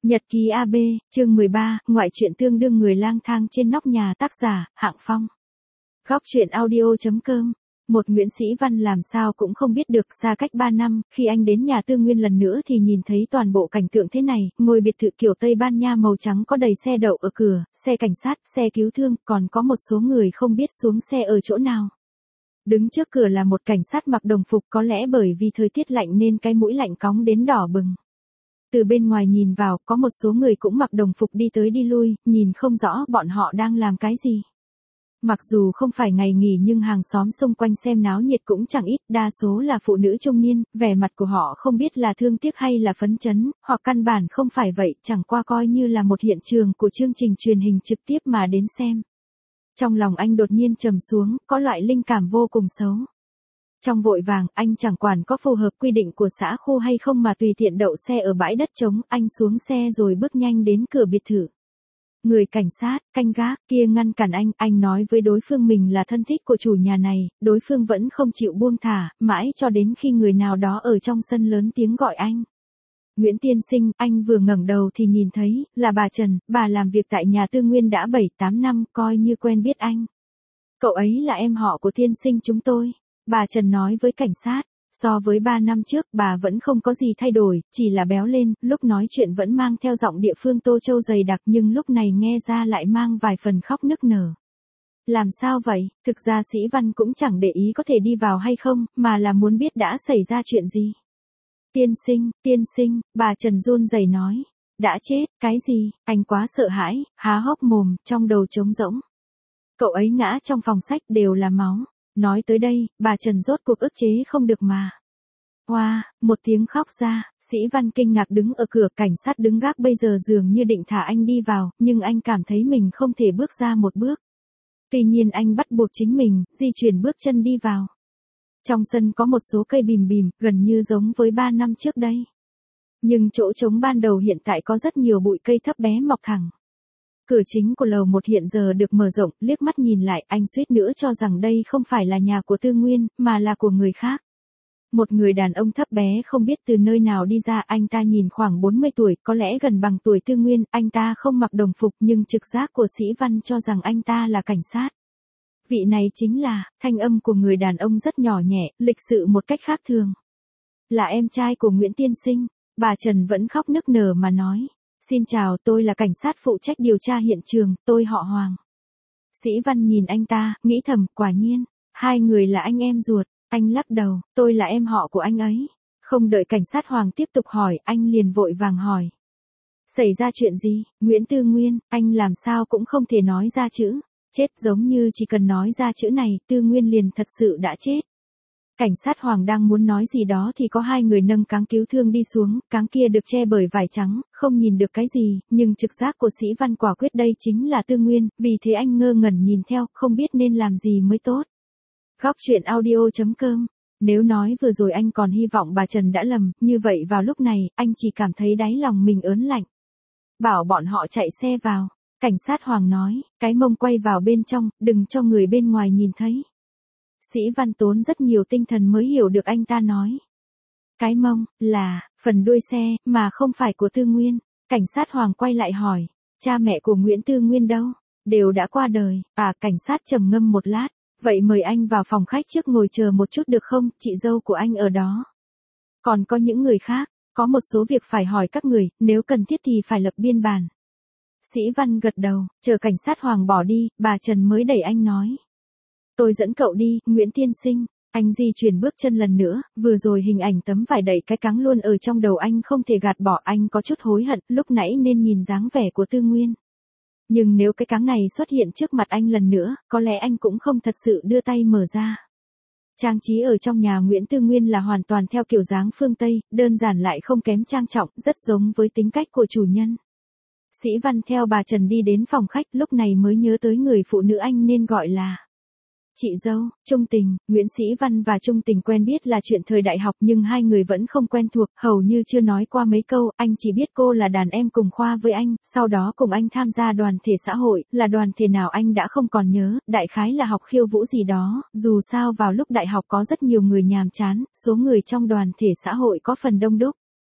Nhật ký AB, chương 13, ngoại truyện tương đương người lang thang trên nóc nhà, tác giả, Hạng Phong. Góc truyện audio.com. Một Nguyễn Sĩ Văn làm sao cũng không biết được, xa cách 3 năm, khi anh đến nhà Tư Nguyên lần nữa thì nhìn thấy toàn bộ cảnh tượng thế này, ngôi biệt thự kiểu Tây Ban Nha màu trắng có đầy xe đậu ở cửa, xe cảnh sát, xe cứu thương, còn có một số người không biết xuống xe ở chỗ nào. Đứng trước cửa là một cảnh sát mặc đồng phục, có lẽ bởi vì thời tiết lạnh nên cái mũi lạnh cóng đến đỏ bừng. Từ bên ngoài nhìn vào, có một số người cũng mặc đồng phục đi tới đi lui, nhìn không rõ bọn họ đang làm cái gì. Mặc dù không phải ngày nghỉ nhưng hàng xóm xung quanh xem náo nhiệt cũng chẳng ít, đa số là phụ nữ trung niên, vẻ mặt của họ không biết là thương tiếc hay là phấn chấn, hoặc căn bản không phải vậy, chẳng qua coi như là một hiện trường của chương trình truyền hình trực tiếp mà đến xem. Trong lòng anh đột nhiên trầm xuống, có loại linh cảm vô cùng xấu. Trong vội vàng, anh chẳng quản có phù hợp quy định của xã khu hay không mà tùy tiện đậu xe ở bãi đất trống, anh xuống xe rồi bước nhanh đến cửa biệt thự. Người cảnh sát, canh gác, kia ngăn cản anh nói với đối phương mình là thân thích của chủ nhà này, đối phương vẫn không chịu buông thả, mãi cho đến khi người nào đó ở trong sân lớn tiếng gọi anh. Nguyễn tiên sinh, anh vừa ngẩng đầu thì nhìn thấy, là bà Trần, bà làm việc tại nhà Tư Nguyên đã 7-8 năm, coi như quen biết anh. Cậu ấy là em họ của tiên sinh chúng tôi. Bà Trần nói với cảnh sát, so với 3 năm trước bà vẫn không có gì thay đổi, chỉ là béo lên, lúc nói chuyện vẫn mang theo giọng địa phương Tô Châu dày đặc nhưng lúc này nghe ra lại mang vài phần khóc nức nở. Làm sao vậy, thực ra Sĩ Văn cũng chẳng để ý có thể đi vào hay không, mà là muốn biết đã xảy ra chuyện gì. Tiên sinh, bà Trần run rẩy nói, đã chết, cái gì, anh quá sợ hãi, há hốc mồm, trong đầu trống rỗng. Cậu ấy ngã trong phòng sách đều là máu. Nói tới đây, bà Trần rốt cuộc ức chế không được mà. Hoa, một tiếng khóc ra, Sĩ Văn kinh ngạc đứng ở cửa, cảnh sát đứng gác bây giờ dường như định thả anh đi vào, nhưng anh cảm thấy mình không thể bước ra một bước. Tuy nhiên anh bắt buộc chính mình, di chuyển bước chân đi vào. Trong sân có một số cây bìm bìm, gần như giống với 3 năm trước đây. Nhưng chỗ trống ban đầu hiện tại có rất nhiều bụi cây thấp bé mọc thẳng. Cửa chính của lầu 1 hiện giờ được mở rộng, liếc mắt nhìn lại, anh suýt nữa cho rằng đây không phải là nhà của Tư Nguyên, mà là của người khác. Một người đàn ông thấp bé không biết từ nơi nào đi ra, anh ta nhìn khoảng 40 tuổi, có lẽ gần bằng tuổi Tư Nguyên, anh ta không mặc đồng phục nhưng trực giác của Sĩ Văn cho rằng anh ta là cảnh sát. Vị này chính là, thanh âm của người đàn ông rất nhỏ nhẹ, lịch sự một cách khác thường. Là em trai của Nguyễn tiên sinh, bà Trần vẫn khóc nức nở mà nói. Xin chào, tôi là cảnh sát phụ trách điều tra hiện trường, tôi họ Hoàng. Sĩ Văn nhìn anh ta, nghĩ thầm, quả nhiên, hai người là anh em ruột, anh lắc đầu, tôi là em họ của anh ấy. Không đợi cảnh sát Hoàng tiếp tục hỏi, anh liền vội vàng hỏi. Xảy ra chuyện gì, Nguyễn Tư Nguyên, anh làm sao cũng không thể nói ra chữ, chết giống như chỉ cần nói ra chữ này, Tư Nguyên liền thật sự đã chết. Cảnh sát Hoàng đang muốn nói gì đó thì có hai người nâng cáng cứu thương đi xuống, cáng kia được che bởi vải trắng, không nhìn được cái gì, nhưng trực giác của Sĩ Văn quả quyết đây chính là Tư Nguyên, vì thế anh ngơ ngẩn nhìn theo, không biết nên làm gì mới tốt. Góc truyện audio.com. Nếu nói vừa rồi anh còn hy vọng bà Trần đã lầm, như vậy vào lúc này, anh chỉ cảm thấy đáy lòng mình ớn lạnh. Bảo bọn họ chạy xe vào, cảnh sát Hoàng nói, cái mông quay vào bên trong, đừng cho người bên ngoài nhìn thấy. Sĩ Văn tốn rất nhiều tinh thần mới hiểu được anh ta nói. Cái mông, là, phần đuôi xe, mà không phải của Tư Nguyên. Cảnh sát Hoàng quay lại hỏi, cha mẹ của Nguyễn Tư Nguyên đâu? Đều đã qua đời. Cảnh sát trầm ngâm một lát, vậy mời anh vào phòng khách trước ngồi chờ một chút được không, chị dâu của anh ở đó. Còn có những người khác, có một số việc phải hỏi các người, nếu cần thiết thì phải lập biên bản. Sĩ Văn gật đầu, chờ cảnh sát Hoàng bỏ đi, bà Trần mới đẩy anh nói. Tôi dẫn cậu đi, Nguyễn tiên sinh. Anh di chuyển bước chân lần nữa, vừa rồi hình ảnh tấm vải đẩy cái cáng luôn ở trong đầu anh không thể gạt bỏ, anh có chút hối hận, lúc nãy nên nhìn dáng vẻ của Tư Nguyên. Nhưng nếu cái cáng này xuất hiện trước mặt anh lần nữa, có lẽ anh cũng không thật sự đưa tay mở ra. Trang trí ở trong nhà Nguyễn Tư Nguyên là hoàn toàn theo kiểu dáng phương Tây, đơn giản lại không kém trang trọng, rất giống với tính cách của chủ nhân. Sĩ Văn theo bà Trần đi đến phòng khách, lúc này mới nhớ tới người phụ nữ anh nên gọi là chị dâu. Trung Tình. Nguyễn Sĩ Văn và Trung Tình quen biết là chuyện thời đại học nhưng hai người vẫn không quen thuộc, hầu như chưa nói qua mấy câu, anh chỉ biết cô là đàn em cùng khoa với anh, sau đó cùng anh tham gia đoàn thể xã hội, là đoàn thể nào anh đã không còn nhớ, đại khái là học khiêu vũ gì đó, dù sao vào lúc đại học có rất nhiều người nhàm chán, số người trong đoàn thể xã hội có phần đông đúc.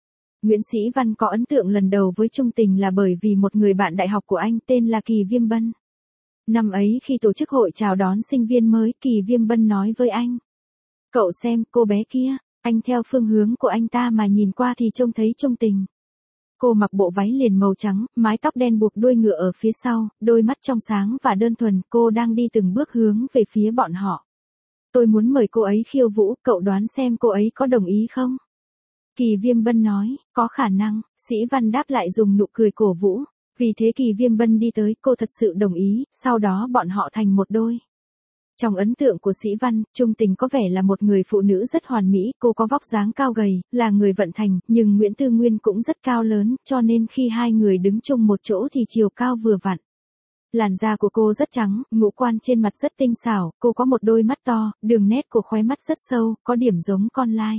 Nguyễn Sĩ Văn có ấn tượng lần đầu với Trung Tình là bởi vì một người bạn đại học của anh tên là Kỳ Viêm Bân. Năm ấy khi tổ chức hội chào đón sinh viên mới, Kỳ Viêm Bân nói với anh: "Cậu xem, cô bé kia." Anh theo phương hướng của anh ta mà nhìn qua thì trông thấy Trung Tình. Cô mặc bộ váy liền màu trắng, mái tóc đen buộc đuôi ngựa ở phía sau, đôi mắt trong sáng và đơn thuần, cô đang đi từng bước hướng về phía bọn họ. "Tôi muốn mời cô ấy khiêu vũ, cậu đoán xem cô ấy có đồng ý không?" Kỳ Viêm Bân nói: "Có khả năng." Sĩ Văn đáp lại dùng nụ cười cổ vũ. Vì thế Kỳ Viêm Bân đi tới, cô thật sự đồng ý, sau đó bọn họ thành một đôi. Trong ấn tượng của Sĩ Văn, Trung Tình có vẻ là một người phụ nữ rất hoàn mỹ, cô có vóc dáng cao gầy, là người vận thành, nhưng Nguyễn Tư Nguyên cũng rất cao lớn, cho nên khi hai người đứng chung một chỗ thì chiều cao vừa vặn. Làn da của cô rất trắng, ngũ quan trên mặt rất tinh xảo, cô có một đôi mắt to, đường nét của khóe mắt rất sâu, có điểm giống con lai.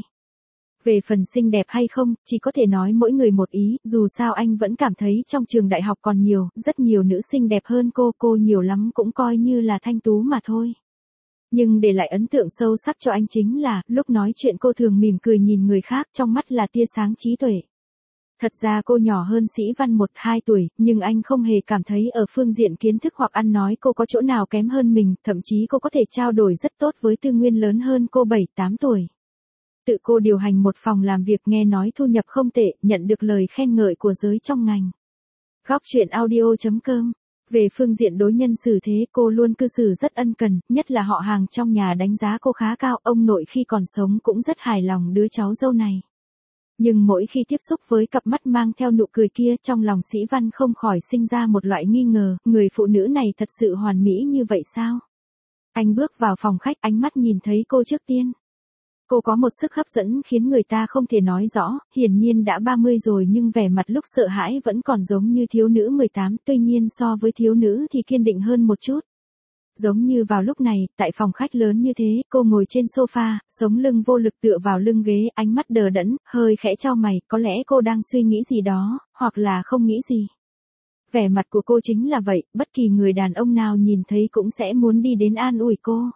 Về phần xinh đẹp hay không, chỉ có thể nói mỗi người một ý, dù sao anh vẫn cảm thấy trong trường đại học còn nhiều, rất nhiều nữ xinh đẹp hơn cô nhiều lắm cũng coi như là thanh tú mà thôi. Nhưng để lại ấn tượng sâu sắc cho anh chính là, lúc nói chuyện cô thường mỉm cười nhìn người khác, trong mắt là tia sáng trí tuệ. Thật ra cô nhỏ hơn Sĩ Văn 1-2 tuổi, nhưng anh không hề cảm thấy ở phương diện kiến thức hoặc ăn nói cô có chỗ nào kém hơn mình, thậm chí cô có thể trao đổi rất tốt với Tư Nguyên lớn hơn cô 7-8 tuổi. Tự cô điều hành một phòng làm việc, nghe nói thu nhập không tệ, nhận được lời khen ngợi của giới trong ngành. Góc truyện audio.com. Về phương diện đối nhân xử thế, cô luôn cư xử rất ân cần, nhất là họ hàng trong nhà đánh giá cô khá cao, ông nội khi còn sống cũng rất hài lòng đứa cháu dâu này. Nhưng mỗi khi tiếp xúc với cặp mắt mang theo nụ cười kia, trong lòng Sĩ Văn không khỏi sinh ra một loại nghi ngờ, người phụ nữ này thật sự hoàn mỹ như vậy sao? Anh bước vào phòng khách, ánh mắt nhìn thấy cô trước tiên. Cô có một sức hấp dẫn khiến người ta không thể nói rõ, hiển nhiên đã 30 rồi nhưng vẻ mặt lúc sợ hãi vẫn còn giống như thiếu nữ 18, tuy nhiên so với thiếu nữ thì kiên định hơn một chút. Giống như vào lúc này, tại phòng khách lớn như thế, cô ngồi trên sofa, sống lưng vô lực tựa vào lưng ghế, ánh mắt đờ đẫn, hơi khẽ chau mày, có lẽ cô đang suy nghĩ gì đó, hoặc là không nghĩ gì. Vẻ mặt của cô chính là vậy, bất kỳ người đàn ông nào nhìn thấy cũng sẽ muốn đi đến an ủi cô.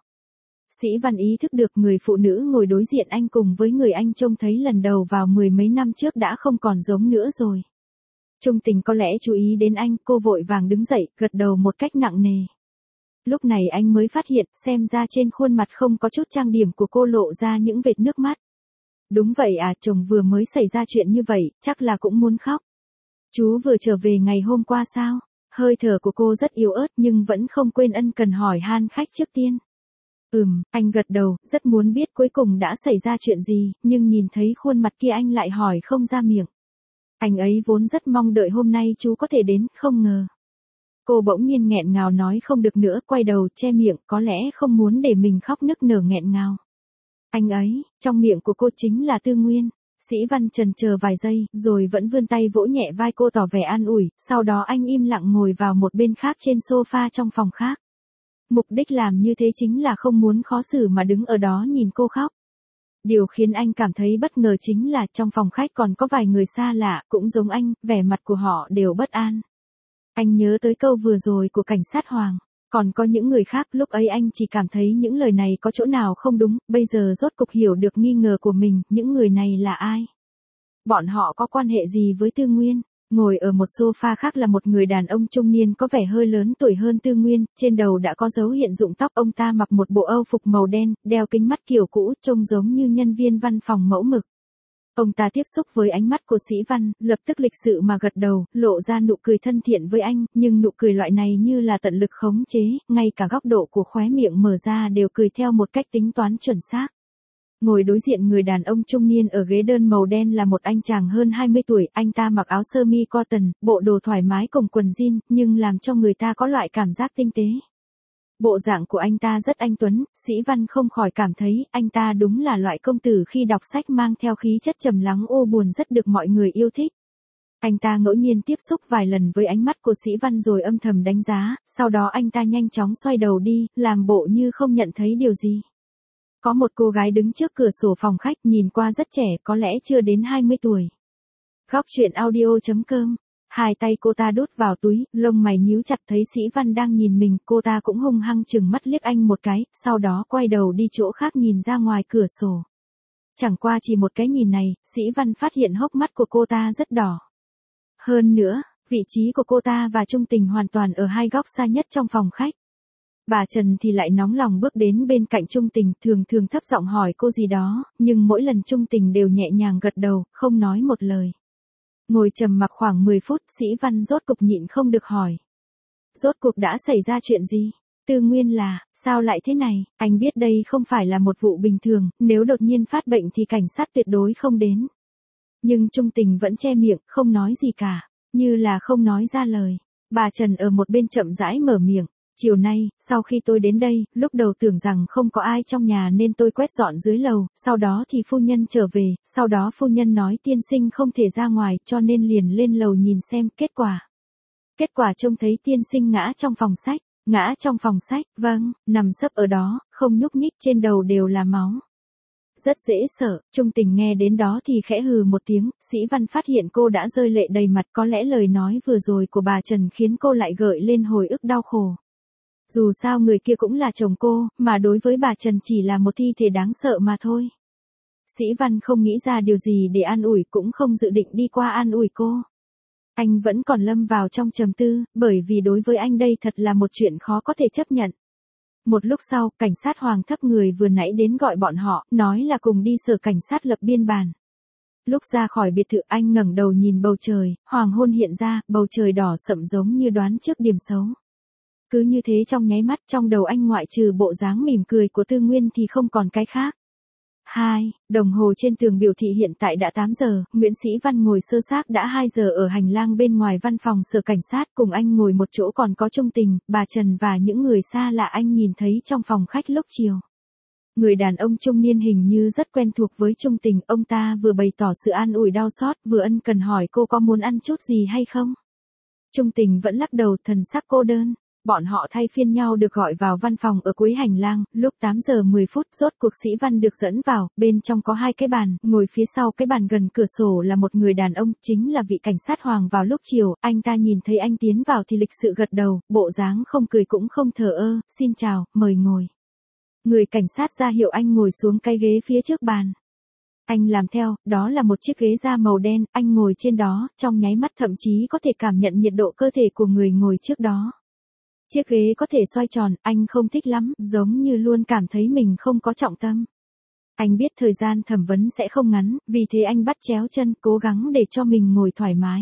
Sĩ Văn ý thức được người phụ nữ ngồi đối diện anh cùng với người anh trông thấy lần đầu vào 10 mấy năm trước đã không còn giống nữa rồi. Trung Tình có lẽ chú ý đến anh, cô vội vàng đứng dậy, gật đầu một cách nặng nề. Lúc này anh mới phát hiện, xem ra trên khuôn mặt không có chút trang điểm của cô lộ ra những vệt nước mắt. Đúng vậy à, chồng vừa mới xảy ra chuyện như vậy, chắc là cũng muốn khóc. Chú vừa trở về ngày hôm qua sao? Hơi thở của cô rất yếu ớt nhưng vẫn không quên ân cần hỏi han khách trước tiên. Anh gật đầu, rất muốn biết cuối cùng đã xảy ra chuyện gì, nhưng nhìn thấy khuôn mặt kia anh lại hỏi không ra miệng. Anh ấy vốn rất mong đợi hôm nay chú có thể đến, không ngờ. Cô bỗng nhiên nghẹn ngào nói không được nữa, quay đầu che miệng, có lẽ không muốn để mình khóc nức nở nghẹn ngào. Anh ấy, trong miệng của cô chính là Tư Nguyên. Sĩ Văn chần chờ vài giây, rồi vẫn vươn tay vỗ nhẹ vai cô tỏ vẻ an ủi, sau đó anh im lặng ngồi vào một bên khác trên sofa trong phòng khác. Mục đích làm như thế chính là không muốn khó xử mà đứng ở đó nhìn cô khóc. Điều khiến anh cảm thấy bất ngờ chính là trong phòng khách còn có vài người xa lạ, cũng giống anh, vẻ mặt của họ đều bất an. Anh nhớ tới câu vừa rồi của cảnh sát Hoàng. Còn có những người khác, lúc ấy anh chỉ cảm thấy những lời này có chỗ nào không đúng, bây giờ rốt cục hiểu được nghi ngờ của mình, những người này là ai? Bọn họ có quan hệ gì với Tư Nguyên? Ngồi ở một sofa khác là một người đàn ông trung niên có vẻ hơi lớn tuổi hơn Tư Nguyên, trên đầu đã có dấu hiện rụng tóc, ông ta mặc một bộ âu phục màu đen, đeo kính mắt kiểu cũ, trông giống như nhân viên văn phòng mẫu mực. Ông ta tiếp xúc với ánh mắt của Sĩ Văn, lập tức lịch sự mà gật đầu, lộ ra nụ cười thân thiện với anh, nhưng nụ cười loại này như là tận lực khống chế, ngay cả góc độ của khóe miệng mở ra đều cười theo một cách tính toán chuẩn xác. Ngồi đối diện người đàn ông trung niên ở ghế đơn màu đen là một anh chàng hơn 20 tuổi, anh ta mặc áo sơ mi cotton, bộ đồ thoải mái cùng quần jean, nhưng làm cho người ta có loại cảm giác tinh tế. Bộ dạng của anh ta rất anh tuấn, Sĩ Văn không khỏi cảm thấy anh ta đúng là loại công tử khi đọc sách mang theo khí chất trầm lắng u buồn rất được mọi người yêu thích. Anh ta ngẫu nhiên tiếp xúc vài lần với ánh mắt của Sĩ Văn rồi âm thầm đánh giá, sau đó anh ta nhanh chóng xoay đầu đi, làm bộ như không nhận thấy điều gì. Có một cô gái đứng trước cửa sổ phòng khách, nhìn qua rất trẻ, có lẽ chưa đến 20 tuổi. Góc truyện audio.com. Hai tay cô ta đút vào túi, lông mày nhíu chặt, thấy Sĩ Văn đang nhìn mình, cô ta cũng hung hăng chừng mắt liếc anh một cái, sau đó quay đầu đi chỗ khác nhìn ra ngoài cửa sổ. Chẳng qua chỉ một cái nhìn này, Sĩ Văn phát hiện hốc mắt của cô ta rất đỏ. Hơn nữa, vị trí của cô ta và Trung Tình hoàn toàn ở hai góc xa nhất trong phòng khách. Bà Trần thì lại nóng lòng bước đến bên cạnh Trung Tình, thường thường thấp giọng hỏi cô gì đó, nhưng mỗi lần Trung Tình đều nhẹ nhàng gật đầu, không nói một lời. Ngồi trầm mặc khoảng 10 phút, Sĩ Văn rốt cục nhịn không được hỏi. Rốt cuộc đã xảy ra chuyện gì? Tư Nguyên là, sao lại thế này? Anh biết đây không phải là một vụ bình thường, nếu đột nhiên phát bệnh thì cảnh sát tuyệt đối không đến. Nhưng Trung Tình vẫn che miệng, không nói gì cả, như là không nói ra lời. Bà Trần ở một bên chậm rãi mở miệng. Chiều nay, sau khi tôi đến đây, lúc đầu tưởng rằng không có ai trong nhà nên tôi quét dọn dưới lầu, sau đó thì phu nhân trở về, sau đó phu nhân nói tiên sinh không thể ra ngoài cho nên liền lên lầu nhìn xem kết quả. Kết quả trông thấy tiên sinh ngã trong phòng sách, ngã trong phòng sách, vâng, nằm sấp ở đó, không nhúc nhích, trên đầu đều là máu. Rất dễ sợ, Trung Tình nghe đến đó thì khẽ hừ một tiếng, Sĩ Văn phát hiện cô đã rơi lệ đầy mặt, có lẽ lời nói vừa rồi của bà Trần khiến cô lại gợi lên hồi ức đau khổ. Dù sao người kia cũng là chồng cô, mà đối với bà Trần chỉ là một thi thể đáng sợ mà thôi. Sĩ Văn không nghĩ ra điều gì để an ủi, cũng không dự định đi qua an ủi cô. Anh vẫn còn lâm vào trong trầm tư, bởi vì đối với anh đây thật là một chuyện khó có thể chấp nhận. Một lúc sau, cảnh sát Hoàng Thấp người vừa nãy đến gọi bọn họ, nói là cùng đi sở cảnh sát lập biên bản. Lúc ra khỏi biệt thự anh ngẩng đầu nhìn bầu trời, hoàng hôn hiện ra, bầu trời đỏ sậm giống như đoán trước điểm xấu. Cứ như thế trong nháy mắt, trong đầu anh ngoại trừ bộ dáng mỉm cười của Tư Nguyên thì không còn cái khác. 2. Đồng hồ trên tường biểu thị hiện tại đã 8 giờ, Nguyễn Sĩ Văn ngồi sơ xác đã 2 giờ ở hành lang bên ngoài văn phòng sở cảnh sát, cùng anh ngồi một chỗ còn có Trung Tình, bà Trần và những người xa lạ anh nhìn thấy trong phòng khách lúc chiều. Người đàn ông trung niên hình như rất quen thuộc với Trung Tình, ông ta vừa bày tỏ sự an ủi đau xót, vừa ân cần hỏi cô có muốn ăn chút gì hay không. Trung Tình vẫn lắc đầu, thần sắc cô đơn. Bọn họ thay phiên nhau được gọi vào văn phòng ở cuối hành lang, lúc 8 giờ 10 phút rốt cuộc Sĩ Văn được dẫn vào, bên trong có 2 cái bàn, ngồi phía sau cái bàn gần cửa sổ là một người đàn ông, chính là vị cảnh sát Hoàng vào lúc chiều, anh ta nhìn thấy anh tiến vào thì lịch sự gật đầu, bộ dáng không cười cũng không thờ ơ, xin chào, mời ngồi. Người cảnh sát ra hiệu anh ngồi xuống cái ghế phía trước bàn. Anh làm theo, đó là một chiếc ghế da màu đen, anh ngồi trên đó, trong nháy mắt thậm chí có thể cảm nhận nhiệt độ cơ thể của người ngồi trước đó. Chiếc ghế có thể xoay tròn, anh không thích lắm, giống như luôn cảm thấy mình không có trọng tâm. Anh biết thời gian thẩm vấn sẽ không ngắn, vì thế anh bắt chéo chân, cố gắng để cho mình ngồi thoải mái.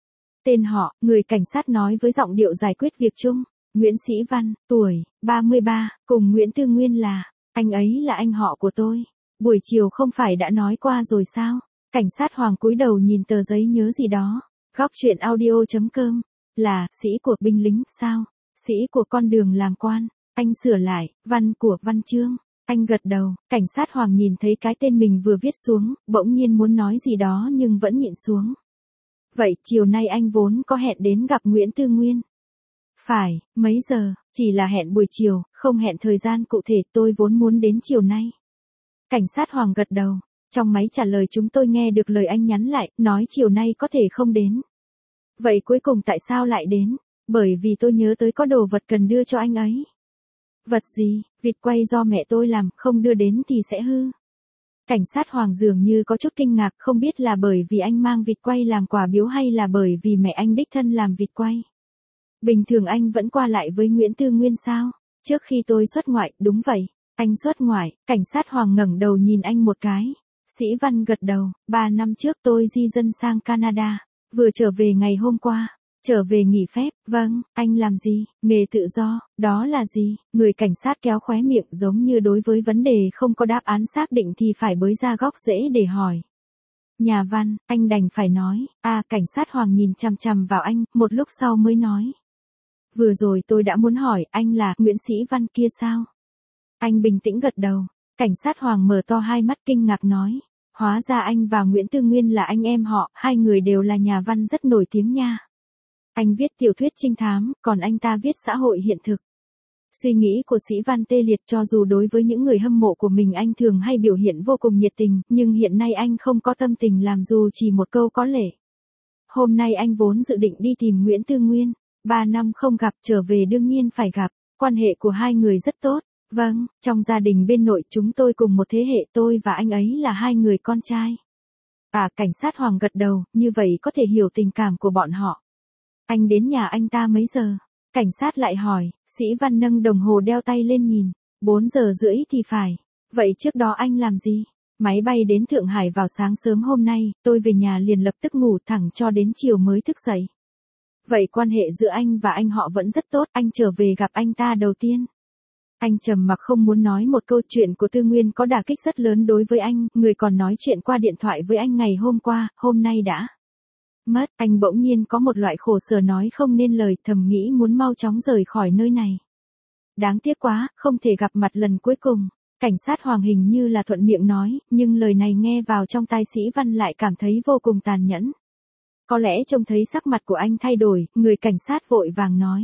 Tên họ, người cảnh sát nói với giọng điệu giải quyết việc chung. Nguyễn Sĩ Văn, tuổi, 33, cùng Nguyễn Tư Nguyên là, anh ấy là anh họ của tôi. Buổi chiều không phải đã nói qua rồi sao? Cảnh sát Hoàng cúi đầu nhìn tờ giấy nhớ gì đó. Góc chuyện audio.com, là, sĩ của binh lính, sao? Sĩ của con đường làm quan, anh sửa lại, văn của văn chương, anh gật đầu, cảnh sát Hoàng nhìn thấy cái tên mình vừa viết xuống, bỗng nhiên muốn nói gì đó nhưng vẫn nhịn xuống. Vậy chiều nay anh vốn có hẹn đến gặp Nguyễn Tư Nguyên. Phải, mấy giờ, chỉ là hẹn buổi chiều, không hẹn thời gian cụ thể, tôi vốn muốn đến chiều nay. Cảnh sát Hoàng gật đầu, trong máy trả lời chúng tôi nghe được lời anh nhắn lại, nói chiều nay có thể không đến. Vậy cuối cùng tại sao lại đến? Bởi vì tôi nhớ tới có đồ vật cần đưa cho anh ấy. Vật gì? Vịt quay do mẹ tôi làm, không đưa đến thì sẽ hư. Cảnh sát Hoàng dường như có chút kinh ngạc, không biết là bởi vì anh mang vịt quay làm quà biếu hay là bởi vì mẹ anh đích thân làm vịt quay. Bình thường anh vẫn qua lại với Nguyễn Tư Nguyên sao? Trước khi tôi xuất ngoại, đúng vậy. Anh xuất ngoại, cảnh sát Hoàng ngẩng đầu nhìn anh một cái. Sĩ Văn gật đầu, 3 năm trước tôi di dân sang Canada, vừa trở về ngày hôm qua. Trở về nghỉ phép, vâng, anh làm gì, nghề tự do, đó là gì? Người cảnh sát kéo khóe miệng giống như đối với vấn đề không có đáp án xác định thì phải bới ra góc rễ để hỏi. Nhà văn, anh đành phải nói, cảnh sát Hoàng nhìn chằm chằm vào anh, một lúc sau mới nói. Vừa rồi tôi đã muốn hỏi, anh là Nguyễn Sĩ Văn kia sao? Anh bình tĩnh gật đầu, cảnh sát Hoàng mở to hai mắt kinh ngạc nói. Hóa ra anh và Nguyễn Tư Nguyên là anh em họ, hai người đều là nhà văn rất nổi tiếng nha. Anh viết tiểu thuyết trinh thám, còn anh ta viết xã hội hiện thực. Suy nghĩ của Sĩ Văn tê liệt, cho dù đối với những người hâm mộ của mình anh thường hay biểu hiện vô cùng nhiệt tình, nhưng hiện nay anh không có tâm tình làm dù chỉ một câu có lệ. Hôm nay anh vốn dự định đi tìm Nguyễn Tư Nguyên, 3 năm không gặp, trở về đương nhiên phải gặp, quan hệ của hai người rất tốt. Vâng, trong gia đình bên nội chúng tôi cùng một thế hệ, tôi và anh ấy là hai người con trai. Cảnh sát Hoàng gật đầu, như vậy có thể hiểu tình cảm của bọn họ. Anh đến nhà anh ta mấy giờ? Cảnh sát lại hỏi, Sĩ Văn nâng đồng hồ đeo tay lên nhìn. 4:30 thì phải. Vậy trước đó anh làm gì? Máy bay đến Thượng Hải vào sáng sớm hôm nay, tôi về nhà liền lập tức ngủ thẳng cho đến chiều mới thức dậy. Vậy quan hệ giữa anh và anh họ vẫn rất tốt, anh trở về gặp anh ta đầu tiên. Anh trầm mặc không muốn nói một câu chuyện của Tư Nguyên có đả kích rất lớn đối với anh, người còn nói chuyện qua điện thoại với anh ngày hôm qua, hôm nay đã mất. Anh bỗng nhiên có một loại khổ sở nói không nên lời, thầm nghĩ muốn mau chóng rời khỏi nơi này. Đáng tiếc quá, không thể gặp mặt lần cuối cùng. Cảnh sát Hoàng hình như là thuận miệng nói, nhưng lời này nghe vào trong tai Sĩ Văn lại cảm thấy vô cùng tàn nhẫn. Có lẽ trông thấy sắc mặt của anh thay đổi, người cảnh sát vội vàng nói.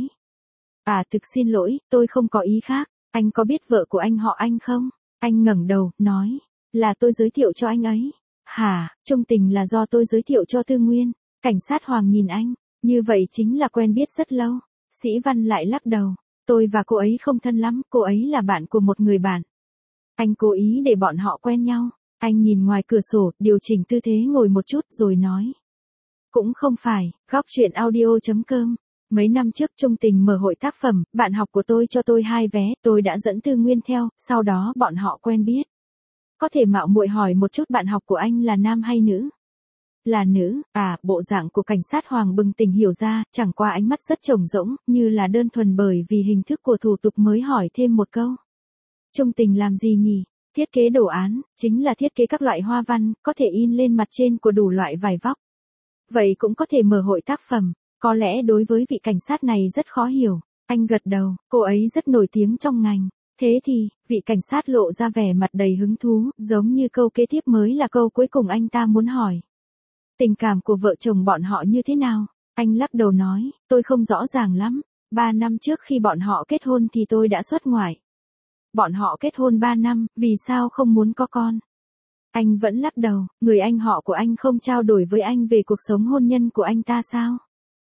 Thực xin lỗi, tôi không có ý khác. Anh có biết vợ của anh họ Anh không? Anh ngẩng đầu, nói. Là tôi giới thiệu cho anh ấy. Hả, Trung tình là do tôi giới thiệu cho Tư Nguyên. Cảnh sát Hoàng nhìn anh. Như vậy chính là quen biết rất lâu. Sĩ Văn lại lắc đầu. Tôi và cô ấy không thân lắm, cô ấy là bạn của một người bạn. Anh cố ý để bọn họ quen nhau. Anh nhìn ngoài cửa sổ, điều chỉnh tư thế ngồi một chút rồi nói. Cũng không phải, góc chuyện audio.com. Mấy năm trước Trung tình mở hội tác phẩm, bạn học của tôi cho tôi 2 vé, tôi đã dẫn Tư Nguyên theo, sau đó bọn họ quen biết. Có thể mạo muội hỏi một chút bạn học của anh là nam hay nữ? Là nữ. Bộ dạng của cảnh sát Hoàng bừng tỉnh hiểu ra, chẳng qua ánh mắt rất trống rỗng, như là đơn thuần bởi vì hình thức của thủ tục mới hỏi thêm một câu. Trung tình làm gì nhỉ? Thiết kế đồ án, chính là thiết kế các loại hoa văn, có thể in lên mặt trên của đủ loại vải vóc. Vậy cũng có thể mở hội tác phẩm. Có lẽ đối với vị cảnh sát này rất khó hiểu. Anh gật đầu, cô ấy rất nổi tiếng trong ngành. Thế thì, vị cảnh sát lộ ra vẻ mặt đầy hứng thú, giống như câu kế tiếp mới là câu cuối cùng anh ta muốn hỏi. Tình cảm của vợ chồng bọn họ như thế nào? Anh lắc đầu nói, tôi không rõ ràng lắm. 3 năm trước khi bọn họ kết hôn thì tôi đã xuất ngoại. Bọn họ kết hôn 3 năm, vì sao không muốn có con? Anh vẫn lắc đầu, người anh họ của anh không trao đổi với anh về cuộc sống hôn nhân của anh ta sao?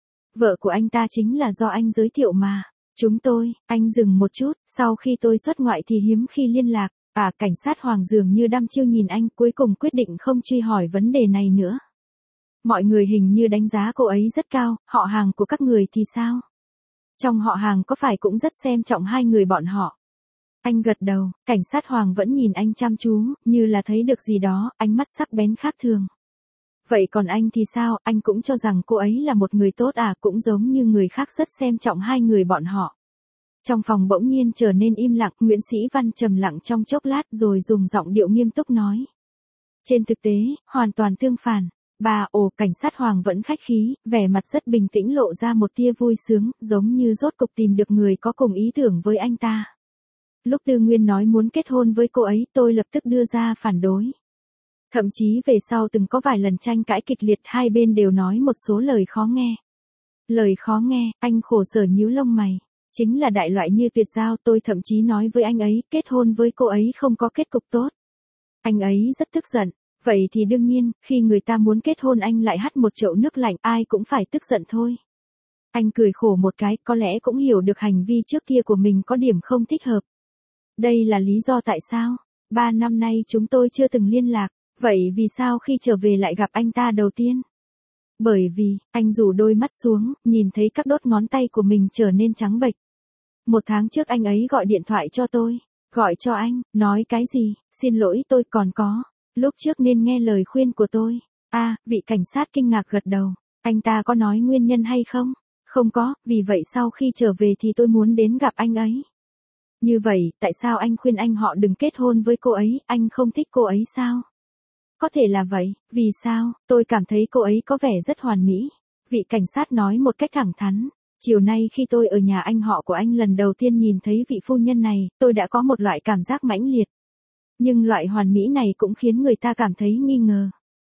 Vợ của anh ta chính là do anh giới thiệu mà. Anh dừng một chút, sau khi tôi xuất ngoại thì hiếm khi liên lạc. Cảnh sát Hoàng dường như đăm chiêu nhìn anh, cuối cùng quyết định không truy hỏi vấn đề này nữa. Mọi người hình như đánh giá cô ấy rất cao, họ hàng của các người thì sao? Trong họ hàng có phải cũng rất xem trọng hai người bọn họ? Anh gật đầu, cảnh sát Hoàng vẫn nhìn anh chăm chú, như là thấy được gì đó, ánh mắt sắc bén khác thường. Vậy còn anh thì sao, anh cũng cho rằng cô ấy là một người tốt cũng giống như người khác rất xem trọng hai người bọn họ. Trong phòng bỗng nhiên trở nên im lặng, Nguyễn Sĩ Văn trầm lặng trong chốc lát rồi dùng giọng điệu nghiêm túc nói. Trên thực tế, hoàn toàn tương phản. Cảnh sát Hoàng vẫn khách khí, vẻ mặt rất bình tĩnh lộ ra một tia vui sướng, giống như rốt cục tìm được người có cùng ý tưởng với anh ta. Lúc Tư Nguyên nói muốn kết hôn với cô ấy, tôi lập tức đưa ra phản đối. Thậm chí về sau từng có vài lần tranh cãi kịch liệt, hai bên đều nói một số lời khó nghe. Lời khó nghe, anh khổ sở nhíu lông mày. Chính là đại loại như tuyệt giao, tôi thậm chí nói với anh ấy, kết hôn với cô ấy không có kết cục tốt. Anh ấy rất tức giận. Vậy thì đương nhiên, khi người ta muốn kết hôn anh lại hắt một chậu nước lạnh, ai cũng phải tức giận thôi. Anh cười khổ một cái, có lẽ cũng hiểu được hành vi trước kia của mình có điểm không thích hợp. Đây là lý do tại sao 3 năm nay chúng tôi chưa từng liên lạc. Vậy vì sao khi trở về lại gặp anh ta đầu tiên? Bởi vì, anh rủ đôi mắt xuống, nhìn thấy các đốt ngón tay của mình trở nên trắng bệch. 1 tháng trước anh ấy gọi điện thoại cho tôi. Gọi cho anh, nói cái gì? Xin lỗi tôi còn có. Lúc trước nên nghe lời khuyên của tôi. Vị cảnh sát kinh ngạc gật đầu. Anh ta có nói nguyên nhân hay không? Không có, vì vậy sau khi trở về thì tôi muốn đến gặp anh ấy. Như vậy, tại sao anh khuyên anh họ đừng kết hôn với cô ấy, anh không thích cô ấy sao? Có thể là vậy, vì sao, tôi cảm thấy cô ấy có vẻ rất hoàn mỹ. Vị cảnh sát nói một cách thẳng thắn. Chiều nay khi tôi ở nhà anh họ của anh lần đầu tiên nhìn thấy vị phu nhân này, tôi đã có một loại cảm giác mãnh liệt. Nhưng loại hoàn mỹ này cũng khiến người ta cảm thấy nghi ngờ.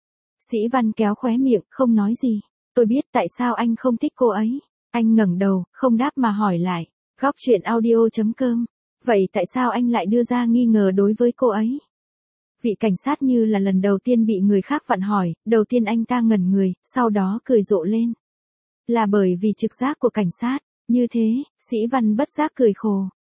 Sĩ Văn kéo khóe miệng, không nói gì. Tôi biết tại sao anh không thích cô ấy. Anh ngẩng đầu, không đáp mà hỏi lại. Góc chuyện audio.com. Vậy tại sao anh lại đưa ra nghi ngờ đối với cô ấy? Vị cảnh sát như là lần đầu tiên bị người khác vặn hỏi, đầu tiên anh ta ngẩn người, sau đó cười rộ lên. Là bởi vì trực giác của cảnh sát, như thế, Sĩ Văn bất giác cười khổ.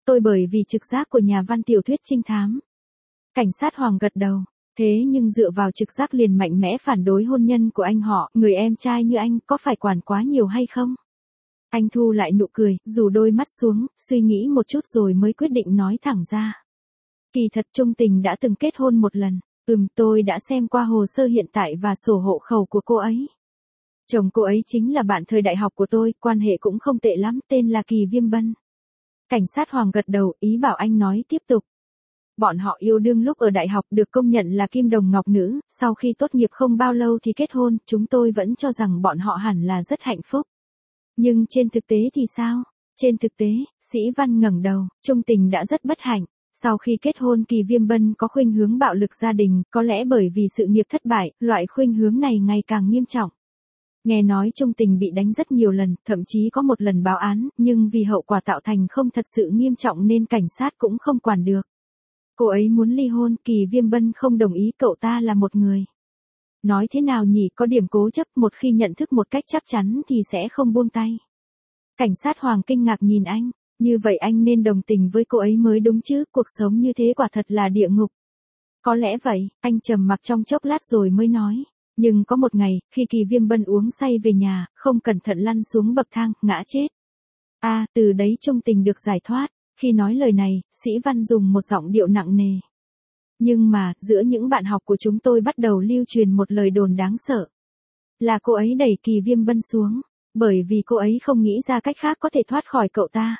Tôi bởi vì trực giác của nhà văn tiểu thuyết trinh thám. Cảnh sát Hoàng gật đầu. Thế nhưng dựa vào trực giác liền mạnh mẽ phản đối hôn nhân của anh họ, người em trai như anh có phải quản quá nhiều hay không? Anh thu lại nụ cười, rủ đôi mắt xuống, suy nghĩ một chút rồi mới quyết định nói thẳng ra. Kỳ thật Trung Tình đã từng kết hôn một lần. Tôi đã xem qua hồ sơ hiện tại và sổ hộ khẩu của cô ấy. Chồng cô ấy chính là bạn thời đại học của tôi, quan hệ cũng không tệ lắm, tên là Kỳ Viêm Bân. Cảnh sát Hoàng gật đầu, ý bảo anh nói tiếp tục. Bọn họ yêu đương lúc ở đại học được công nhận là kim đồng ngọc nữ, sau khi tốt nghiệp không bao lâu thì kết hôn, chúng tôi vẫn cho rằng bọn họ hẳn là rất hạnh phúc. Nhưng trên thực tế thì sao? Trên thực tế, Sĩ Văn ngẩng đầu, Trung Tình đã rất bất hạnh. Sau khi kết hôn Kỳ Viêm Bân có khuynh hướng bạo lực gia đình, có lẽ bởi vì sự nghiệp thất bại, loại khuynh hướng này ngày càng nghiêm trọng. Nghe nói Trung Tình bị đánh rất nhiều lần, thậm chí có một lần báo án, nhưng vì hậu quả tạo thành không thật sự nghiêm trọng nên cảnh sát cũng không quản được. Cô ấy muốn ly hôn, Kỳ Viêm Bân không đồng ý, cậu ta là một người. Nói thế nào nhỉ, có điểm cố chấp, một khi nhận thức một cách chắc chắn thì sẽ không buông tay. Cảnh sát Hoàng kinh ngạc nhìn anh, như vậy anh nên đồng tình với cô ấy mới đúng chứ, cuộc sống như thế quả thật là địa ngục. Có lẽ vậy, anh trầm mặc trong chốc lát rồi mới nói. Nhưng có một ngày, khi Kỳ Viêm Bân uống say về nhà, không cẩn thận lăn xuống bậc thang, ngã chết. Từ đấy Trung Tình được giải thoát. Khi nói lời này, Sĩ Văn dùng một giọng điệu nặng nề. Nhưng mà, giữa những bạn học của chúng tôi bắt đầu lưu truyền một lời đồn đáng sợ. Là cô ấy đẩy Kỳ Viêm Bân xuống, bởi vì cô ấy không nghĩ ra cách khác có thể thoát khỏi cậu ta.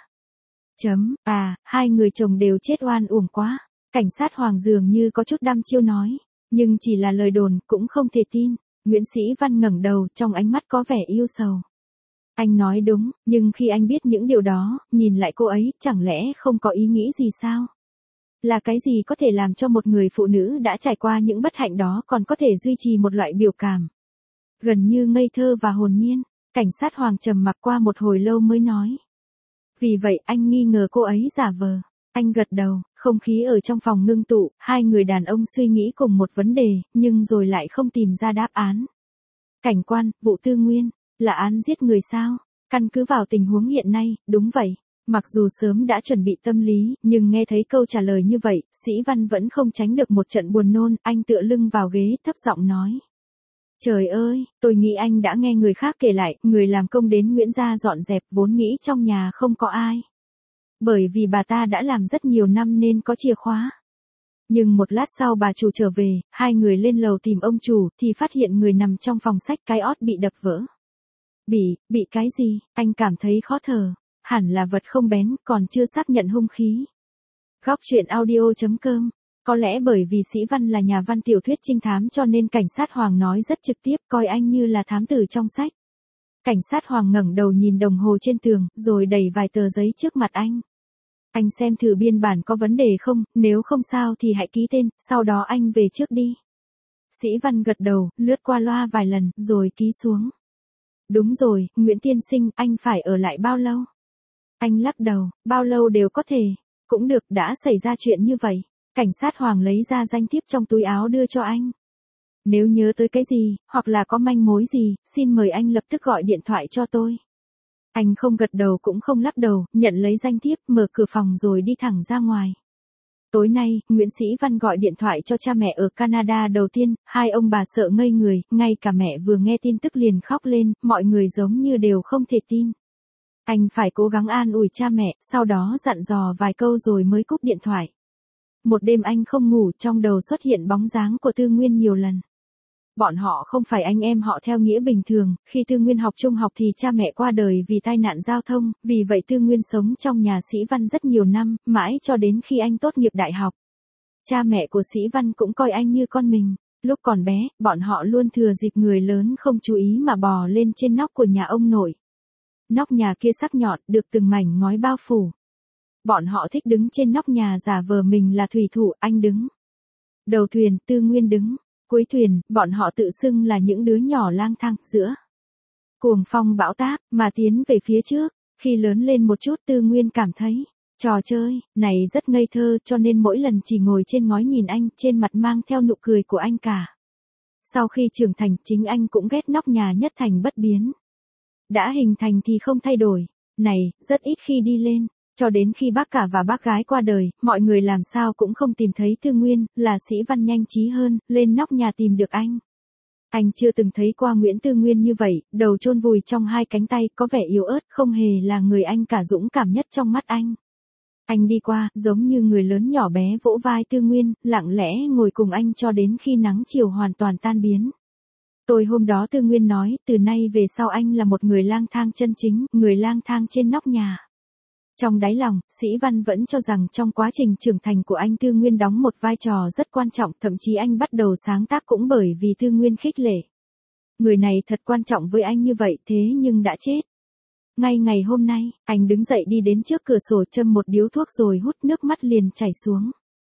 Hai người chồng đều chết oan uổng quá. Cảnh sát Hoàng dường như có chút đăm chiêu nói. Nhưng chỉ là lời đồn, cũng không thể tin. Nguyễn Sĩ Văn ngẩng đầu, trong ánh mắt có vẻ yêu sầu. Anh nói đúng, nhưng khi anh biết những điều đó, nhìn lại cô ấy, chẳng lẽ không có ý nghĩ gì sao? Là cái gì có thể làm cho một người phụ nữ đã trải qua những bất hạnh đó còn có thể duy trì một loại biểu cảm gần như ngây thơ và hồn nhiên? Cảnh sát Hoàng trầm mặc qua một hồi lâu mới nói. Vì vậy anh nghi ngờ cô ấy giả vờ. Anh gật đầu, không khí ở trong phòng ngưng tụ, hai người đàn ông suy nghĩ cùng một vấn đề, nhưng rồi lại không tìm ra đáp án. Cảnh quan, vụ Tư Nguyên, là án giết người sao? Căn cứ vào tình huống hiện nay, đúng vậy. Mặc dù sớm đã chuẩn bị tâm lý, nhưng nghe thấy câu trả lời như vậy, Sĩ Văn vẫn không tránh được một trận buồn nôn, anh tựa lưng vào ghế, thấp giọng nói. Trời ơi, tôi nghĩ anh đã nghe người khác kể lại, người làm công đến Nguyễn gia dọn dẹp, vốn nghĩ trong nhà không có ai. Bởi vì bà ta đã làm rất nhiều năm nên có chìa khóa. Nhưng một lát sau bà chủ trở về, hai người lên lầu tìm ông chủ, thì phát hiện người nằm trong phòng sách, cái ót bị đập vỡ. Bị cái gì? Anh cảm thấy khó thở. Hẳn là vật không bén, còn chưa xác nhận hung khí. Góc truyện audio.com. Có lẽ bởi vì Sĩ Văn là nhà văn tiểu thuyết trinh thám cho nên cảnh sát Hoàng nói rất trực tiếp, coi anh như là thám tử trong sách. Cảnh sát Hoàng ngẩng đầu nhìn đồng hồ trên tường, rồi đẩy vài tờ giấy trước mặt anh. Anh xem thử biên bản có vấn đề không, nếu không sao thì hãy ký tên, sau đó anh về trước đi. Sĩ Văn gật đầu, lướt qua loa vài lần, rồi ký xuống. Đúng rồi, Nguyễn tiên sinh, anh phải ở lại bao lâu? Anh lắc đầu, bao lâu đều có thể. Cũng được, đã xảy ra chuyện như vậy. Cảnh sát Hoàng lấy ra danh thiếp trong túi áo đưa cho anh. Nếu nhớ tới cái gì, hoặc là có manh mối gì, xin mời anh lập tức gọi điện thoại cho tôi. Anh không gật đầu cũng không lắc đầu, nhận lấy danh thiếp, mở cửa phòng rồi đi thẳng ra ngoài. Tối nay, Nguyễn Sĩ Văn gọi điện thoại cho cha mẹ ở Canada đầu tiên, hai ông bà sợ ngây người, ngay cả mẹ vừa nghe tin tức liền khóc lên, mọi người giống như đều không thể tin. Anh phải cố gắng an ủi cha mẹ, sau đó dặn dò vài câu rồi mới cúp điện thoại. Một đêm anh không ngủ, trong đầu xuất hiện bóng dáng của Tư Nguyên nhiều lần. Bọn họ không phải anh em họ theo nghĩa bình thường, khi Tư Nguyên học trung học thì cha mẹ qua đời vì tai nạn giao thông, vì vậy Tư Nguyên sống trong nhà Sĩ Văn rất nhiều năm, mãi cho đến khi anh tốt nghiệp đại học. Cha mẹ của Sĩ Văn cũng coi anh như con mình. Lúc còn bé, bọn họ luôn thừa dịp người lớn không chú ý mà bò lên trên nóc của nhà ông nội. Nóc nhà kia sắc nhọn, được từng mảnh ngói bao phủ. Bọn họ thích đứng trên nóc nhà giả vờ mình là thủy thủ, anh đứng đầu thuyền, Tư Nguyên đứng cuối thuyền, bọn họ tự xưng là những đứa nhỏ lang thang giữa cuồng phong bão táp mà tiến về phía trước. Khi lớn lên một chút, Tư Nguyên cảm thấy trò chơi này rất ngây thơ, cho nên mỗi lần chỉ ngồi trên ngói nhìn anh, trên mặt mang theo nụ cười của anh cả. Sau khi trưởng thành, chính anh cũng ghét nóc nhà nhất thành bất biến. Đã hình thành thì không thay đổi. Này, rất ít khi đi lên. Cho đến khi bác cả và bác gái qua đời, mọi người làm sao cũng không tìm thấy Tư Nguyên, là Sĩ Văn nhanh trí hơn, lên nóc nhà tìm được anh. Anh chưa từng thấy qua Nguyễn Tư Nguyên như vậy, đầu chôn vùi trong hai cánh tay, có vẻ yếu ớt, không hề là người anh cả dũng cảm nhất trong mắt anh. Anh đi qua, giống như người lớn nhỏ bé vỗ vai Tư Nguyên, lặng lẽ ngồi cùng anh cho đến khi nắng chiều hoàn toàn tan biến. Tôi hôm đó Tư Nguyên nói, từ nay về sau anh là một người lang thang chân chính, người lang thang trên nóc nhà. Trong đáy lòng, Sĩ Văn vẫn cho rằng trong quá trình trưởng thành của anh Tư Nguyên đóng một vai trò rất quan trọng, thậm chí anh bắt đầu sáng tác cũng bởi vì Tư Nguyên khích lệ. Người này thật quan trọng với anh như vậy thế nhưng đã chết. Ngay ngày hôm nay, anh đứng dậy đi đến trước cửa sổ châm một điếu thuốc rồi hút nước mắt liền chảy xuống.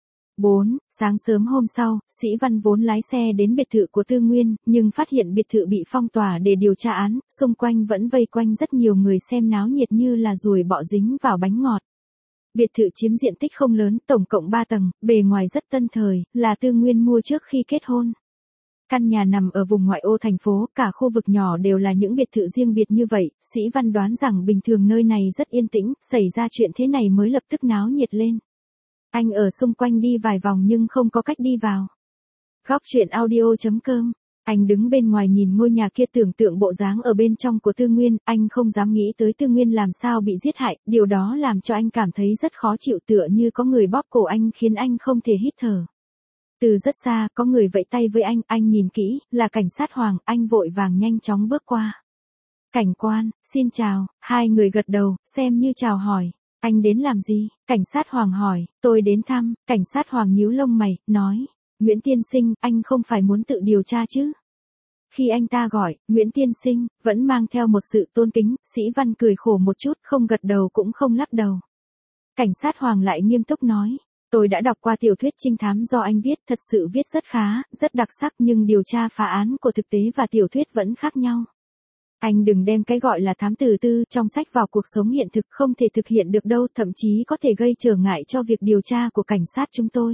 4. Sáng sớm hôm sau, Sĩ Văn vốn lái xe đến biệt thự của Tư Nguyên, nhưng phát hiện biệt thự bị phong tỏa để điều tra án, xung quanh vẫn vây quanh rất nhiều người xem náo nhiệt như là ruồi bọ dính vào bánh ngọt. Biệt thự chiếm diện tích không lớn, tổng cộng 3 tầng, bề ngoài rất tân thời, là Tư Nguyên mua trước khi kết hôn. Căn nhà nằm ở vùng ngoại ô thành phố, cả khu vực nhỏ đều là những biệt thự riêng biệt như vậy, Sĩ Văn đoán rằng bình thường nơi này rất yên tĩnh, xảy ra chuyện thế này mới lập tức náo nhiệt lên. Anh ở xung quanh đi vài vòng nhưng không có cách đi vào. Góc truyện audio.com. Anh đứng bên ngoài nhìn ngôi nhà kia tưởng tượng bộ dáng ở bên trong của Tư Nguyên, anh không dám nghĩ tới Tư Nguyên làm sao bị giết hại, điều đó làm cho anh cảm thấy rất khó chịu tựa như có người bóp cổ anh khiến anh không thể hít thở. Từ rất xa, có người vẫy tay với anh nhìn kỹ, là cảnh sát Hoàng, anh vội vàng nhanh chóng bước qua. Cảnh quan, xin chào, hai người gật đầu, xem như chào hỏi. Anh đến làm gì? Cảnh sát Hoàng hỏi, tôi đến thăm, cảnh sát Hoàng nhíu lông mày, nói, Nguyễn Tiên Sinh, anh không phải muốn tự điều tra chứ? Khi anh ta gọi, Nguyễn Tiên Sinh, vẫn mang theo một sự tôn kính, Sĩ Văn cười khổ một chút, không gật đầu cũng không lắc đầu. Cảnh sát Hoàng lại nghiêm túc nói, tôi đã đọc qua tiểu thuyết trinh thám do anh viết, thật sự viết rất khá, rất đặc sắc nhưng điều tra phá án của thực tế và tiểu thuyết vẫn khác nhau. Anh đừng đem cái gọi là thám tử tư trong sách vào cuộc sống hiện thực, không thể thực hiện được đâu, thậm chí có thể gây trở ngại cho việc điều tra của cảnh sát chúng tôi.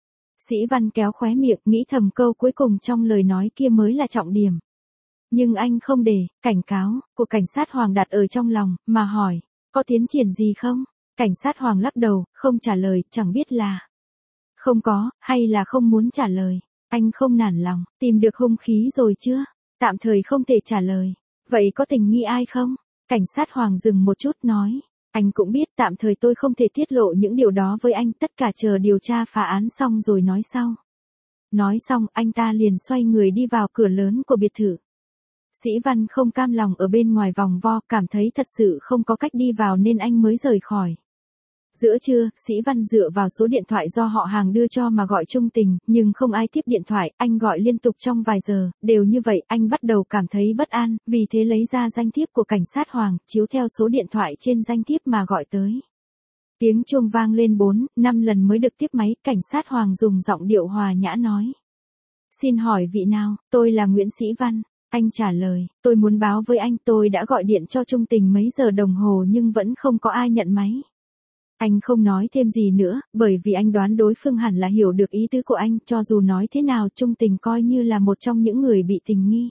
Sĩ Văn kéo khóe miệng, nghĩ thầm câu cuối cùng trong lời nói kia mới là trọng điểm. Nhưng anh không để, cảnh cáo, của cảnh sát Hoàng đặt ở trong lòng, mà hỏi, có tiến triển gì không? Cảnh sát Hoàng lắc đầu, không trả lời, chẳng biết là không có, hay là không muốn trả lời. Anh không nản lòng, tìm được hung khí rồi chưa? Tạm thời không thể trả lời. Vậy có tình nghi ai không? Cảnh sát Hoàng dừng một chút nói. Anh cũng biết tạm thời tôi không thể tiết lộ những điều đó với anh, tất cả chờ điều tra phá án xong rồi nói sau. Nói xong anh ta liền xoay người đi vào cửa lớn của biệt thự. Sĩ Văn không cam lòng ở bên ngoài vòng vo, cảm thấy thật sự không có cách đi vào nên anh mới rời khỏi. Giữa trưa, Sĩ Văn dựa vào số điện thoại do họ hàng đưa cho mà gọi Trung Tình, nhưng không ai tiếp điện thoại, anh gọi liên tục trong vài giờ, đều như vậy, anh bắt đầu cảm thấy bất an, vì thế lấy ra danh thiếp của cảnh sát Hoàng, chiếu theo số điện thoại trên danh thiếp mà gọi tới. Tiếng chuông vang lên 4, 5 lần mới được tiếp máy, cảnh sát Hoàng dùng giọng điệu hòa nhã nói. Xin hỏi vị nào, tôi là Nguyễn Sĩ Văn. Anh trả lời, tôi muốn báo với anh tôi đã gọi điện cho Trung Tình mấy giờ đồng hồ nhưng vẫn không có ai nhận máy. Anh không nói thêm gì nữa, bởi vì anh đoán đối phương hẳn là hiểu được ý tứ của anh, cho dù nói thế nào Trung Tình coi như là một trong những người bị tình nghi.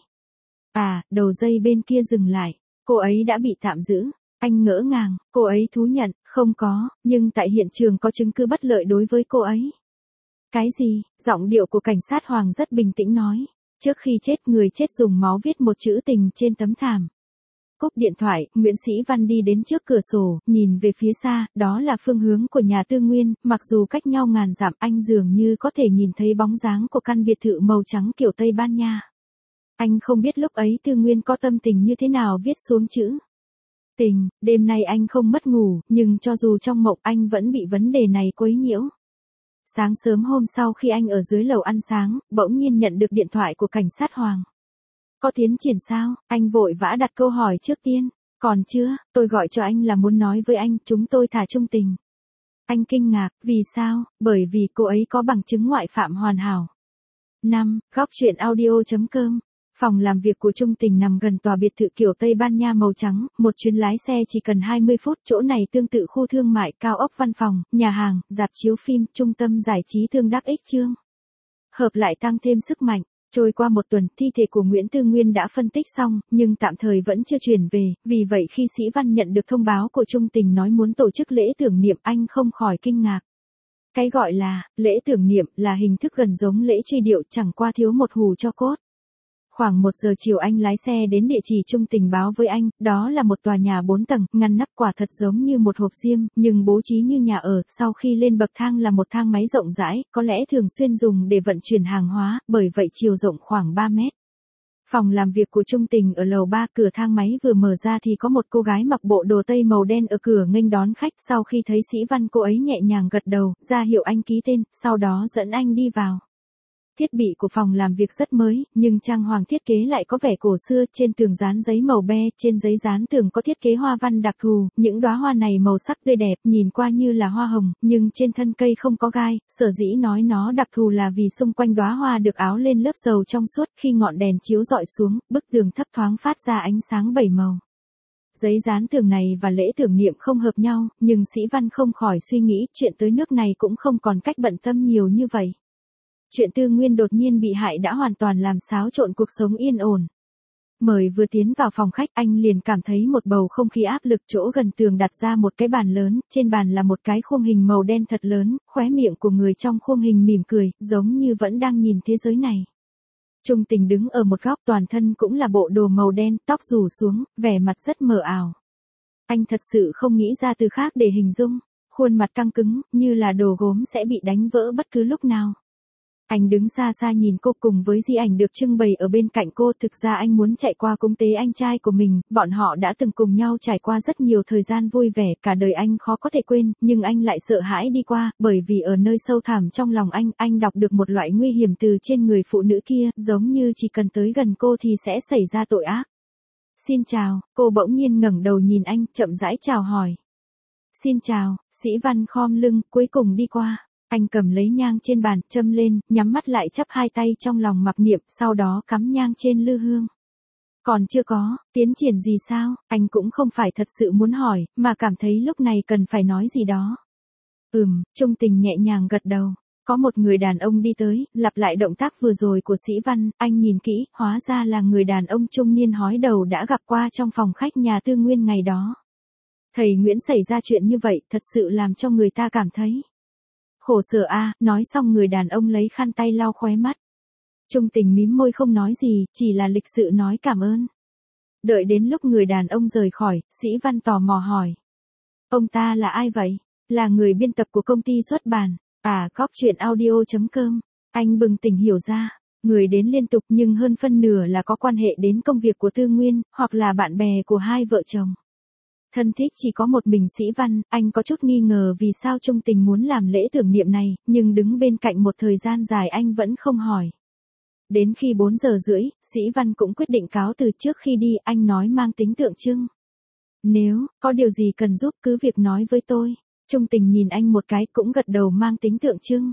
À, đầu dây bên kia dừng lại, cô ấy đã bị tạm giữ. Anh ngỡ ngàng, cô ấy thú nhận, không có, nhưng tại hiện trường có chứng cứ bất lợi đối với cô ấy. Cái gì? Giọng điệu của cảnh sát Hoàng rất bình tĩnh nói. Trước khi chết người chết dùng máu viết một chữ tình trên tấm thảm. Cúp điện thoại, Nguyễn Sĩ Văn đi đến trước cửa sổ, nhìn về phía xa, đó là phương hướng của nhà Tư Nguyên, mặc dù cách nhau ngàn dặm anh dường như có thể nhìn thấy bóng dáng của căn biệt thự màu trắng kiểu Tây Ban Nha. Anh không biết lúc ấy Tư Nguyên có tâm tình như thế nào viết xuống chữ tình, đêm nay anh không mất ngủ, nhưng cho dù trong mộng anh vẫn bị vấn đề này quấy nhiễu. Sáng sớm hôm sau khi anh ở dưới lầu ăn sáng, bỗng nhiên nhận được điện thoại của cảnh sát Hoàng. Có tiến triển sao? Anh vội vã đặt câu hỏi trước tiên. Còn chưa, tôi gọi cho anh là muốn nói với anh, chúng tôi thả Trung Tình. Anh kinh ngạc, vì sao? Bởi vì cô ấy có bằng chứng ngoại phạm hoàn hảo. 5. Góc truyện audio.com. Phòng làm việc của Trung Tình nằm gần tòa biệt thự kiểu Tây Ban Nha màu trắng, một chuyến lái xe chỉ cần 20 phút, chỗ này tương tự khu thương mại, cao ốc văn phòng, nhà hàng, rạp chiếu phim, trung tâm giải trí Thương Đắc Ích Trương. Hợp lại tăng thêm sức mạnh. Trôi qua một tuần, thi thể của Nguyễn Tư Nguyên đã phân tích xong, nhưng tạm thời vẫn chưa chuyển về, vì vậy khi Sĩ Văn nhận được thông báo của Trung Tình nói muốn tổ chức lễ tưởng niệm, anh không khỏi kinh ngạc. Cái gọi là lễ tưởng niệm là hình thức gần giống lễ truy điệu, chẳng qua thiếu một hù cho cốt. Khoảng 1 giờ chiều anh lái xe đến địa chỉ Trung Tình báo với anh, đó là một tòa nhà 4 tầng, ngăn nắp quả thật giống như một hộp diêm, nhưng bố trí như nhà ở, sau khi lên bậc thang là một thang máy rộng rãi, có lẽ thường xuyên dùng để vận chuyển hàng hóa, bởi vậy chiều rộng khoảng 3 mét. Phòng làm việc của Trung Tình ở lầu 3, cửa thang máy vừa mở ra thì có một cô gái mặc bộ đồ tây màu đen ở cửa nghênh đón khách, sau khi thấy Sĩ Văn cô ấy nhẹ nhàng gật đầu, ra hiệu anh ký tên, sau đó dẫn anh đi vào. Thiết bị của phòng làm việc rất mới, nhưng trang hoàng thiết kế lại có vẻ cổ xưa, trên tường dán giấy màu be, trên giấy dán tường có thiết kế hoa văn đặc thù, những đóa hoa này màu sắc tươi đẹp, nhìn qua như là hoa hồng, nhưng trên thân cây không có gai, sở dĩ nói nó đặc thù là vì xung quanh đóa hoa được áo lên lớp dầu trong suốt, khi ngọn đèn chiếu rọi xuống, bức tường thấp thoáng phát ra ánh sáng 7 màu. Giấy dán tường này và lễ tưởng niệm không hợp nhau, nhưng Sĩ Văn không khỏi suy nghĩ, chuyện tới nước này cũng không còn cách bận tâm nhiều như vậy. Chuyện Tư Nguyên đột nhiên bị hại đã hoàn toàn làm xáo trộn cuộc sống yên ổn. Mời vừa tiến vào phòng khách, anh liền cảm thấy một bầu không khí áp lực. Chỗ gần tường đặt ra một cái bàn lớn, trên bàn là một cái khuôn hình màu đen thật lớn, khóe miệng của người trong khuôn hình mỉm cười, giống như vẫn đang nhìn thế giới này. Trung Tình đứng ở một góc, toàn thân cũng là bộ đồ màu đen, tóc rủ xuống, vẻ mặt rất mờ ảo. Anh thật sự không nghĩ ra từ khác để hình dung, khuôn mặt căng cứng, như là đồ gốm sẽ bị đánh vỡ bất cứ lúc nào. Anh đứng xa xa nhìn cô cùng với di ảnh được trưng bày ở bên cạnh cô, thực ra anh muốn chạy qua cúng tế anh trai của mình, bọn họ đã từng cùng nhau trải qua rất nhiều thời gian vui vẻ, cả đời anh khó có thể quên, nhưng anh lại sợ hãi đi qua, bởi vì ở nơi sâu thẳm trong lòng anh đọc được một loại nguy hiểm từ trên người phụ nữ kia, giống như chỉ cần tới gần cô thì sẽ xảy ra tội ác. Xin chào, cô bỗng nhiên ngẩng đầu nhìn anh, chậm rãi chào hỏi. Xin chào, Sĩ Văn khom lưng, cuối cùng đi qua. Anh cầm lấy nhang trên bàn, châm lên, nhắm mắt lại chắp hai tay trong lòng mặc niệm, sau đó cắm nhang trên lư hương. Còn chưa có, tiến triển gì sao? Anh cũng không phải thật sự muốn hỏi, mà cảm thấy lúc này cần phải nói gì đó. Trung Tình nhẹ nhàng gật đầu. Có một người đàn ông đi tới, lặp lại động tác vừa rồi của Sĩ Văn, anh nhìn kỹ, hóa ra là người đàn ông trung niên hói đầu đã gặp qua trong phòng khách nhà Tư Nguyên ngày đó. Thầy Nguyễn xảy ra chuyện như vậy, thật sự làm cho người ta cảm thấy khổ sở a. Nói xong người đàn ông lấy khăn tay lau khóe mắt. Trung Tình mím môi không nói gì, chỉ là lịch sự nói cảm ơn. Đợi đến lúc người đàn ông rời khỏi, Sĩ Văn tò mò hỏi. Ông ta là ai vậy? Là người biên tập của công ty xuất bản. Góc chuyện audio.com. Anh bừng tỉnh hiểu ra. Người đến liên tục nhưng hơn phân nửa là có quan hệ đến công việc của Tư Nguyên, hoặc là bạn bè của hai vợ chồng. Thân thích chỉ có một mình Sĩ Văn, anh có chút nghi ngờ vì sao Trung Tình muốn làm lễ tưởng niệm này, nhưng đứng bên cạnh một thời gian dài anh vẫn không hỏi. Đến khi 4 giờ rưỡi, Sĩ Văn cũng quyết định cáo từ. Trước khi đi, anh nói mang tính tượng trưng. Nếu có điều gì cần giúp cứ việc nói với tôi. Trung Tình nhìn anh một cái cũng gật đầu mang tính tượng trưng.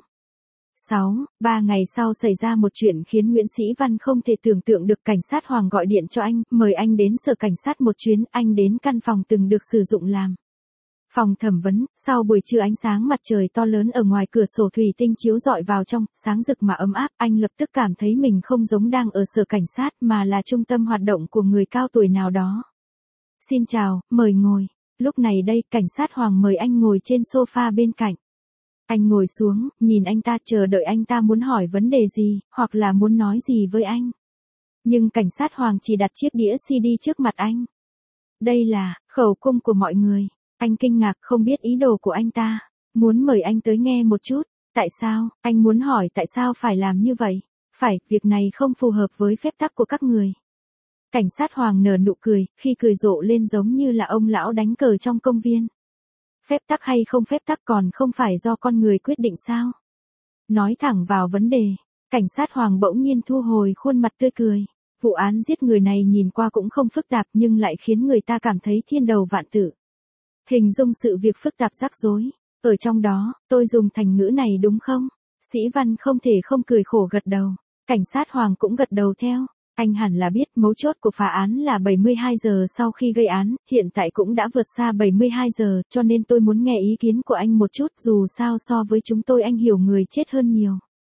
3 ngày sau xảy ra một chuyện khiến Nguyễn Sĩ Văn không thể tưởng tượng được. Cảnh sát Hoàng gọi điện cho anh, mời anh đến sở cảnh sát một chuyến. Anh đến căn phòng từng được sử dụng làm phòng thẩm vấn. Sau buổi trưa ánh sáng mặt trời to lớn ở ngoài cửa sổ thủy tinh chiếu rọi vào trong, sáng rực mà ấm áp. Anh lập tức cảm thấy mình không giống đang ở sở cảnh sát mà là trung tâm hoạt động của người cao tuổi nào đó. Xin chào, mời ngồi. Lúc này đây, cảnh sát Hoàng mời anh ngồi trên sofa bên cạnh. Anh ngồi xuống, nhìn anh ta, chờ đợi anh ta muốn hỏi vấn đề gì, hoặc là muốn nói gì với anh. Nhưng cảnh sát Hoàng chỉ đặt chiếc đĩa CD trước mặt anh. Đây là khẩu cung của mọi người. Anh kinh ngạc không biết ý đồ của anh ta. Muốn mời anh tới nghe một chút. Tại sao? Anh muốn hỏi tại sao phải làm như vậy? Phải, việc này không phù hợp với phép tắc của các người. Cảnh sát Hoàng nở nụ cười, khi cười rộ lên giống như là ông lão đánh cờ trong công viên. Phép tắc hay không phép tắc còn không phải do con người quyết định sao? Nói thẳng vào vấn đề, cảnh sát Hoàng bỗng nhiên thu hồi khuôn mặt tươi cười. Vụ án giết người này nhìn qua cũng không phức tạp nhưng lại khiến người ta cảm thấy thiên đầu vạn tử. Hình dung sự việc phức tạp rắc rối. Ở trong đó, tôi dùng thành ngữ này đúng không? Sĩ Văn không thể không cười khổ gật đầu. Cảnh sát Hoàng cũng gật đầu theo. Anh hẳn là biết mấu chốt của phá án là 72 giờ sau khi gây án, hiện tại cũng đã vượt xa 72 giờ, cho nên tôi muốn nghe ý kiến của anh một chút, dù sao so với chúng tôi anh hiểu người chết hơn nhiều.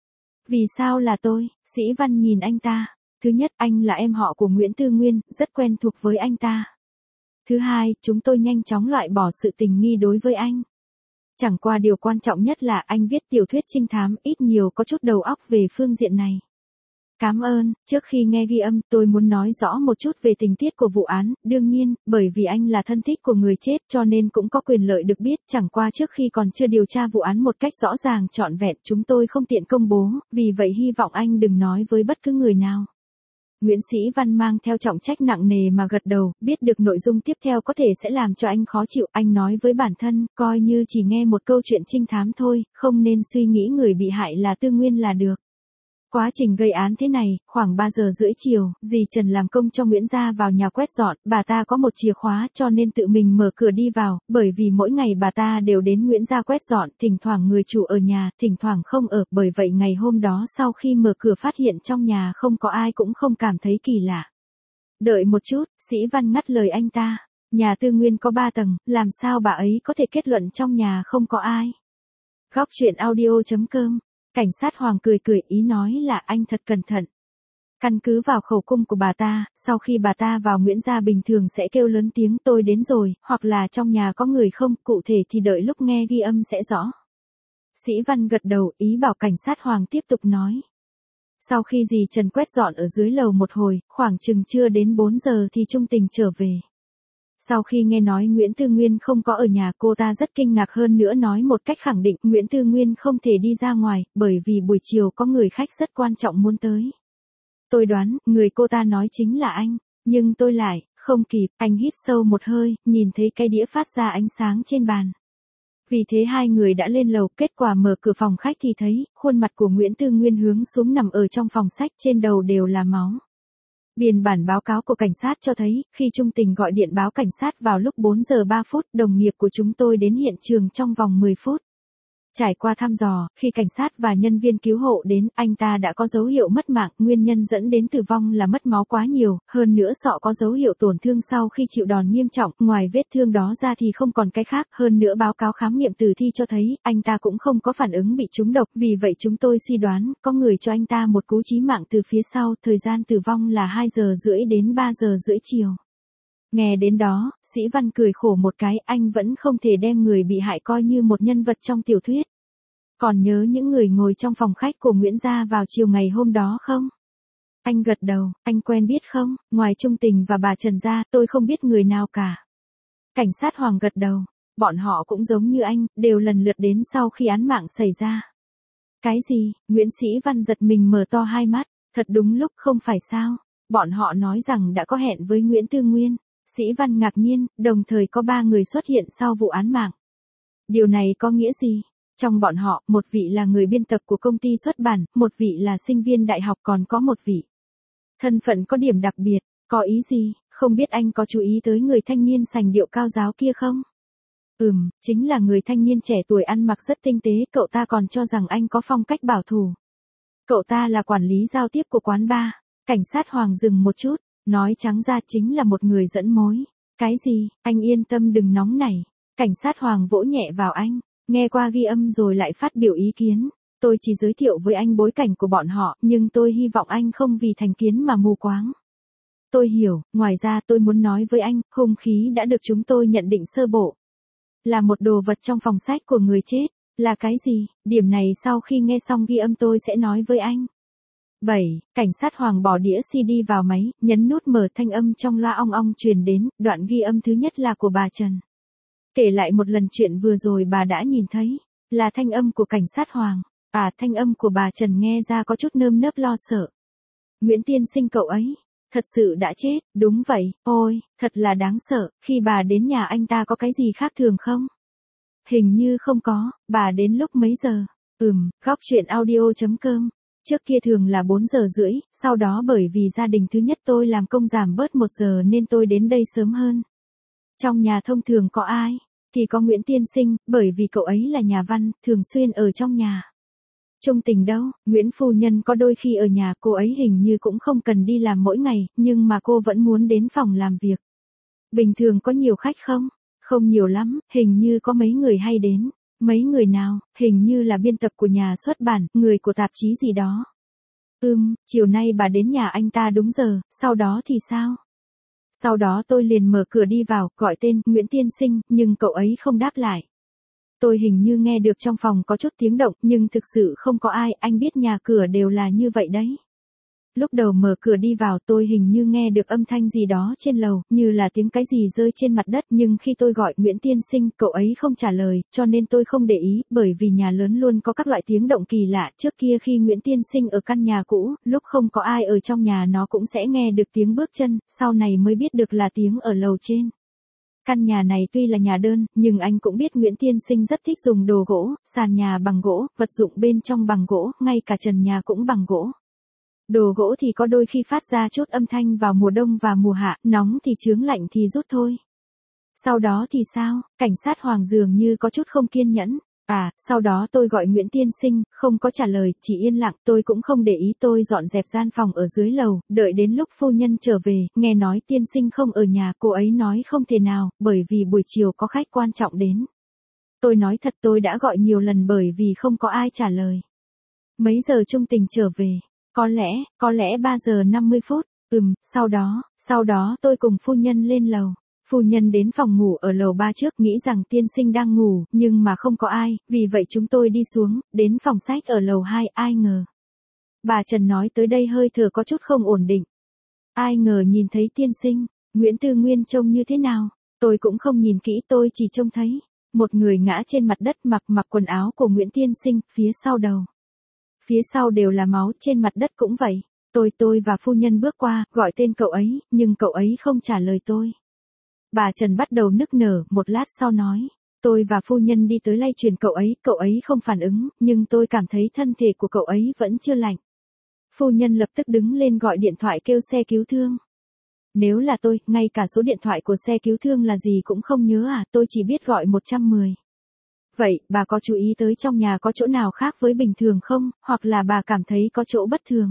Vì sao là tôi? Sĩ Văn nhìn anh ta. Thứ nhất, anh là em họ của Nguyễn Tư Nguyên, rất quen thuộc với anh ta. Thứ hai, chúng tôi nhanh chóng loại bỏ sự tình nghi đối với anh. Chẳng qua điều quan trọng nhất là anh viết tiểu thuyết trinh thám, ít nhiều có chút đầu óc về phương diện này. Cảm ơn, trước khi nghe ghi âm, tôi muốn nói rõ một chút về tình tiết của vụ án, đương nhiên, bởi vì anh là thân thích của người chết cho nên cũng có quyền lợi được biết, chẳng qua trước khi còn chưa điều tra vụ án một cách rõ ràng trọn vẹn, chúng tôi không tiện công bố, vì vậy hy vọng anh đừng nói với bất cứ người nào. Nguyễn Sĩ Văn mang theo trọng trách nặng nề mà gật đầu, biết được nội dung tiếp theo có thể sẽ làm cho anh khó chịu, anh nói với bản thân, coi như chỉ nghe một câu chuyện trinh thám thôi, không nên suy nghĩ người bị hại là Tư Nguyên là được. Quá trình gây án thế này, khoảng 3 giờ rưỡi chiều, dì Trần làm công cho Nguyễn gia vào nhà quét dọn, bà ta có một chìa khóa cho nên tự mình mở cửa đi vào, bởi vì mỗi ngày bà ta đều đến Nguyễn gia quét dọn, thỉnh thoảng người chủ ở nhà, thỉnh thoảng không ở, bởi vậy ngày hôm đó sau khi mở cửa phát hiện trong nhà không có ai cũng không cảm thấy kỳ lạ. Đợi một chút, Sĩ Văn ngắt lời anh ta, nhà Tư Nguyên có 3 tầng, làm sao bà ấy có thể kết luận trong nhà không có ai? Góc truyện audio.com. Cảnh sát Hoàng cười cười, ý nói là anh thật cẩn thận. Căn cứ vào khẩu cung của bà ta, sau khi bà ta vào Nguyễn gia bình thường sẽ kêu lớn tiếng tôi đến rồi, hoặc là trong nhà có người không, cụ thể thì đợi lúc nghe ghi âm sẽ rõ. Sĩ Văn gật đầu, ý bảo cảnh sát Hoàng tiếp tục nói. Sau khi dì Trần quét dọn ở dưới lầu một hồi, khoảng chừng trưa đến 4 giờ thì Trung Tình trở về. Sau khi nghe nói Nguyễn Tư Nguyên không có ở nhà, cô ta rất kinh ngạc, hơn nữa nói một cách khẳng định Nguyễn Tư Nguyên không thể đi ra ngoài, bởi vì buổi chiều có người khách rất quan trọng muốn tới. Tôi đoán, người cô ta nói chính là anh, nhưng tôi lại, không kịp, anh hít sâu một hơi, nhìn thấy cái đĩa phát ra ánh sáng trên bàn. Vì thế hai người đã lên lầu, kết quả mở cửa phòng khách thì thấy, khuôn mặt của Nguyễn Tư Nguyên hướng xuống nằm ở trong phòng sách, trên đầu đều là máu. Biên bản báo cáo của cảnh sát cho thấy, khi Trung Tình gọi điện báo cảnh sát vào lúc 4 giờ 3 phút, đồng nghiệp của chúng tôi đến hiện trường trong vòng 10 phút. Trải qua thăm dò, khi cảnh sát và nhân viên cứu hộ đến, anh ta đã có dấu hiệu mất mạng, nguyên nhân dẫn đến tử vong là mất máu quá nhiều, hơn nữa sọ có dấu hiệu tổn thương sau khi chịu đòn nghiêm trọng, ngoài vết thương đó ra thì không còn cái khác, hơn nữa báo cáo khám nghiệm tử thi cho thấy, anh ta cũng không có phản ứng bị trúng độc, vì vậy chúng tôi suy đoán, có người cho anh ta một cú chí mạng từ phía sau, thời gian tử vong là 2 giờ rưỡi đến 3 giờ rưỡi chiều. Nghe đến đó, Sĩ Văn cười khổ một cái, anh vẫn không thể đem người bị hại coi như một nhân vật trong tiểu thuyết. Còn nhớ những người ngồi trong phòng khách của Nguyễn gia vào chiều ngày hôm đó không? Anh gật đầu, anh quen biết không? Ngoài Trung Tình và bà Trần gia, tôi không biết người nào cả. Cảnh sát Hoàng gật đầu, bọn họ cũng giống như anh, đều lần lượt đến sau khi án mạng xảy ra. Cái gì? Nguyễn Sĩ Văn giật mình mở to hai mắt, thật đúng lúc không phải sao? Bọn họ nói rằng đã có hẹn với Nguyễn Tư Nguyên. Sĩ Văn ngạc nhiên, đồng thời có 3 người xuất hiện sau vụ án mạng. Điều này có nghĩa gì? Trong bọn họ, một vị là người biên tập của công ty xuất bản, một vị là sinh viên đại học, còn có một vị. Thân phận có điểm đặc biệt, có ý gì? Không biết anh có chú ý tới người thanh niên sành điệu cao giáo kia không? Chính là người thanh niên trẻ tuổi ăn mặc rất tinh tế, cậu ta còn cho rằng anh có phong cách bảo thủ. Cậu ta là quản lý giao tiếp của quán bar. Cảnh sát Hoàng dừng một chút, nói trắng ra chính là một người dẫn mối. Cái gì? Anh yên tâm đừng nóng nảy. Cảnh sát Hoàng vỗ nhẹ vào anh, nghe qua ghi âm rồi lại phát biểu ý kiến. Tôi chỉ giới thiệu với anh bối cảnh của bọn họ, nhưng tôi hy vọng anh không vì thành kiến mà mù quáng. Tôi hiểu, ngoài ra tôi muốn nói với anh, hung khí đã được chúng tôi nhận định sơ bộ. Là một đồ vật trong phòng sách của người chết. Là cái gì? Điểm này sau khi nghe xong ghi âm tôi sẽ nói với anh. 7. Cảnh sát Hoàng bỏ đĩa CD vào máy, nhấn nút mở, thanh âm trong loa ong ong truyền đến, đoạn ghi âm thứ nhất là của bà Trần. Kể lại một lần chuyện vừa rồi bà đã nhìn thấy, là thanh âm của cảnh sát Hoàng. Thanh âm của bà Trần nghe ra có chút nơm nớp lo sợ. Nguyễn tiên sinh cậu ấy, thật sự đã chết, đúng vậy, ôi, thật là đáng sợ, khi bà đến nhà anh ta có cái gì khác thường không? Hình như không có, bà đến lúc mấy giờ? Góc truyện audio.com. Trước kia thường là 4 giờ rưỡi, sau đó bởi vì gia đình thứ nhất tôi làm công giảm bớt 1 giờ nên tôi đến đây sớm hơn. Trong nhà thông thường có ai? Thì có Nguyễn tiên sinh, bởi vì cậu ấy là nhà văn, thường xuyên ở trong nhà. Trung Tình đâu? Nguyễn phu nhân có đôi khi ở nhà, cô ấy hình như cũng không cần đi làm mỗi ngày, nhưng mà cô vẫn muốn đến phòng làm việc. Bình thường có nhiều khách không? Không nhiều lắm, hình như có mấy người hay đến. Mấy người nào, hình như là biên tập của nhà xuất bản, người của tạp chí gì đó. Chiều nay bà đến nhà anh ta đúng giờ, sau đó thì sao? Sau đó tôi liền mở cửa đi vào, gọi tên Nguyễn Tiên Sinh, nhưng cậu ấy không đáp lại. Tôi hình như nghe được trong phòng có chút tiếng động, nhưng thực sự không có ai, anh biết nhà cửa đều là như vậy đấy. Lúc đầu mở cửa đi vào tôi hình như nghe được âm thanh gì đó trên lầu, như là tiếng cái gì rơi trên mặt đất, nhưng khi tôi gọi Nguyễn Tiên Sinh, cậu ấy không trả lời, cho nên tôi không để ý, bởi vì nhà lớn luôn có các loại tiếng động kỳ lạ. Trước kia khi Nguyễn Tiên Sinh ở căn nhà cũ, lúc không có ai ở trong nhà nó cũng sẽ nghe được tiếng bước chân, sau này mới biết được là tiếng ở lầu trên. Căn nhà này tuy là nhà đơn, nhưng anh cũng biết Nguyễn Tiên Sinh rất thích dùng đồ gỗ, sàn nhà bằng gỗ, vật dụng bên trong bằng gỗ, ngay cả trần nhà cũng bằng gỗ. Đồ gỗ thì có đôi khi phát ra chút âm thanh vào mùa đông và mùa hạ, nóng thì chướng, lạnh thì rút thôi. Sau đó thì sao? Cảnh sát Hoàng dường như có chút không kiên nhẫn. Sau đó tôi gọi Nguyễn Tiên Sinh, không có trả lời, chỉ yên lặng, tôi cũng không để ý, tôi dọn dẹp gian phòng ở dưới lầu, đợi đến lúc phu nhân trở về, nghe nói Tiên Sinh không ở nhà, cô ấy nói không thể nào, bởi vì buổi chiều có khách quan trọng đến. Tôi nói thật tôi đã gọi nhiều lần bởi vì không có ai trả lời. Mấy giờ Trung Tình trở về? Có lẽ 3 giờ 50 phút. Sau đó tôi cùng phu nhân lên lầu. Phu nhân đến phòng ngủ ở lầu 3 trước, nghĩ rằng Tiên Sinh đang ngủ, nhưng mà không có ai, vì vậy chúng tôi đi xuống, đến phòng sách ở lầu 2, ai ngờ. Bà Trần nói tới đây hơi thở có chút không ổn định. Ai ngờ nhìn thấy Tiên Sinh, Nguyễn Tư Nguyên trông như thế nào? Tôi cũng không nhìn kỹ, tôi chỉ trông thấy một người ngã trên mặt đất, mặc quần áo của Nguyễn Tiên Sinh, phía sau đầu. Phía sau đều là máu, trên mặt đất cũng vậy. Tôi và phu nhân bước qua, gọi tên cậu ấy, nhưng cậu ấy không trả lời tôi. Bà Trần bắt đầu nức nở, một lát sau nói. Tôi và phu nhân đi tới lay truyền cậu ấy không phản ứng, nhưng tôi cảm thấy thân thể của cậu ấy vẫn chưa lạnh. Phu nhân lập tức đứng lên gọi điện thoại kêu xe cứu thương. Nếu là tôi, ngay cả số điện thoại của xe cứu thương là gì cũng không nhớ tôi chỉ biết gọi 110. Vậy, bà có chú ý tới trong nhà có chỗ nào khác với bình thường không, hoặc là bà cảm thấy có chỗ bất thường?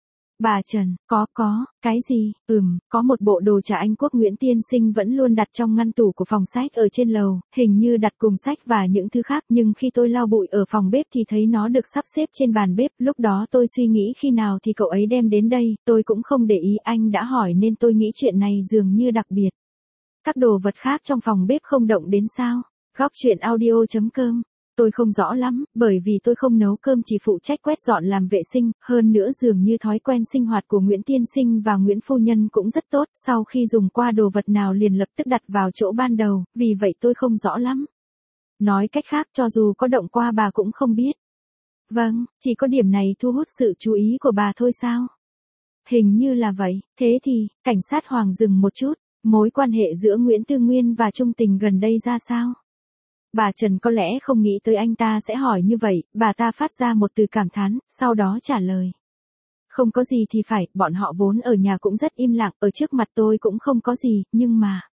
Bà Trần, có, cái gì? Có một bộ đồ trà Anh Quốc Nguyễn Tiên Sinh vẫn luôn đặt trong ngăn tủ của phòng sách ở trên lầu, hình như đặt cùng sách và những thứ khác, nhưng khi tôi lau bụi ở phòng bếp thì thấy nó được sắp xếp trên bàn bếp, lúc đó tôi suy nghĩ khi nào thì cậu ấy đem đến đây, tôi cũng không để ý, anh đã hỏi nên tôi nghĩ chuyện này dường như đặc biệt. Các đồ vật khác trong phòng bếp không động đến sao? Góc truyện audio.com. Tôi không rõ lắm, bởi vì tôi không nấu cơm, chỉ phụ trách quét dọn làm vệ sinh, hơn nữa dường như thói quen sinh hoạt của Nguyễn Tiên Sinh và Nguyễn Phu Nhân cũng rất tốt, sau khi dùng qua đồ vật nào liền lập tức đặt vào chỗ ban đầu, vì vậy tôi không rõ lắm. Nói cách khác, cho dù có động qua bà cũng không biết. Vâng, chỉ có điểm này thu hút sự chú ý của bà thôi sao? Hình như là vậy, thế thì, cảnh sát Hoàng dừng một chút, mối quan hệ giữa Nguyễn Tư Nguyên và Trung Tình gần đây ra sao? Bà Trần có lẽ không nghĩ tới anh ta sẽ hỏi như vậy, bà ta phát ra một từ cảm thán, sau đó trả lời. Không có gì thì phải, bọn họ vốn ở nhà cũng rất im lặng, ở trước mặt tôi cũng không có gì, nhưng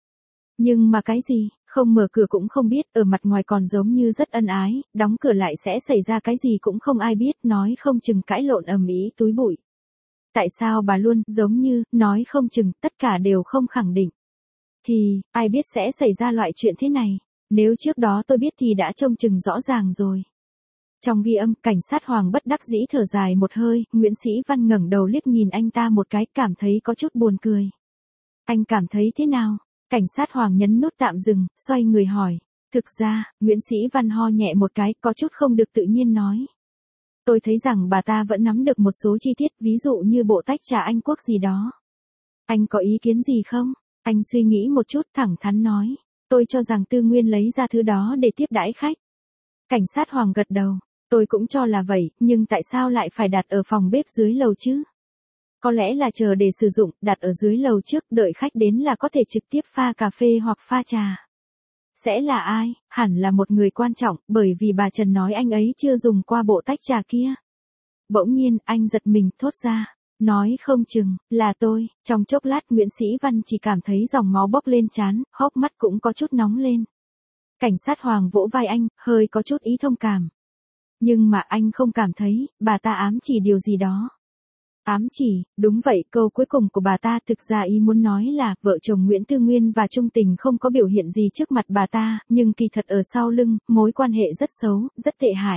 mà cái gì, không mở cửa cũng không biết, ở mặt ngoài còn giống như rất ân ái, đóng cửa lại sẽ xảy ra cái gì cũng không ai biết, nói không chừng cãi lộn ầm ĩ túi bụi. Tại sao bà luôn, giống như, nói không chừng, tất cả đều không khẳng định. Thì, ai biết sẽ xảy ra loại chuyện thế này. Nếu trước đó tôi biết thì đã trông chừng rõ ràng rồi. Trong ghi âm, cảnh sát Hoàng bất đắc dĩ thở dài một hơi, Nguyễn Sĩ Văn ngẩng đầu liếc nhìn anh ta một cái, cảm thấy có chút buồn cười. Anh cảm thấy thế nào? Cảnh sát Hoàng nhấn nút tạm dừng, xoay người hỏi. Thực ra, Nguyễn Sĩ Văn ho nhẹ một cái, có chút không được tự nhiên nói. Tôi thấy rằng bà ta vẫn nắm được một số chi tiết, ví dụ như bộ tách trà Anh Quốc gì đó. Anh có ý kiến gì không? Anh suy nghĩ một chút, thẳng thắn nói. Tôi cho rằng Tư Nguyên lấy ra thứ đó để tiếp đãi khách. Cảnh sát Hoàng gật đầu. Tôi cũng cho là vậy, nhưng tại sao lại phải đặt ở phòng bếp dưới lầu chứ? Có lẽ là chờ để sử dụng, đặt ở dưới lầu trước, đợi khách đến là có thể trực tiếp pha cà phê hoặc pha trà. Sẽ là ai? Hẳn là một người quan trọng, bởi vì bà Trần nói anh ấy chưa dùng qua bộ tách trà kia. Bỗng nhiên, anh giật mình, thốt ra. Nói không chừng, là tôi. Trong chốc lát Nguyễn Sĩ Văn chỉ cảm thấy dòng máu bốc lên trán, hốc mắt cũng có chút nóng lên. Cảnh sát Hoàng vỗ vai anh, hơi có chút ý thông cảm. Nhưng mà anh không cảm thấy, bà ta ám chỉ điều gì đó. Ám chỉ, đúng vậy, câu cuối cùng của bà ta thực ra ý muốn nói là vợ chồng Nguyễn Tư Nguyên và Trung Tình không có biểu hiện gì trước mặt bà ta, nhưng kỳ thật ở sau lưng, mối quan hệ rất xấu, rất tệ hại.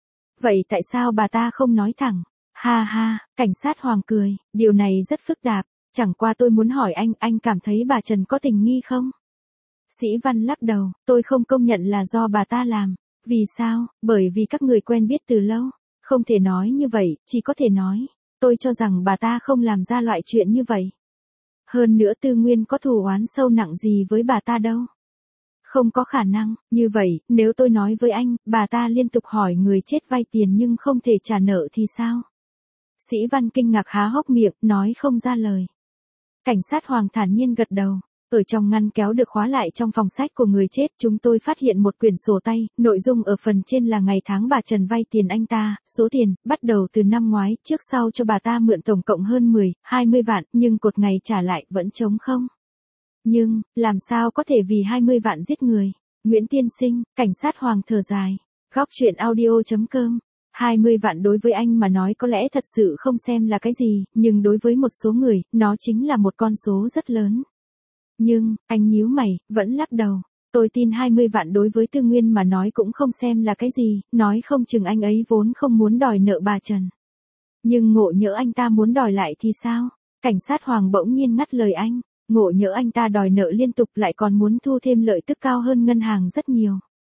Vậy tại sao bà ta không nói thẳng? Ha ha, cảnh sát Hoàng cười, điều này rất phức tạp, chẳng qua tôi muốn hỏi anh cảm thấy bà Trần có tình nghi không? Sĩ Văn lắc đầu, tôi không công nhận là do bà ta làm. Vì sao? Bởi vì các người quen biết từ lâu. Không thể nói như vậy, chỉ có thể nói. Tôi cho rằng bà ta không làm ra loại chuyện như vậy. Hơn nữa Tư Nguyên có thù oán sâu nặng gì với bà ta đâu. Không có khả năng, như vậy, nếu tôi nói với anh, bà ta liên tục hỏi người chết vay tiền nhưng không thể trả nợ thì sao? Sĩ Văn kinh ngạc há hốc miệng, nói không ra lời. Cảnh sát Hoàng thản nhiên gật đầu. Ở trong ngăn kéo được khóa lại trong phòng sách của người chết, chúng tôi phát hiện một quyển sổ tay, nội dung ở phần trên là ngày tháng bà Trần vay tiền anh ta, số tiền, bắt đầu từ năm ngoái, trước sau cho bà ta mượn tổng cộng hơn 20 vạn, nhưng cột ngày trả lại vẫn trống không. Nhưng, làm sao có thể vì 20 vạn giết người? Nguyễn tiên sinh, cảnh sát Hoàng thở dài. Góc truyện audio.com 20 vạn đối với anh mà nói có lẽ thật sự không xem là cái gì, nhưng đối với một số người, nó chính là một con số rất lớn. Nhưng, anh nhíu mày, vẫn lắc đầu. Tôi tin 20 vạn đối với Tư Nguyên mà nói cũng không xem là cái gì, nói không chừng anh ấy vốn không muốn đòi nợ bà Trần. Nhưng ngộ nhỡ anh ta muốn đòi lại thì sao? Cảnh sát Hoàng bỗng nhiên ngắt lời anh. Ngộ nhỡ anh ta đòi nợ liên tục lại còn muốn thu thêm lợi tức cao hơn ngân hàng rất nhiều.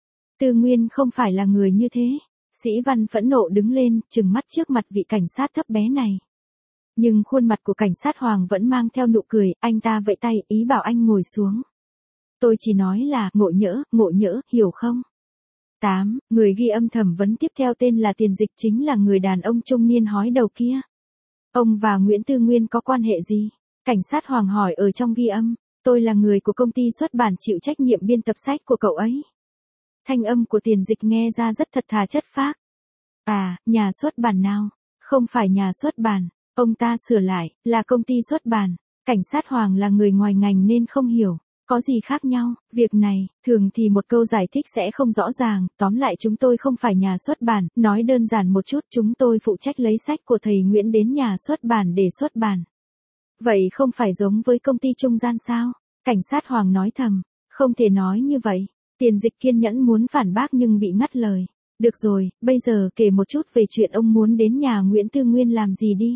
Tư Nguyên không phải là người như thế. Sĩ Văn phẫn nộ đứng lên, trừng mắt trước mặt vị cảnh sát thấp bé này. Nhưng khuôn mặt của cảnh sát Hoàng vẫn mang theo nụ cười, anh ta vẫy tay, ý bảo anh ngồi xuống. Tôi chỉ nói là, ngộ nhỡ, hiểu không? 8. Người ghi âm thẩm vấn tiếp theo tên là Tiền Dịch chính là người đàn ông trung niên hói đầu kia. Ông và Nguyễn Tư Nguyên có quan hệ gì? Cảnh sát Hoàng hỏi ở trong ghi âm. Tôi là người của công ty xuất bản chịu trách nhiệm biên tập sách của cậu ấy. Thanh âm của Tiền Dịch nghe ra rất thật thà chất phác. À, nhà xuất bản nào? Không phải nhà xuất bản. Ông ta sửa lại, là công ty xuất bản. Cảnh sát Hoàng là người ngoài ngành nên không hiểu. Có gì khác nhau, việc này, thường thì một câu giải thích sẽ không rõ ràng, tóm lại chúng tôi không phải nhà xuất bản, nói đơn giản một chút chúng tôi phụ trách lấy sách của thầy Nguyễn đến nhà xuất bản để xuất bản. Vậy không phải giống với công ty trung gian sao? Cảnh sát Hoàng nói thầm, không thể nói như vậy. Tiền Dịch kiên nhẫn muốn phản bác nhưng bị ngắt lời. Được rồi, bây giờ kể một chút về chuyện ông muốn đến nhà Nguyễn Tư Nguyên làm gì đi.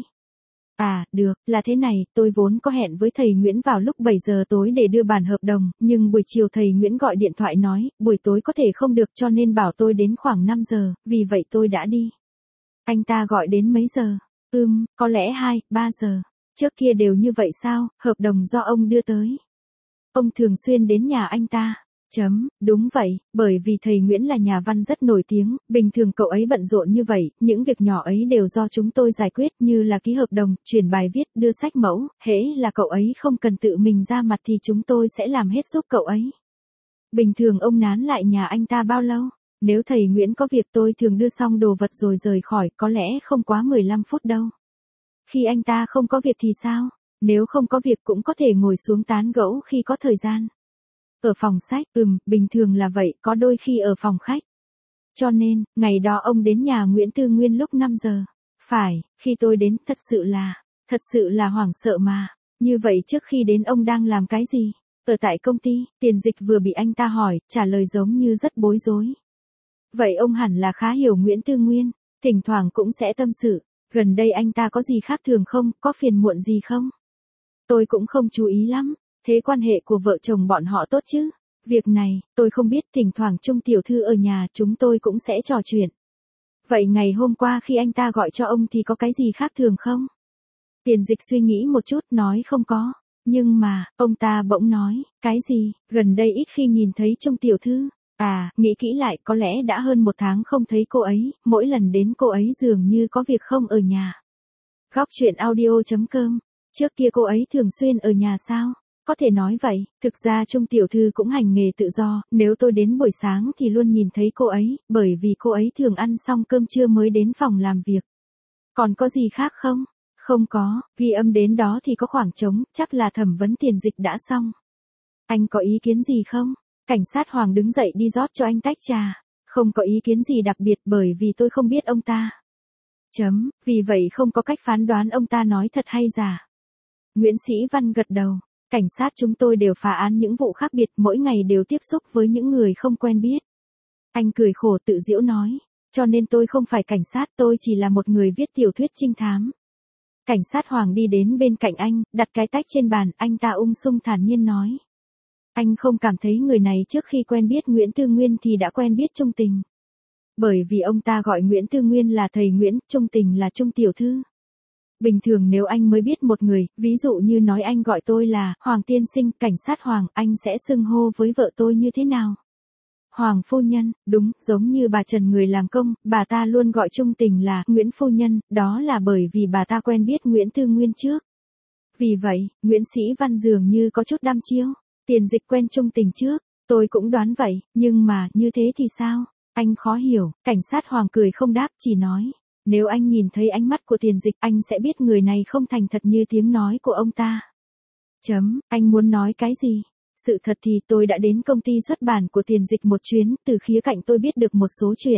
À, được, là thế này, tôi vốn có hẹn với thầy Nguyễn vào lúc 7 giờ tối để đưa bản hợp đồng, nhưng buổi chiều thầy Nguyễn gọi điện thoại nói, buổi tối có thể không được cho nên bảo tôi đến khoảng 5 giờ, vì vậy tôi đã đi. Anh ta gọi đến mấy giờ? Có lẽ 2-3 giờ. Trước kia đều như vậy sao, hợp đồng do ông đưa tới. Ông thường xuyên đến nhà anh ta. Đúng vậy, bởi vì thầy Nguyễn là nhà văn rất nổi tiếng, bình thường cậu ấy bận rộn như vậy, những việc nhỏ ấy đều do chúng tôi giải quyết như là ký hợp đồng, chuyển bài viết, đưa sách mẫu, hễ là cậu ấy không cần tự mình ra mặt thì chúng tôi sẽ làm hết giúp cậu ấy. Bình thường ông nán lại nhà anh ta bao lâu? Nếu thầy Nguyễn có việc tôi thường đưa xong đồ vật rồi rời khỏi, có lẽ không quá 15 phút đâu. Khi anh ta không có việc thì sao? Nếu không có việc cũng có thể ngồi xuống tán gẫu khi có thời gian. Ở phòng sách, bình thường là vậy, có đôi khi ở phòng khách. Cho nên, ngày đó ông đến nhà Nguyễn Tư Nguyên lúc 5 giờ. Phải, khi tôi đến, thật sự là hoảng sợ mà. Như vậy trước khi đến ông đang làm cái gì? Ở tại công ty, Tiền Dịch vừa bị anh ta hỏi, trả lời giống như rất bối rối. Vậy ông hẳn là khá hiểu Nguyễn Tư Nguyên, thỉnh thoảng cũng sẽ tâm sự. Gần đây anh ta có gì khác thường không, có phiền muộn gì không? Tôi cũng không chú ý lắm. Thế quan hệ của vợ chồng bọn họ tốt chứ? Việc này, tôi không biết, thỉnh thoảng Trung tiểu thư ở nhà chúng tôi cũng sẽ trò chuyện. Vậy ngày hôm qua khi anh ta gọi cho ông thì có cái gì khác thường không? Tiền Dịch suy nghĩ một chút nói không có. Nhưng mà, ông ta bỗng nói, cái gì, gần đây ít khi nhìn thấy Trung tiểu thư. À, nghĩ kỹ lại có lẽ đã hơn 1 tháng không thấy cô ấy, mỗi lần đến cô ấy dường như có việc không ở nhà. Góc truyện audio.com, trước kia cô ấy thường xuyên ở nhà sao? Có thể nói vậy, thực ra Trung tiểu thư cũng hành nghề tự do, nếu tôi đến buổi sáng thì luôn nhìn thấy cô ấy, bởi vì cô ấy thường ăn xong cơm trưa mới đến phòng làm việc. Còn có gì khác không? Không có, ghi âm đến đó thì có khoảng trống, chắc là thẩm vấn Tiền Dịch đã xong. Anh có ý kiến gì không? Cảnh sát Hoàng đứng dậy đi rót cho anh tách trà. Không có ý kiến gì đặc biệt bởi vì tôi không biết ông ta. Vì vậy không có cách phán đoán ông ta nói thật hay giả. Nguyễn Sĩ Văn gật đầu. Cảnh sát chúng tôi đều phá án những vụ khác biệt, mỗi ngày đều tiếp xúc với những người không quen biết. Anh cười khổ tự giễu nói. Cho nên tôi không phải cảnh sát, tôi chỉ là một người viết tiểu thuyết trinh thám. Cảnh sát Hoàng đi đến bên cạnh anh, đặt cái tách trên bàn, anh ta ung dung thản nhiên nói. Anh không cảm thấy người này trước khi quen biết Nguyễn Tư Nguyên thì đã quen biết Trung Tình. Bởi vì ông ta gọi Nguyễn Tư Nguyên là thầy Nguyễn, Trung Tình là Trung tiểu thư. Bình thường nếu anh mới biết một người, ví dụ như nói anh gọi tôi là Hoàng tiên sinh, cảnh sát Hoàng, anh sẽ xưng hô với vợ tôi như thế nào? Hoàng phu nhân, đúng, giống như bà Trần người làm công, bà ta luôn gọi Trung Tình là Nguyễn phu nhân, đó là bởi vì bà ta quen biết Nguyễn Tư Nguyên trước. Vì vậy, Nguyễn Sĩ Văn dường như có chút đăm chiêu. Tiền Dịch quen Trung Tình trước, tôi cũng đoán vậy, nhưng mà, như thế thì sao? Anh khó hiểu, cảnh sát Hoàng cười không đáp, chỉ nói. Nếu anh nhìn thấy ánh mắt của Tiền Dịch, anh sẽ biết người này không thành thật như tiếng nói của ông ta. Anh muốn nói cái gì? Sự thật thì tôi đã đến công ty xuất bản của Tiền Dịch một chuyến, từ khía cạnh tôi biết được một số chuyện.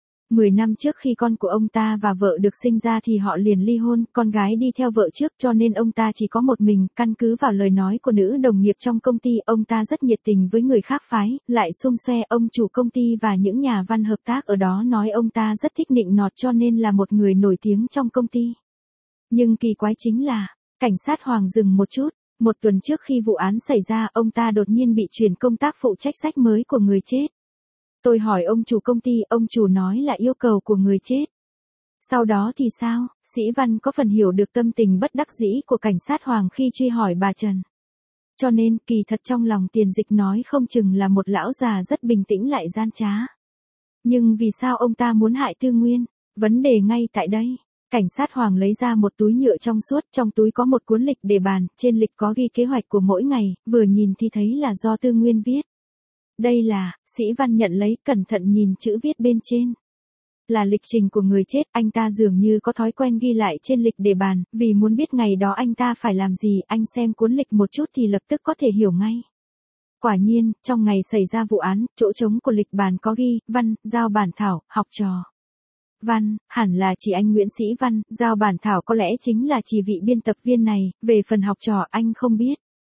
10 năm trước khi con của ông ta và vợ được sinh ra thì họ liền ly hôn, con gái đi theo vợ trước cho nên ông ta chỉ có một mình, căn cứ vào lời nói của nữ đồng nghiệp trong công ty, ông ta rất nhiệt tình với người khác phái, lại xung xoe, ông chủ công ty và những nhà văn hợp tác ở đó nói ông ta rất thích nịnh nọt cho nên là một người nổi tiếng trong công ty. Nhưng kỳ quái chính là, cảnh sát Hoàng dừng một chút, một tuần trước khi vụ án xảy ra, ông ta đột nhiên bị chuyển công tác phụ trách sách mới của người chết. Tôi hỏi ông chủ công ty, ông chủ nói là yêu cầu của người chết. Sau đó thì sao? Sĩ Văn có phần hiểu được tâm tình bất đắc dĩ của cảnh sát Hoàng khi truy hỏi bà Trần. Cho nên, kỳ thật trong lòng Tiền Dịch nói không chừng là một lão già rất bình tĩnh lại gian trá. Nhưng vì sao ông ta muốn hại Tư Nguyên? Vấn đề ngay tại đây. Cảnh sát Hoàng lấy ra một túi nhựa trong suốt, trong túi có một cuốn lịch đề bàn, trên lịch có ghi kế hoạch của mỗi ngày, vừa nhìn thì thấy là do Tư Nguyên viết. Đây là, Sĩ Văn nhận lấy, cẩn thận nhìn chữ viết bên trên. Là lịch trình của người chết, anh ta dường như có thói quen ghi lại trên lịch đề bàn, vì muốn biết ngày đó anh ta phải làm gì, anh xem cuốn lịch một chút thì lập tức có thể hiểu ngay. Quả nhiên, trong ngày xảy ra vụ án, chỗ trống của lịch bàn có ghi, văn, giao bản thảo, học trò. Văn, hẳn là chỉ anh Nguyễn Sĩ Văn, giao bản thảo có lẽ chính là chỉ vị biên tập viên này, về phần học trò anh không biết.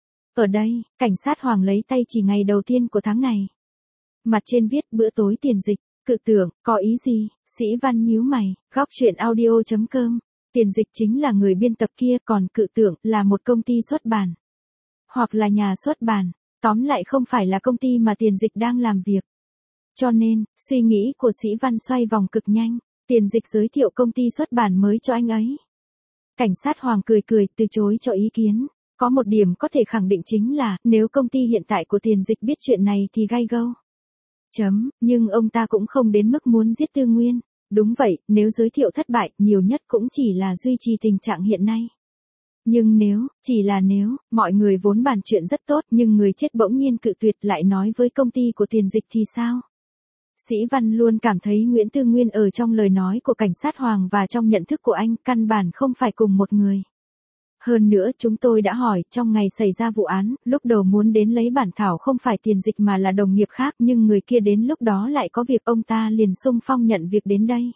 Ở đây, cảnh sát Hoàng lấy tay chỉ ngày đầu tiên của tháng này. Mặt trên viết bữa tối Tiền Dịch, cự tưởng, có ý gì? Sĩ Văn nhíu mày, góc chuyện audio.com. Tiền Dịch chính là người biên tập kia, còn cự tưởng là một công ty xuất bản. Hoặc là nhà xuất bản, tóm lại không phải là công ty mà Tiền Dịch đang làm việc. Cho nên, suy nghĩ của Sĩ Văn xoay vòng cực nhanh, Tiền Dịch giới thiệu công ty xuất bản mới cho anh ấy. Cảnh sát Hoàng cười cười, từ chối cho ý kiến. Có một điểm có thể khẳng định chính là, nếu công ty hiện tại của Tiền Dịch biết chuyện này thì gay go. Nhưng ông ta cũng không đến mức muốn giết Tư Nguyên. Đúng vậy, nếu giới thiệu thất bại, nhiều nhất cũng chỉ là duy trì tình trạng hiện nay. Nhưng nếu, mọi người vốn bàn chuyện rất tốt nhưng người chết bỗng nhiên cự tuyệt lại nói với công ty của Tiền Dịch thì sao? Sĩ Văn luôn cảm thấy Nguyễn Tư Nguyên ở trong lời nói của cảnh sát Hoàng và trong nhận thức của anh căn bản không phải cùng một người. Hơn nữa chúng tôi đã hỏi, trong ngày xảy ra vụ án, lúc đầu muốn đến lấy bản thảo không phải Tiền Dịch mà là đồng nghiệp khác, nhưng người kia đến lúc đó lại có việc, ông ta liền xung phong nhận việc đến đây.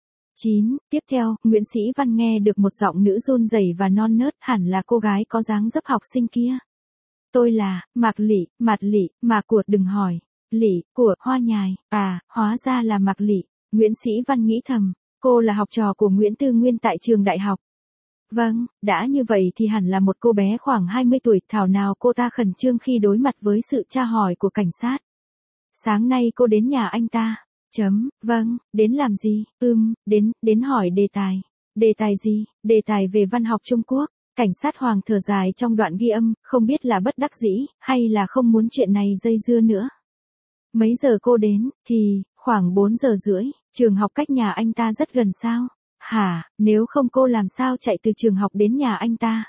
Tiếp theo, Nguyễn Sĩ Văn nghe được một giọng nữ run rẩy và non nớt, hẳn là cô gái có dáng dấp học sinh kia. Tôi là, Mạc Lị, mà của đừng hỏi. Lị, của, Hoa Nhài, hóa ra là Mạc Lị. Nguyễn Sĩ Văn nghĩ thầm, cô là học trò của Nguyễn Tư Nguyên tại trường đại học. Vâng, đã như vậy thì hẳn là một cô bé khoảng 20 tuổi, thảo nào cô ta khẩn trương khi đối mặt với sự tra hỏi của cảnh sát. Sáng nay cô đến nhà anh ta. Vâng, đến làm gì? Đến hỏi đề tài. Đề tài gì? Đề tài về văn học Trung Quốc. Cảnh sát Hoàng thở dài trong đoạn ghi âm, không biết là bất đắc dĩ, hay là không muốn chuyện này dây dưa nữa. Mấy giờ cô đến, thì, khoảng 4 giờ rưỡi, trường học cách nhà anh ta rất gần sao? Hả, nếu không cô làm sao chạy từ trường học đến nhà anh ta?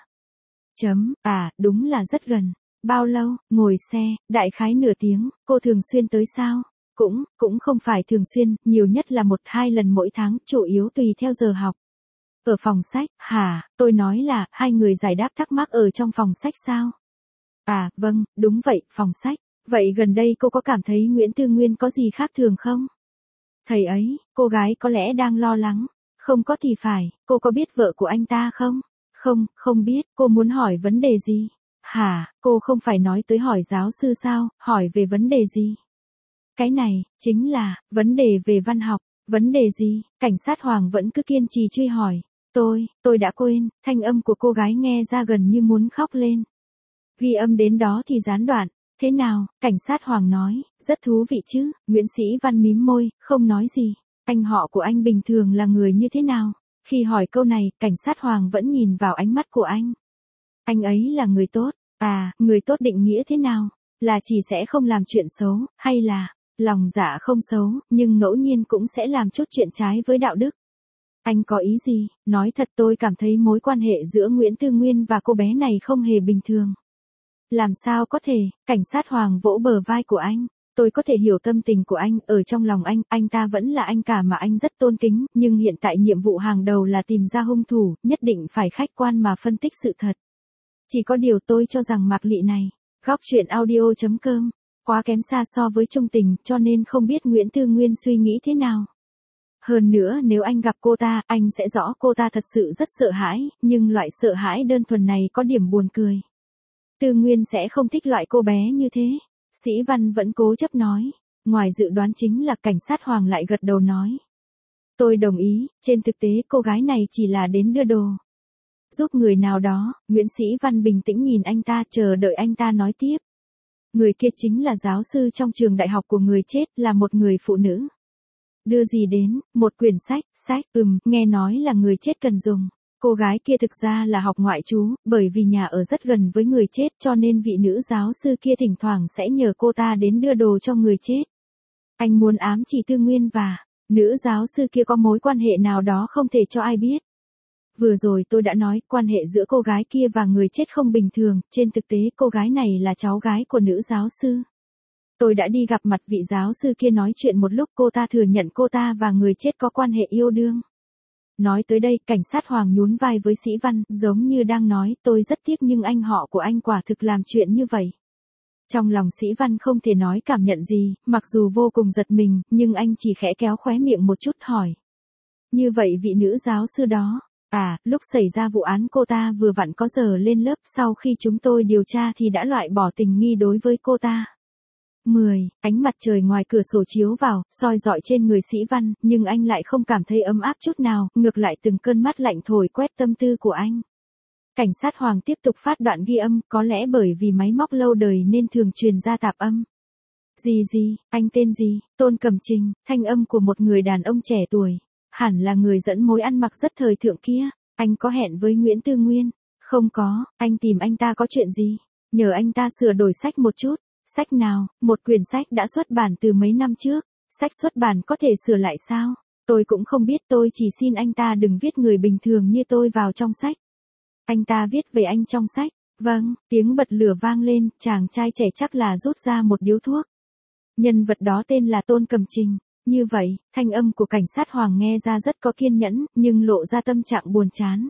Đúng là rất gần. Bao lâu, ngồi xe, đại khái nửa tiếng, cô thường xuyên tới sao? Cũng không phải thường xuyên, nhiều nhất là 1-2 lần mỗi tháng, chủ yếu tùy theo giờ học. Ở phòng sách, hả, tôi nói là, hai người giải đáp thắc mắc ở trong phòng sách sao? Vâng, đúng vậy, phòng sách. Vậy gần đây cô có cảm thấy Nguyễn Tư Nguyên có gì khác thường không? Thầy ấy, cô gái có lẽ đang lo lắng. Không có thì phải, cô có biết vợ của anh ta không? Không, không biết, cô muốn hỏi vấn đề gì? Hả, cô không phải nói tới hỏi giáo sư sao, hỏi về vấn đề gì? Cái này, chính là, vấn đề về văn học. Vấn đề gì? Cảnh sát Hoàng vẫn cứ kiên trì truy hỏi. Tôi đã quên, thanh âm của cô gái nghe ra gần như muốn khóc lên. Ghi âm đến đó thì gián đoạn. Thế nào? Cảnh sát Hoàng nói, rất thú vị chứ. Nguyễn Sĩ Văn mím môi, không nói gì. Anh họ của anh bình thường là người như thế nào? Khi hỏi câu này, cảnh sát Hoàng vẫn nhìn vào ánh mắt của anh. Anh ấy là người tốt. À, người tốt định nghĩa thế nào? Là chỉ sẽ không làm chuyện xấu, hay là lòng dạ không xấu, nhưng ngẫu nhiên cũng sẽ làm chút chuyện trái với đạo đức. Anh có ý gì? Nói thật tôi cảm thấy mối quan hệ giữa Nguyễn Tư Nguyên và cô bé này không hề bình thường. Làm sao có thể? Cảnh sát Hoàng vỗ bờ vai của anh. Tôi có thể hiểu tâm tình của anh, ở trong lòng anh ta vẫn là anh cả mà anh rất tôn kính, nhưng hiện tại nhiệm vụ hàng đầu là tìm ra hung thủ, nhất định phải khách quan mà phân tích sự thật. Chỉ có điều tôi cho rằng Mạc Lị này, góc truyện audio.com, quá kém xa so với trung tình, cho nên không biết Nguyễn Tư Nguyên suy nghĩ thế nào. Hơn nữa nếu anh gặp cô ta, anh sẽ rõ cô ta thật sự rất sợ hãi, nhưng loại sợ hãi đơn thuần này có điểm buồn cười. Tư Nguyên sẽ không thích loại cô bé như thế. Sĩ Văn vẫn cố chấp nói. Ngoài dự đoán chính là cảnh sát Hoàng lại gật đầu nói. Tôi đồng ý, trên thực tế cô gái này chỉ là đến đưa đồ. Giúp người nào đó, Nguyễn Sĩ Văn bình tĩnh nhìn anh ta chờ đợi anh ta nói tiếp. Người kia chính là giáo sư trong trường đại học của người chết, là một người phụ nữ. Đưa gì đến? Một quyển sách, nghe nói là người chết cần dùng. Cô gái kia thực ra là học ngoại trú, bởi vì nhà ở rất gần với người chết cho nên vị nữ giáo sư kia thỉnh thoảng sẽ nhờ cô ta đến đưa đồ cho người chết. Anh muốn ám chỉ Tư Nguyên và nữ giáo sư kia có mối quan hệ nào đó không thể cho ai biết. Vừa rồi tôi đã nói, quan hệ giữa cô gái kia và người chết không bình thường, trên thực tế cô gái này là cháu gái của nữ giáo sư. Tôi đã đi gặp mặt vị giáo sư kia nói chuyện một lúc, cô ta thừa nhận cô ta và người chết có quan hệ yêu đương. Nói tới đây, cảnh sát Hoàng nhún vai với Sĩ Văn, giống như đang nói, tôi rất tiếc nhưng anh họ của anh quả thực làm chuyện như vậy. Trong lòng Sĩ Văn không thể nói cảm nhận gì, mặc dù vô cùng giật mình, nhưng anh chỉ khẽ kéo khóe miệng một chút hỏi. Như vậy vị nữ giáo sư đó, lúc xảy ra vụ án cô ta vừa vặn có giờ lên lớp, sau khi chúng tôi điều tra thì đã loại bỏ tình nghi đối với cô ta. 10. Ánh mặt trời ngoài cửa sổ chiếu vào, soi rọi trên người Sĩ Văn, nhưng anh lại không cảm thấy ấm áp chút nào, ngược lại từng cơn mát lạnh thổi quét tâm tư của anh. Cảnh sát Hoàng tiếp tục phát đoạn ghi âm, có lẽ bởi vì máy móc lâu đời nên thường truyền ra tạp âm. Gì, anh tên gì? Tôn Cẩm Trình, thanh âm của một người đàn ông trẻ tuổi. Hẳn là người dẫn mối ăn mặc rất thời thượng kia. Anh có hẹn với Nguyễn Tư Nguyên? Không có, anh tìm anh ta có chuyện gì? Nhờ anh ta sửa đổi sách một chút. Sách nào? Một quyển sách đã xuất bản từ mấy năm trước. Sách xuất bản có thể sửa lại sao? Tôi cũng không biết, tôi chỉ xin anh ta đừng viết người bình thường như tôi vào trong sách. Anh ta viết về anh trong sách. Vâng, tiếng bật lửa vang lên, chàng trai trẻ chắc là rút ra một điếu thuốc. Nhân vật đó tên là Tôn Cẩm Trình. Như vậy, thanh âm của cảnh sát Hoàng nghe ra rất có kiên nhẫn, nhưng lộ ra tâm trạng buồn chán.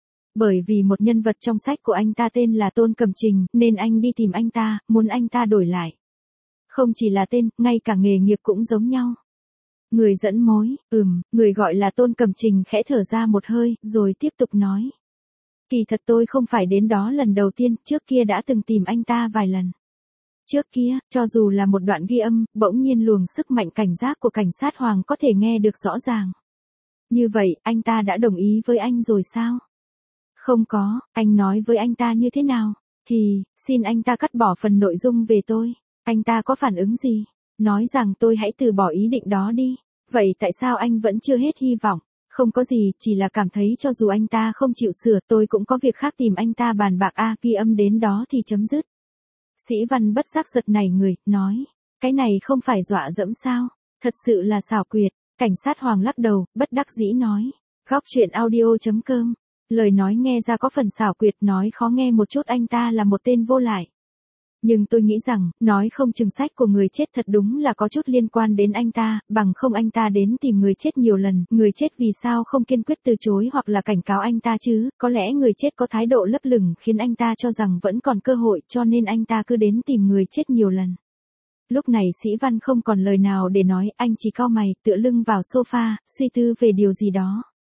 Bởi vì một nhân vật trong sách của anh ta tên là Tôn Cẩm Trình, nên anh đi tìm anh ta, muốn anh ta đổi lại. Không chỉ là tên, ngay cả nghề nghiệp cũng giống nhau. Người dẫn mối, người gọi là Tôn Cẩm Trình khẽ thở ra một hơi, rồi tiếp tục nói. Kỳ thật tôi không phải đến đó lần đầu tiên, trước kia đã từng tìm anh ta vài lần. Trước kia, cho dù là một đoạn ghi âm, bỗng nhiên luồng sức mạnh cảnh giác của cảnh sát Hoàng có thể nghe được rõ ràng. Như vậy, anh ta đã đồng ý với anh rồi sao? Không có, anh nói với anh ta như thế nào? Thì, xin anh ta cắt bỏ phần nội dung về tôi. Anh ta có phản ứng gì? Nói rằng tôi hãy từ bỏ ý định đó đi. Vậy tại sao anh vẫn chưa hết hy vọng? Không có gì, chỉ là cảm thấy cho dù anh ta không chịu sửa, tôi cũng có việc khác tìm anh ta bàn bạc ghi âm đến đó thì chấm dứt. Sĩ Văn bất giác giật nảy người, nói. Cái này không phải dọa dẫm sao? Thật sự là xảo quyệt. Cảnh sát Hoàng lắc đầu, bất đắc dĩ nói. Góc truyện audio.com. Lời nói nghe ra có phần xảo quyệt, nói khó nghe một chút, anh ta là một tên vô lại. Nhưng tôi nghĩ rằng, nói không chừng sách của người chết thật đúng là có chút liên quan đến anh ta, bằng không anh ta đến tìm người chết nhiều lần, người chết vì sao không kiên quyết từ chối hoặc là cảnh cáo anh ta chứ, có lẽ người chết có thái độ lấp lửng khiến anh ta cho rằng vẫn còn cơ hội cho nên anh ta cứ đến tìm người chết nhiều lần. Lúc này Sĩ Văn không còn lời nào để nói, anh chỉ cau mày, tựa lưng vào sofa, suy tư về điều gì đó.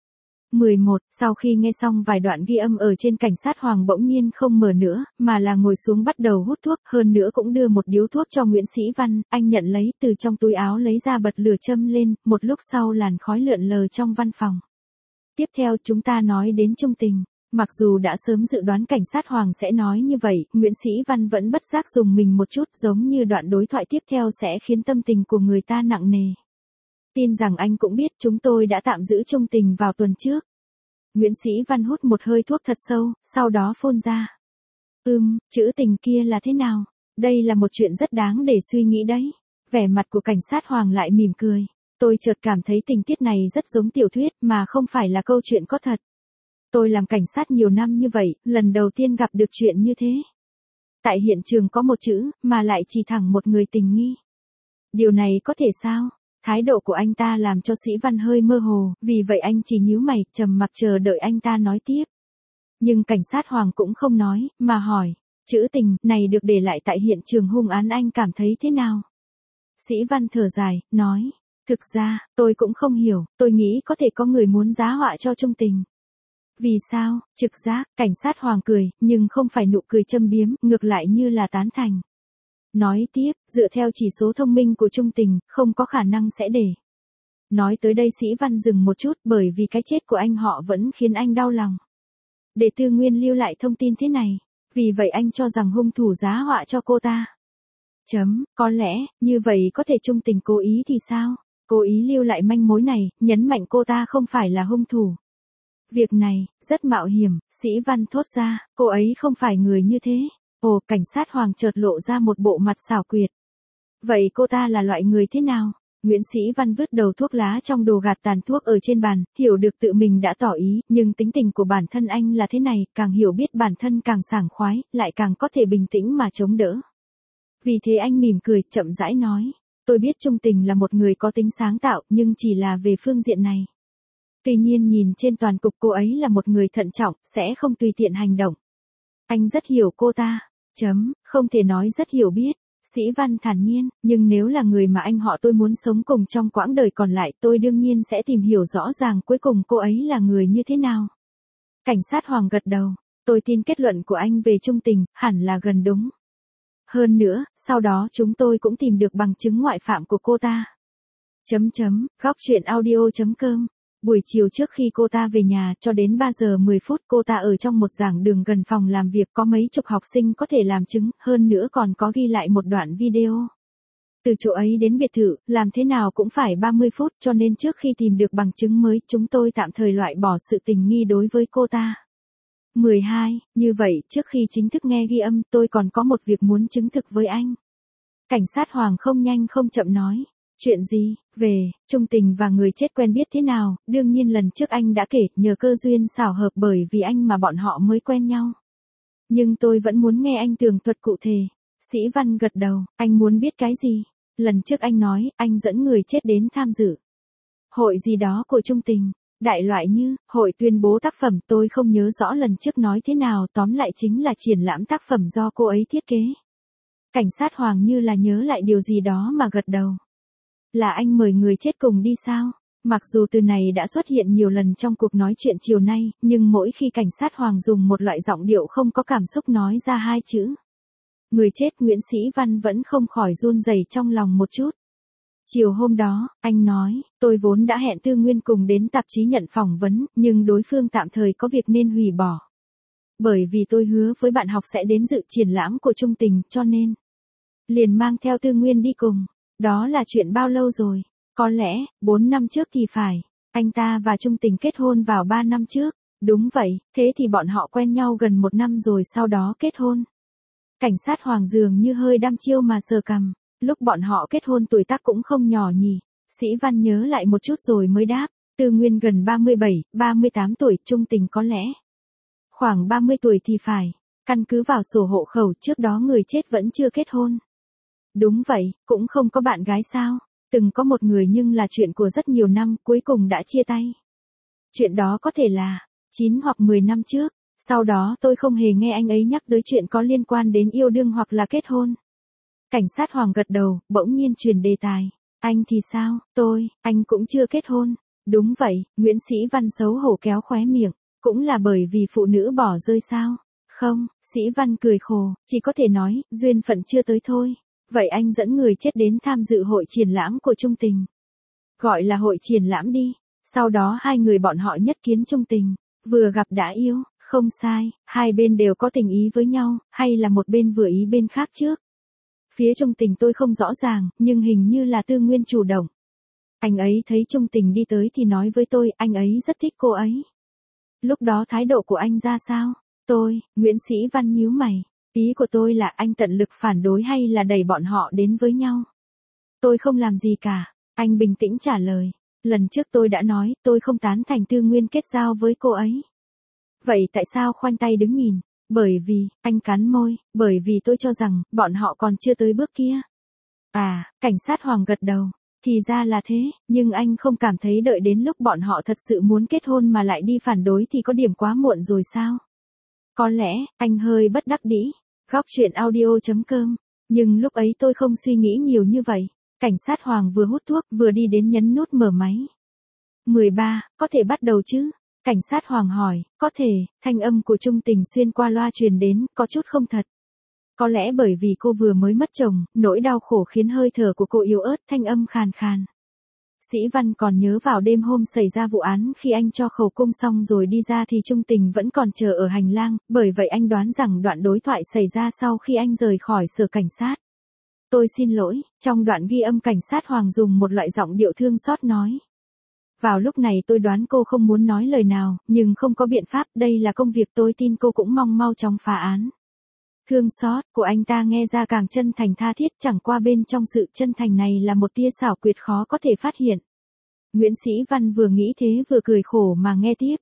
11. Sau khi nghe xong vài đoạn ghi âm ở trên, cảnh sát Hoàng bỗng nhiên không mở nữa, mà là ngồi xuống bắt đầu hút thuốc, hơn nữa cũng đưa một điếu thuốc cho Nguyễn Sĩ Văn, anh nhận lấy, từ trong túi áo lấy ra bật lửa châm lên, một lúc sau làn khói lượn lờ trong văn phòng. Tiếp theo chúng ta nói đến Trung Tình. Mặc dù đã sớm dự đoán cảnh sát Hoàng sẽ nói như vậy, Nguyễn Sĩ Văn vẫn bất giác dùng mình một chút, giống như đoạn đối thoại tiếp theo sẽ khiến tâm tình của người ta nặng nề. Tin rằng anh cũng biết chúng tôi đã tạm giữ Trung Tình vào tuần trước. Nguyễn Sĩ Văn hút một hơi thuốc thật sâu, sau đó phun ra. Chữ tình kia là thế nào? Đây là một chuyện rất đáng để suy nghĩ đấy. Vẻ mặt của cảnh sát Hoàng lại mỉm cười. Tôi chợt cảm thấy tình tiết này rất giống tiểu thuyết mà không phải là câu chuyện có thật. Tôi làm cảnh sát nhiều năm như vậy, lần đầu tiên gặp được chuyện như thế. Tại hiện trường có một chữ, mà lại chỉ thẳng một người tình nghi. Điều này có thể sao? Thái độ của anh ta làm cho Sĩ Văn hơi mơ hồ, vì vậy anh chỉ nhíu mày, trầm mặc chờ đợi anh ta nói tiếp. Nhưng cảnh sát Hoàng cũng không nói, mà hỏi, chữ tình này được để lại tại hiện trường hung án anh cảm thấy thế nào? Sĩ Văn thở dài, nói, thực ra, tôi cũng không hiểu, tôi nghĩ có thể có người muốn giá họa cho Trung Tình. Vì sao? Trực giác, cảnh sát Hoàng cười, nhưng không phải nụ cười châm biếm, ngược lại như là tán thành. Nói tiếp, dựa theo chỉ số thông minh của Trung Tình, không có khả năng sẽ để. Nói tới đây Sĩ Văn dừng một chút, bởi vì cái chết của anh họ vẫn khiến anh đau lòng. Để Tư Nguyên lưu lại thông tin thế này, vì vậy anh cho rằng hung thủ giá họa cho cô ta. Có lẽ, như vậy có thể Trung Tình cố ý thì sao? Cố ý lưu lại manh mối này, nhấn mạnh cô ta không phải là hung thủ. Việc này, rất mạo hiểm, Sĩ Văn thốt ra, cô ấy không phải người như thế. Ồ, cảnh sát Hoàng chợt lộ ra một bộ mặt xảo quyệt. Vậy cô ta là loại người thế nào? Nguyễn Sĩ Văn vứt đầu thuốc lá trong đồ gạt tàn thuốc ở trên bàn, hiểu được tự mình đã tỏ ý, nhưng tính tình của bản thân anh là thế này, càng hiểu biết bản thân càng sảng khoái, lại càng có thể bình tĩnh mà chống đỡ. Vì thế anh mỉm cười, chậm rãi nói, tôi biết Trung Tình là một người có tính sáng tạo, nhưng chỉ là về phương diện này. Tuy nhiên nhìn trên toàn cục cô ấy là một người thận trọng, sẽ không tùy tiện hành động. Anh rất hiểu cô ta. Không thể nói rất hiểu biết. Sĩ Văn thản nhiên, nhưng nếu là người mà anh họ tôi muốn sống cùng trong quãng đời còn lại, tôi đương nhiên sẽ tìm hiểu rõ ràng cuối cùng cô ấy là người như thế nào. Cảnh sát Hoàng gật đầu, tôi tin kết luận của anh về Trung Tình, hẳn là gần đúng. Hơn nữa, sau đó chúng tôi cũng tìm được bằng chứng ngoại phạm của cô ta. Goctruyện audio.com. Buổi chiều trước khi cô ta về nhà, cho đến 3 giờ 10 phút cô ta ở trong một giảng đường gần phòng làm việc, có mấy chục học sinh có thể làm chứng, hơn nữa còn có ghi lại một đoạn video. Từ chỗ ấy đến biệt thự, làm thế nào cũng phải 30 phút, cho nên trước khi tìm được bằng chứng mới, chúng tôi tạm thời loại bỏ sự tình nghi đối với cô ta. 12. Như vậy, trước khi chính thức nghe ghi âm, tôi còn có một việc muốn chứng thực với anh. Cảnh sát Hoàng không nhanh không chậm nói. Chuyện gì? Về, Trung Tình và người chết quen biết thế nào? Đương nhiên lần trước anh đã kể, nhờ cơ duyên xảo hợp bởi vì anh mà bọn họ mới quen nhau. Nhưng tôi vẫn muốn nghe anh tường thuật cụ thể. Sĩ Văn gật đầu, anh muốn biết cái gì? Lần trước anh nói, anh dẫn người chết đến tham dự hội gì đó của Trung Tình. Đại loại như, hội tuyên bố tác phẩm, tôi không nhớ rõ lần trước nói thế nào, tóm lại chính là triển lãm tác phẩm do cô ấy thiết kế. Cảnh sát Hoàng như là nhớ lại điều gì đó mà gật đầu. Là anh mời người chết cùng đi sao? Mặc dù từ này đã xuất hiện nhiều lần trong cuộc nói chuyện chiều nay, nhưng mỗi khi cảnh sát Hoàng dùng một loại giọng điệu không có cảm xúc nói ra hai chữ người chết, Nguyễn Sĩ Văn vẫn không khỏi run rẩy trong lòng một chút. Chiều hôm đó, anh nói, tôi vốn đã hẹn Tư Nguyên cùng đến tạp chí nhận phỏng vấn, nhưng đối phương tạm thời có việc nên hủy bỏ. Bởi vì tôi hứa với bạn học sẽ đến dự triển lãm của Trung Tình, cho nên liền mang theo Tư Nguyên đi cùng. Đó là chuyện bao lâu rồi? Có lẽ, 4 năm trước thì phải. Anh ta và Trung Tình kết hôn vào 3 năm trước. Đúng vậy, thế thì bọn họ quen nhau gần 1 năm rồi sau đó kết hôn. Cảnh sát Hoàng dường như hơi đăm chiêu mà sờ cằm. Lúc bọn họ kết hôn tuổi tác cũng không nhỏ nhỉ. Sĩ Văn nhớ lại một chút rồi mới đáp. Tư Nguyên gần 37, 38 tuổi, Trung Tình có lẽ khoảng 30 tuổi thì phải. Căn cứ vào sổ hộ khẩu, trước đó người chết vẫn chưa kết hôn. Đúng vậy, cũng không có bạn gái sao? Từng có một người nhưng là chuyện của rất nhiều năm, cuối cùng đã chia tay. Chuyện đó có thể là 9 hoặc 10 năm trước. Sau đó tôi không hề nghe anh ấy nhắc tới chuyện có liên quan đến yêu đương hoặc là kết hôn. Cảnh sát Hoàng gật đầu, bỗng nhiên chuyển đề tài. Anh thì sao? Anh cũng chưa kết hôn. Đúng vậy, Nguyễn Sĩ Văn xấu hổ kéo khóe miệng, cũng là bởi vì phụ nữ bỏ rơi sao? Không, Sĩ Văn cười khổ, chỉ có thể nói, duyên phận chưa tới thôi. Vậy anh dẫn người chết đến tham dự hội triển lãm của Trung Tình. Gọi là hội triển lãm đi. Sau đó hai người bọn họ nhất kiến trung tình, vừa gặp đã yêu, không sai, hai bên đều có tình ý với nhau, hay là một bên vừa ý bên khác trước. Phía Trung Tình tôi không rõ ràng, nhưng hình như là Tư Nguyên chủ động. Anh ấy thấy Trung Tình đi tới thì nói với tôi, anh ấy rất thích cô ấy. Lúc đó thái độ của anh ra sao? Nguyễn Sĩ Văn nhíu mày. Ý của tôi là anh tận lực phản đối hay là đẩy bọn họ đến với nhau? Tôi không làm gì cả. Anh bình tĩnh trả lời. Lần trước tôi đã nói, tôi không tán thành Tư Nguyên kết giao với cô ấy. Vậy tại sao khoanh tay đứng nhìn? Bởi vì, anh cắn môi, bởi vì tôi cho rằng, bọn họ còn chưa tới bước kia. À, cảnh sát Hoàng gật đầu. Thì ra là thế, nhưng anh không cảm thấy đợi đến lúc bọn họ thật sự muốn kết hôn mà lại đi phản đối thì có điểm quá muộn rồi sao? Có lẽ, anh hơi bất đắc dĩ. Góc chuyện audio.com. Nhưng lúc ấy tôi không suy nghĩ nhiều như vậy. Cảnh sát Hoàng vừa hút thuốc vừa đi đến nhấn nút mở máy. 13, có thể bắt đầu chứ? Cảnh sát Hoàng hỏi, có thể, thanh âm của Trung Tình xuyên qua loa truyền đến, có chút không thật. Có lẽ bởi vì cô vừa mới mất chồng, nỗi đau khổ khiến hơi thở của cô yếu ớt, thanh âm khàn khàn. Sĩ Văn còn nhớ vào đêm hôm xảy ra vụ án khi anh cho khẩu cung xong rồi đi ra thì Trung Tình vẫn còn chờ ở hành lang, bởi vậy anh đoán rằng đoạn đối thoại xảy ra sau khi anh rời khỏi sở cảnh sát. Tôi xin lỗi, trong đoạn ghi âm cảnh sát Hoàng dùng một loại giọng điệu thương xót nói. Vào lúc này tôi đoán cô không muốn nói lời nào, nhưng không có biện pháp, đây là công việc tôi tin cô cũng mong mau chóng phá án. Thương xót của anh ta nghe ra càng chân thành tha thiết, chẳng qua bên trong sự chân thành này là một tia xảo quyệt khó có thể phát hiện. Nguyễn Sĩ Văn vừa nghĩ thế vừa cười khổ mà nghe tiếp.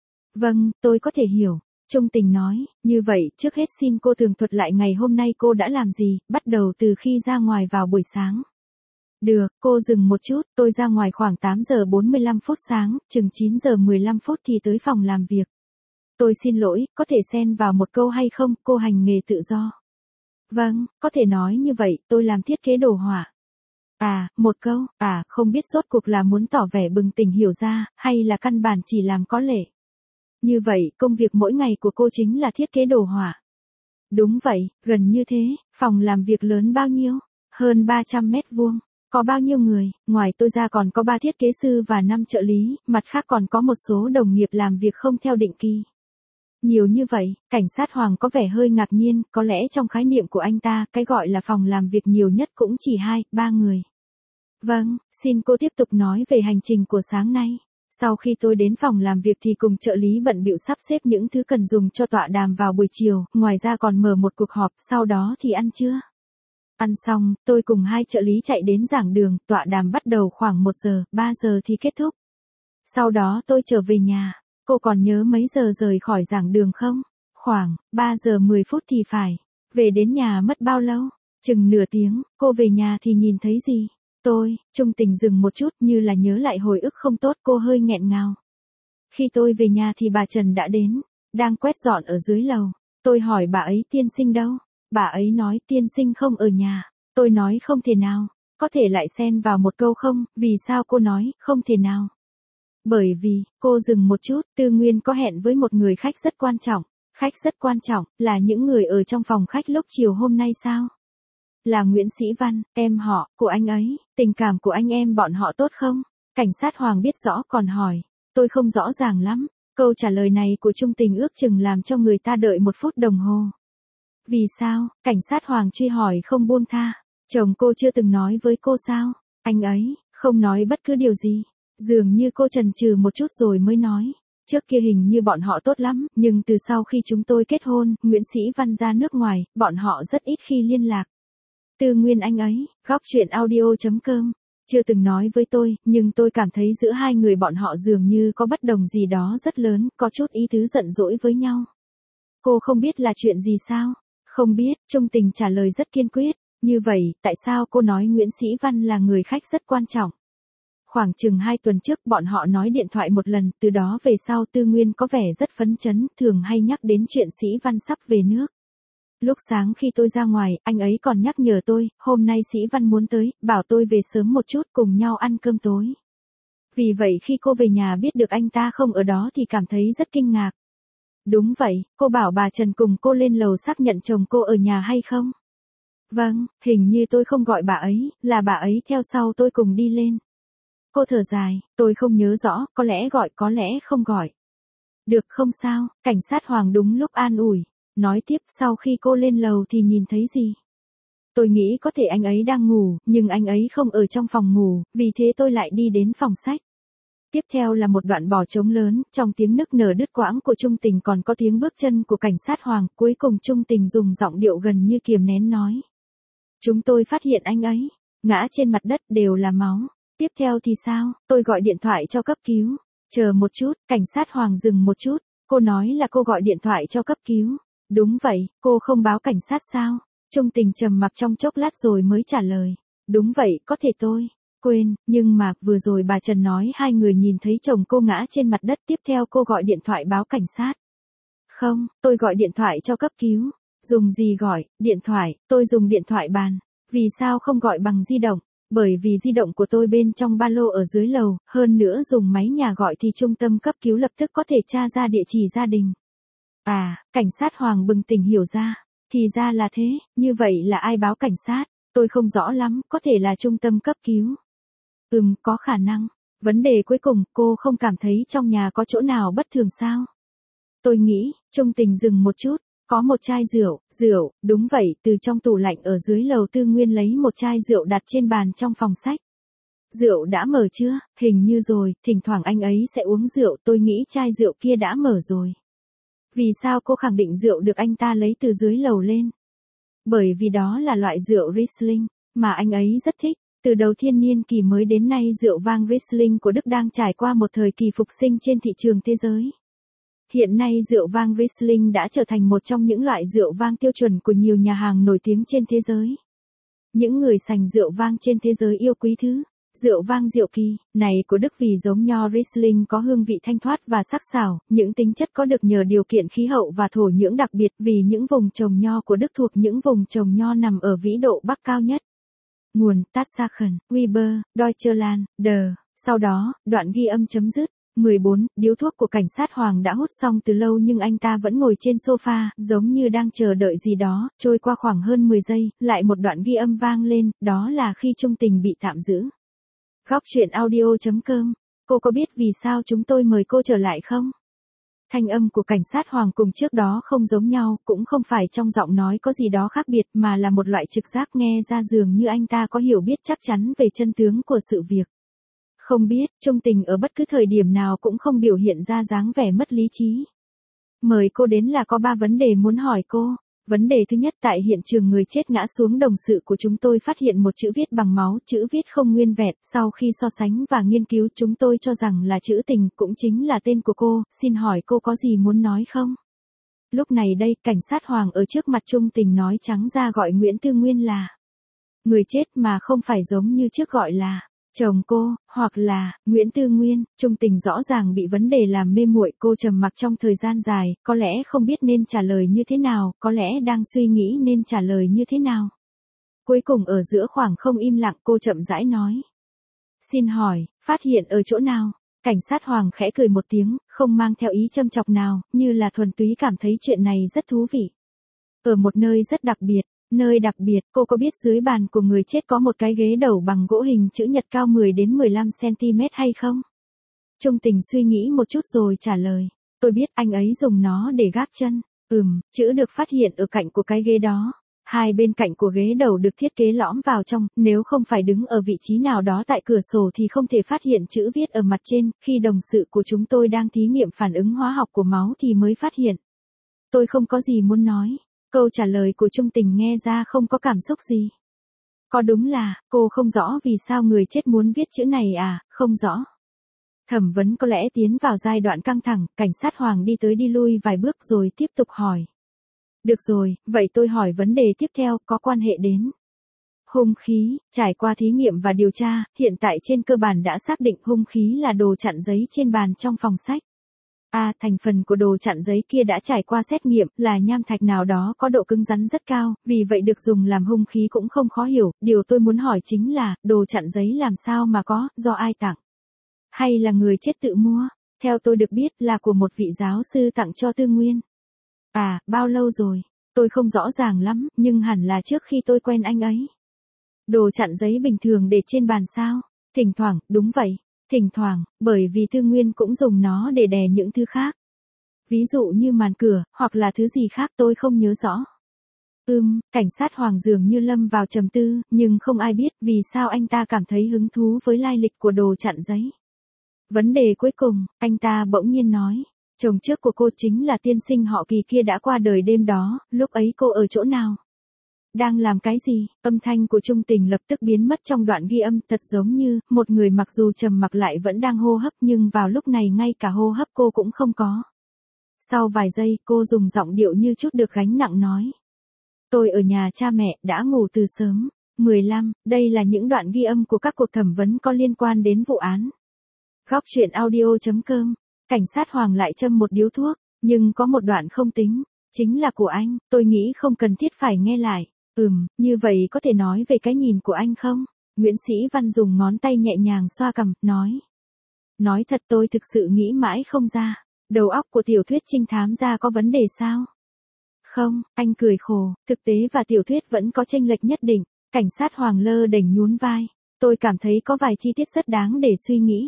Vâng, tôi có thể hiểu. Trung Tình nói, như vậy trước hết xin cô tường thuật lại ngày hôm nay cô đã làm gì, bắt đầu từ khi ra ngoài vào buổi sáng. Được, cô dừng một chút, tôi ra ngoài khoảng 8 giờ 45 phút sáng, chừng 9 giờ 15 phút thì tới phòng làm việc. Tôi xin lỗi, có thể xen vào một câu hay không, cô hành nghề tự do. Vâng, có thể nói như vậy, tôi làm thiết kế đồ họa. À, một câu, không biết rốt cuộc là muốn tỏ vẻ bừng tỉnh hiểu ra, hay là căn bản chỉ làm có lệ. Như vậy, công việc mỗi ngày của cô chính là thiết kế đồ họa. Đúng vậy, gần như thế, phòng làm việc lớn bao nhiêu? Hơn 300 mét vuông. Có bao nhiêu người, ngoài tôi ra còn có 3 thiết kế sư và 5 trợ lý, mặt khác còn có một số đồng nghiệp làm việc không theo định kỳ. Nhiều như vậy, cảnh sát Hoàng có vẻ hơi ngạc nhiên, có lẽ trong khái niệm của anh ta, cái gọi là phòng làm việc nhiều nhất cũng chỉ 2, 3 người. Vâng, xin cô tiếp tục nói về hành trình của sáng nay. Sau khi tôi đến phòng làm việc thì cùng trợ lý bận bịu sắp xếp những thứ cần dùng cho tọa đàm vào buổi chiều, ngoài ra còn mở một cuộc họp, sau đó thì ăn trưa. Ăn xong, tôi cùng 2 trợ lý chạy đến giảng đường, tọa đàm bắt đầu khoảng 1 giờ, 3 giờ thì kết thúc. Sau đó tôi trở về nhà. Cô còn nhớ mấy giờ rời khỏi giảng đường không? Khoảng 3 giờ 10 phút thì phải. Về đến nhà mất bao lâu? Chừng nửa tiếng. Cô về nhà thì nhìn thấy gì? Trung Tình dừng một chút như là nhớ lại hồi ức không tốt, cô hơi nghẹn ngào. Khi tôi về nhà thì bà Trần đã đến, đang quét dọn ở dưới lầu. Tôi hỏi bà ấy tiên sinh đâu? Bà ấy nói tiên sinh không ở nhà. Tôi nói không thể nào. Có thể lại xen vào một câu không? Vì sao cô nói không thể nào? Bởi vì, cô dừng một chút, Tư Nguyên có hẹn với một người khách rất quan trọng. Khách rất quan trọng, là những người ở trong phòng khách lúc chiều hôm nay sao? Là Nguyễn Sĩ Văn, em họ, của anh ấy, tình cảm của anh em bọn họ tốt không? Cảnh sát Hoàng biết rõ còn hỏi. Tôi không rõ ràng lắm. Câu trả lời này của Trung Tình ước chừng làm cho người ta đợi 1 phút đồng hồ. Vì sao? Cảnh sát Hoàng truy hỏi không buông tha. Chồng cô chưa từng nói với cô sao? Anh ấy, không nói bất cứ điều gì. Dường như cô chần chừ một chút rồi mới nói. Trước kia hình như bọn họ tốt lắm, nhưng từ sau khi chúng tôi kết hôn, Nguyễn Sĩ Văn ra nước ngoài, bọn họ rất ít khi liên lạc. Tư Nguyên anh ấy, góc chuyện audio.com, chưa từng nói với tôi, nhưng tôi cảm thấy giữa hai người bọn họ dường như có bất đồng gì đó rất lớn, có chút ý tứ giận dỗi với nhau. Cô không biết là chuyện gì sao? Không biết, Trung Tình trả lời rất kiên quyết. Như vậy, tại sao cô nói Nguyễn Sĩ Văn là người khách rất quan trọng? Khoảng chừng 2 tuần trước bọn họ nói điện thoại một lần, từ đó về sau Tư Nguyên có vẻ rất phấn chấn, thường hay nhắc đến chuyện Sĩ Văn sắp về nước. Lúc sáng khi tôi ra ngoài, anh ấy còn nhắc nhở tôi, hôm nay Sĩ Văn muốn tới, bảo tôi về sớm một chút cùng nhau ăn cơm tối. Vì vậy khi cô về nhà biết được anh ta không ở đó thì cảm thấy rất kinh ngạc. Đúng vậy, cô bảo bà Trần cùng cô lên lầu xác nhận chồng cô ở nhà hay không? Vâng, hình như tôi không gọi bà ấy, là bà ấy theo sau tôi cùng đi lên. Cô thở dài, tôi không nhớ rõ, có lẽ gọi có lẽ không gọi. Được không sao, cảnh sát Hoàng đúng lúc an ủi. Nói tiếp sau khi cô lên lầu thì nhìn thấy gì? Tôi nghĩ có thể anh ấy đang ngủ, nhưng anh ấy không ở trong phòng ngủ, vì thế tôi lại đi đến phòng sách. Tiếp theo là một đoạn bò trống lớn, trong tiếng nức nở đứt quãng của Trung Tình còn có tiếng bước chân của cảnh sát Hoàng, cuối cùng Trung Tình dùng giọng điệu gần như kiềm nén nói. Chúng tôi phát hiện anh ấy, ngã trên mặt đất đều là máu. Tiếp theo thì sao, tôi gọi điện thoại cho cấp cứu. Chờ một chút, cảnh sát Hoàng dừng một chút, cô nói là cô gọi điện thoại cho cấp cứu. Đúng vậy, cô không báo cảnh sát sao? Trung Tình trầm mặc trong chốc lát rồi mới trả lời. Đúng vậy, có thể tôi quên, nhưng mà vừa rồi bà Trần nói hai người nhìn thấy chồng cô ngã trên mặt đất, tiếp theo cô gọi điện thoại báo cảnh sát. Không, tôi gọi điện thoại cho cấp cứu. Dùng gì gọi, điện thoại, tôi dùng điện thoại bàn. Vì sao không gọi bằng di động? Bởi vì di động của tôi bên trong ba lô ở dưới lầu, hơn nữa dùng máy nhà gọi thì trung tâm cấp cứu lập tức có thể tra ra địa chỉ gia đình. À, cảnh sát Hoàng bừng tỉnh hiểu ra. Thì ra là thế, như vậy là ai báo cảnh sát? Tôi không rõ lắm, có thể là trung tâm cấp cứu. Có khả năng. Vấn đề cuối cùng, cô không cảm thấy trong nhà có chỗ nào bất thường sao? Tôi nghĩ, Trung Tình dừng một chút, có một chai rượu, đúng vậy, từ trong tủ lạnh ở dưới lầu Tư Nguyên lấy một chai rượu đặt trên bàn trong phòng sách. Rượu đã mở chưa? Hình như rồi, thỉnh thoảng anh ấy sẽ uống rượu, tôi nghĩ chai rượu kia đã mở rồi. Vì sao cô khẳng định rượu được anh ta lấy từ dưới lầu lên? Bởi vì đó là loại rượu Riesling, mà anh ấy rất thích. Từ đầu thiên niên kỷ mới đến nay rượu vang Riesling của Đức đang trải qua một thời kỳ phục sinh trên thị trường thế giới. Hiện nay rượu vang Riesling đã trở thành một trong những loại rượu vang tiêu chuẩn của nhiều nhà hàng nổi tiếng trên thế giới. Những người sành rượu vang trên thế giới yêu quý thứ rượu vang diệu kỳ này của Đức vì giống nho Riesling có hương vị thanh thoát và sắc sảo, những tính chất có được nhờ điều kiện khí hậu và thổ nhưỡng đặc biệt vì những vùng trồng nho của Đức thuộc những vùng trồng nho nằm ở vĩ độ bắc cao nhất. Nguồn Tatsachen, Weber, Deutschland, Sau đó, đoạn ghi âm chấm dứt. 14. Điếu thuốc của cảnh sát Hoàng đã hút xong từ lâu nhưng anh ta vẫn ngồi trên sofa, giống như đang chờ đợi gì đó. Trôi qua khoảng hơn 10 giây, lại một đoạn ghi âm vang lên, đó là khi Trung Tình bị tạm giữ. Góc truyện audio.com. Cô có biết vì sao chúng tôi mời cô trở lại không? Thanh âm của cảnh sát Hoàng cùng trước đó không giống nhau, cũng không phải trong giọng nói có gì đó khác biệt mà là một loại trực giác nghe ra dường như anh ta có hiểu biết chắc chắn về chân tướng của sự việc. Không biết, Trung Tình ở bất cứ thời điểm nào cũng không biểu hiện ra dáng vẻ mất lý trí. Mời cô đến là có 3 vấn đề muốn hỏi cô. Vấn đề thứ nhất, tại hiện trường người chết ngã xuống đồng sự của chúng tôi phát hiện một chữ viết bằng máu, chữ viết không nguyên vẹn, sau khi so sánh và nghiên cứu chúng tôi cho rằng là chữ Tình, cũng chính là tên của cô, xin hỏi cô có gì muốn nói không? Lúc này đây, cảnh sát Hoàng ở trước mặt Trung Tình nói trắng ra gọi Nguyễn Tư Nguyên là người chết mà không phải giống như trước gọi là chồng cô, hoặc là Nguyễn Tư Nguyên. Trung Tình rõ ràng bị vấn đề làm mê muội, cô trầm mặc trong thời gian dài, có lẽ không biết nên trả lời như thế nào, có lẽ đang suy nghĩ nên trả lời như thế nào. Cuối cùng ở giữa khoảng không im lặng cô chậm rãi nói. Xin hỏi, phát hiện ở chỗ nào? Cảnh sát Hoàng khẽ cười một tiếng, không mang theo ý châm chọc nào, như là thuần túy cảm thấy chuyện này rất thú vị. Ở một nơi rất đặc biệt. Nơi đặc biệt, cô có biết dưới bàn của người chết có một cái ghế đầu bằng gỗ hình chữ nhật cao 10 đến 15 cm hay không? Trung Tình suy nghĩ một chút rồi trả lời. Tôi biết anh ấy dùng nó để gác chân. Chữ được phát hiện ở cạnh của cái ghế đó. Hai bên cạnh của ghế đầu được thiết kế lõm vào trong, nếu không phải đứng ở vị trí nào đó tại cửa sổ thì không thể phát hiện chữ viết ở mặt trên, khi đồng sự của chúng tôi đang thí nghiệm phản ứng hóa học của máu thì mới phát hiện. Tôi không có gì muốn nói. Câu trả lời của Trung Tình nghe ra không có cảm xúc gì. Có đúng là, cô không rõ vì sao người chết muốn viết chữ này à, không rõ. Thẩm vấn có lẽ tiến vào giai đoạn căng thẳng, cảnh sát Hoàng đi tới đi lui vài bước rồi tiếp tục hỏi. Được rồi, vậy tôi hỏi vấn đề tiếp theo, có quan hệ đến hung khí. Trải qua thí nghiệm và điều tra, hiện tại trên cơ bản đã xác định hung khí là đồ chặn giấy trên bàn trong phòng sách. Thành phần của đồ chặn giấy kia đã trải qua xét nghiệm, là nham thạch nào đó có độ cứng rắn rất cao, vì vậy được dùng làm hung khí cũng không khó hiểu. Điều tôi muốn hỏi chính là, đồ chặn giấy làm sao mà có, do ai tặng? Hay là người chết tự mua? Theo tôi được biết là của một vị giáo sư tặng cho Tư Nguyên. À, bao lâu rồi? Tôi không rõ ràng lắm, nhưng hẳn là trước khi tôi quen anh ấy. Đồ chặn giấy bình thường để trên bàn sao? Thỉnh thoảng, đúng vậy. Thỉnh thoảng, bởi vì Tư Nguyên cũng dùng nó để đè những thứ khác. Ví dụ như màn cửa, hoặc là thứ gì khác tôi không nhớ rõ. Cảnh sát Hoàng dường như lâm vào trầm tư, nhưng không ai biết vì sao anh ta cảm thấy hứng thú với lai lịch của đồ chặn giấy. Vấn đề cuối cùng, anh ta bỗng nhiên nói, chồng trước của cô chính là tiên sinh họ Kỳ kia đã qua đời đêm đó, lúc ấy cô ở chỗ nào? Đang làm cái gì? Âm thanh của Trung Tình lập tức biến mất trong đoạn ghi âm, thật giống như một người mặc dù trầm mặc lại vẫn đang hô hấp, nhưng vào lúc này ngay cả hô hấp cô cũng không có. Sau vài giây, cô dùng giọng điệu như chút được gánh nặng nói. Tôi ở nhà cha mẹ, đã ngủ từ sớm. 15, đây là những đoạn ghi âm của các cuộc thẩm vấn có liên quan đến vụ án. Góc truyện audio.com. Cảnh sát Hoàng lại châm một điếu thuốc, nhưng có một đoạn không tính, chính là của anh, tôi nghĩ không cần thiết phải nghe lại. Như vậy có thể nói về cái nhìn của anh không? Nguyễn Sĩ Văn dùng ngón tay nhẹ nhàng xoa cằm, nói. Nói thật tôi thực sự nghĩ mãi không ra, đầu óc của tiểu thuyết trinh thám gia có vấn đề sao? Không, anh cười khổ, thực tế và tiểu thuyết vẫn có chênh lệch nhất định. Cảnh sát Hoàng lơ đễnh nhún vai, tôi cảm thấy có vài chi tiết rất đáng để suy nghĩ.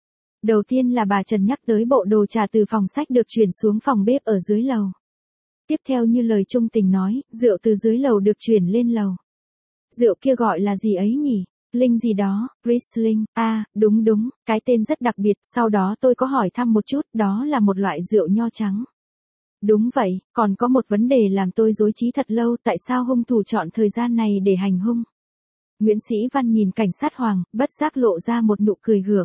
Đầu tiên là bà Trần nhắc tới bộ đồ trà từ phòng sách được chuyển xuống phòng bếp ở dưới lầu. Tiếp theo như lời Trung Tình nói, rượu từ dưới lầu được chuyển lên lầu. Rượu kia gọi là gì ấy nhỉ? Linh gì đó, Riesling, đúng, cái tên rất đặc biệt, sau đó tôi có hỏi thăm một chút, đó là một loại rượu nho trắng. Đúng vậy, còn có một vấn đề làm tôi rối trí thật lâu, tại sao hung thủ chọn thời gian này để hành hung? Nguyễn Sĩ Văn nhìn cảnh sát Hoàng, bất giác lộ ra một nụ cười gượng.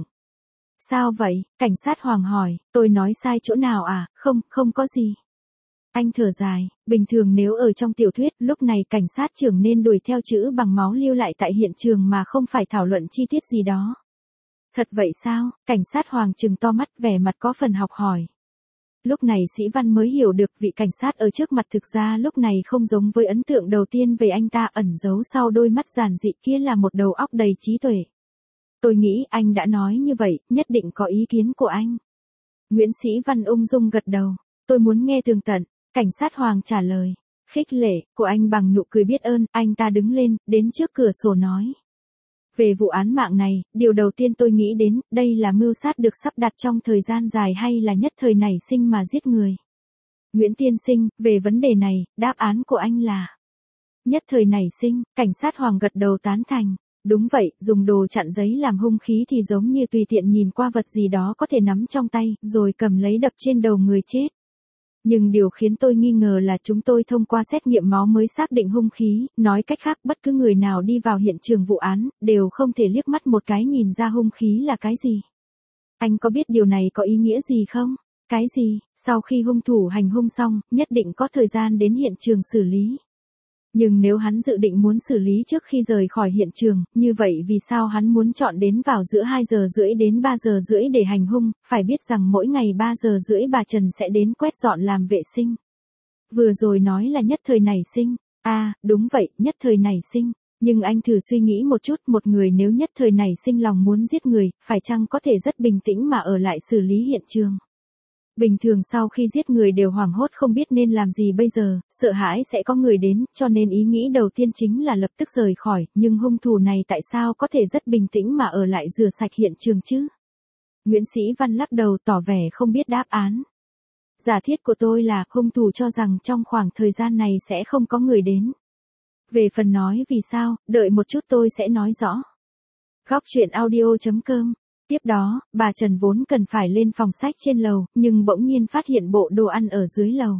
Sao vậy? Cảnh sát Hoàng hỏi, tôi nói sai chỗ nào à? Không có gì. Anh thở dài, bình thường nếu ở trong tiểu thuyết, lúc này cảnh sát trưởng nên đuổi theo chữ bằng máu lưu lại tại hiện trường mà không phải thảo luận chi tiết gì đó. Thật vậy sao? Cảnh sát Hoàng trừng to mắt, vẻ mặt có phần học hỏi. Lúc này Sĩ Văn mới hiểu được vị cảnh sát ở trước mặt thực ra lúc này không giống với ấn tượng đầu tiên về anh ta, ẩn giấu sau đôi mắt giản dị kia là một đầu óc đầy trí tuệ. Tôi nghĩ anh đã nói như vậy, nhất định có ý kiến của anh. Nguyễn Sĩ Văn ung dung gật đầu. Tôi muốn nghe tường tận. Cảnh sát Hoàng trả lời. Khích lệ của anh bằng nụ cười biết ơn, anh ta đứng lên, đến trước cửa sổ nói. Về vụ án mạng này, điều đầu tiên tôi nghĩ đến, đây là mưu sát được sắp đặt trong thời gian dài hay là nhất thời nảy sinh mà giết người. Nguyễn tiên sinh, về vấn đề này, đáp án của anh là nhất thời nảy sinh. Cảnh sát Hoàng gật đầu tán thành. Đúng vậy, dùng đồ chặn giấy làm hung khí thì giống như tùy tiện nhìn qua vật gì đó có thể nắm trong tay, rồi cầm lấy đập trên đầu người chết. Nhưng điều khiến tôi nghi ngờ là chúng tôi thông qua xét nghiệm máu mới xác định hung khí, nói cách khác bất cứ người nào đi vào hiện trường vụ án, đều không thể liếc mắt một cái nhìn ra hung khí là cái gì. Anh có biết điều này có ý nghĩa gì không? Cái gì? Sau khi hung thủ hành hung xong, nhất định có thời gian đến hiện trường xử lý. Nhưng nếu hắn dự định muốn xử lý trước khi rời khỏi hiện trường, như vậy vì sao hắn muốn chọn đến vào giữa 2 giờ rưỡi đến 3 giờ rưỡi để hành hung, phải biết rằng mỗi ngày 3 giờ rưỡi bà Trần sẽ đến quét dọn làm vệ sinh. Vừa rồi nói là nhất thời nảy sinh. Đúng vậy, nhất thời nảy sinh. Nhưng anh thử suy nghĩ một chút, một người nếu nhất thời nảy sinh lòng muốn giết người, phải chăng có thể rất bình tĩnh mà ở lại xử lý hiện trường? Bình thường sau khi giết người đều hoảng hốt không biết nên làm gì bây giờ, sợ hãi sẽ có người đến, cho nên ý nghĩ đầu tiên chính là lập tức rời khỏi, nhưng hung thủ này tại sao có thể rất bình tĩnh mà ở lại rửa sạch hiện trường chứ? Nguyễn Sĩ Văn lắc đầu tỏ vẻ không biết đáp án. Giả thiết của tôi là hung thủ cho rằng trong khoảng thời gian này sẽ không có người đến. Về phần nói vì sao, đợi một chút tôi sẽ nói rõ. Góc truyện audio.com. Tiếp đó, bà Trần vốn cần phải lên phòng sách trên lầu, nhưng bỗng nhiên phát hiện bộ đồ ăn ở dưới lầu.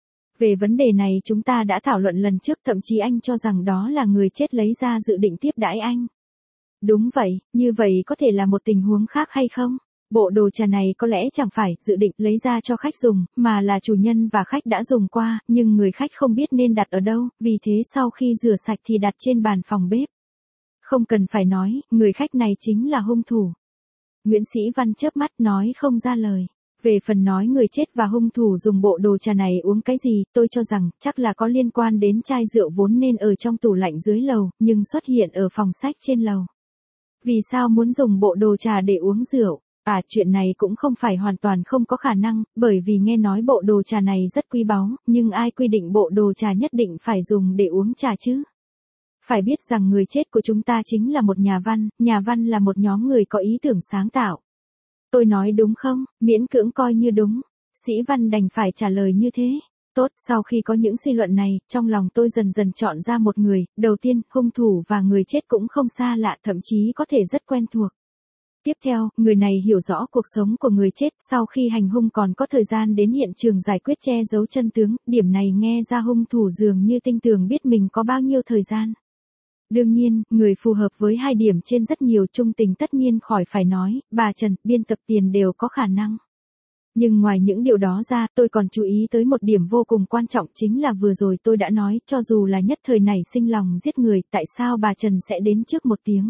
Về vấn đề này chúng ta đã thảo luận lần trước, thậm chí anh cho rằng đó là người chết lấy ra dự định tiếp đãi anh. Đúng vậy, như vậy có thể là một tình huống khác hay không? Bộ đồ trà này có lẽ chẳng phải dự định lấy ra cho khách dùng, mà là chủ nhân và khách đã dùng qua, nhưng người khách không biết nên đặt ở đâu, vì thế sau khi rửa sạch thì đặt trên bàn phòng bếp. Không cần phải nói, người khách này chính là hung thủ. Nguyễn Sĩ Văn chớp mắt nói không ra lời. Về phần nói người chết và hung thủ dùng bộ đồ trà này uống cái gì, tôi cho rằng chắc là có liên quan đến chai rượu vốn nên ở trong tủ lạnh dưới lầu, nhưng xuất hiện ở phòng sách trên lầu. Vì sao muốn dùng bộ đồ trà để uống rượu? Chuyện này cũng không phải hoàn toàn không có khả năng, bởi vì nghe nói bộ đồ trà này rất quý báu, nhưng ai quy định bộ đồ trà nhất định phải dùng để uống trà chứ? Phải biết rằng người chết của chúng ta chính là một nhà văn là một nhóm người có ý tưởng sáng tạo. Tôi nói đúng không? Miễn cưỡng coi như đúng. Sĩ Văn đành phải trả lời như thế. Tốt, sau khi có những suy luận này, trong lòng tôi dần dần chọn ra một người, đầu tiên, hung thủ và người chết cũng không xa lạ, thậm chí có thể rất quen thuộc. Tiếp theo, người này hiểu rõ cuộc sống của người chết, sau khi hành hung còn có thời gian đến hiện trường giải quyết che giấu chân tướng, điểm này nghe ra hung thủ dường như tinh tường biết mình có bao nhiêu thời gian. Đương nhiên, người phù hợp với hai điểm trên rất nhiều, trung tình tất nhiên khỏi phải nói, bà Trần, biên tập tiền đều có khả năng. Nhưng ngoài những điều đó ra, tôi còn chú ý tới một điểm vô cùng quan trọng, chính là vừa rồi tôi đã nói, cho dù là nhất thời nảy sinh lòng giết người, tại sao bà Trần sẽ đến trước một tiếng?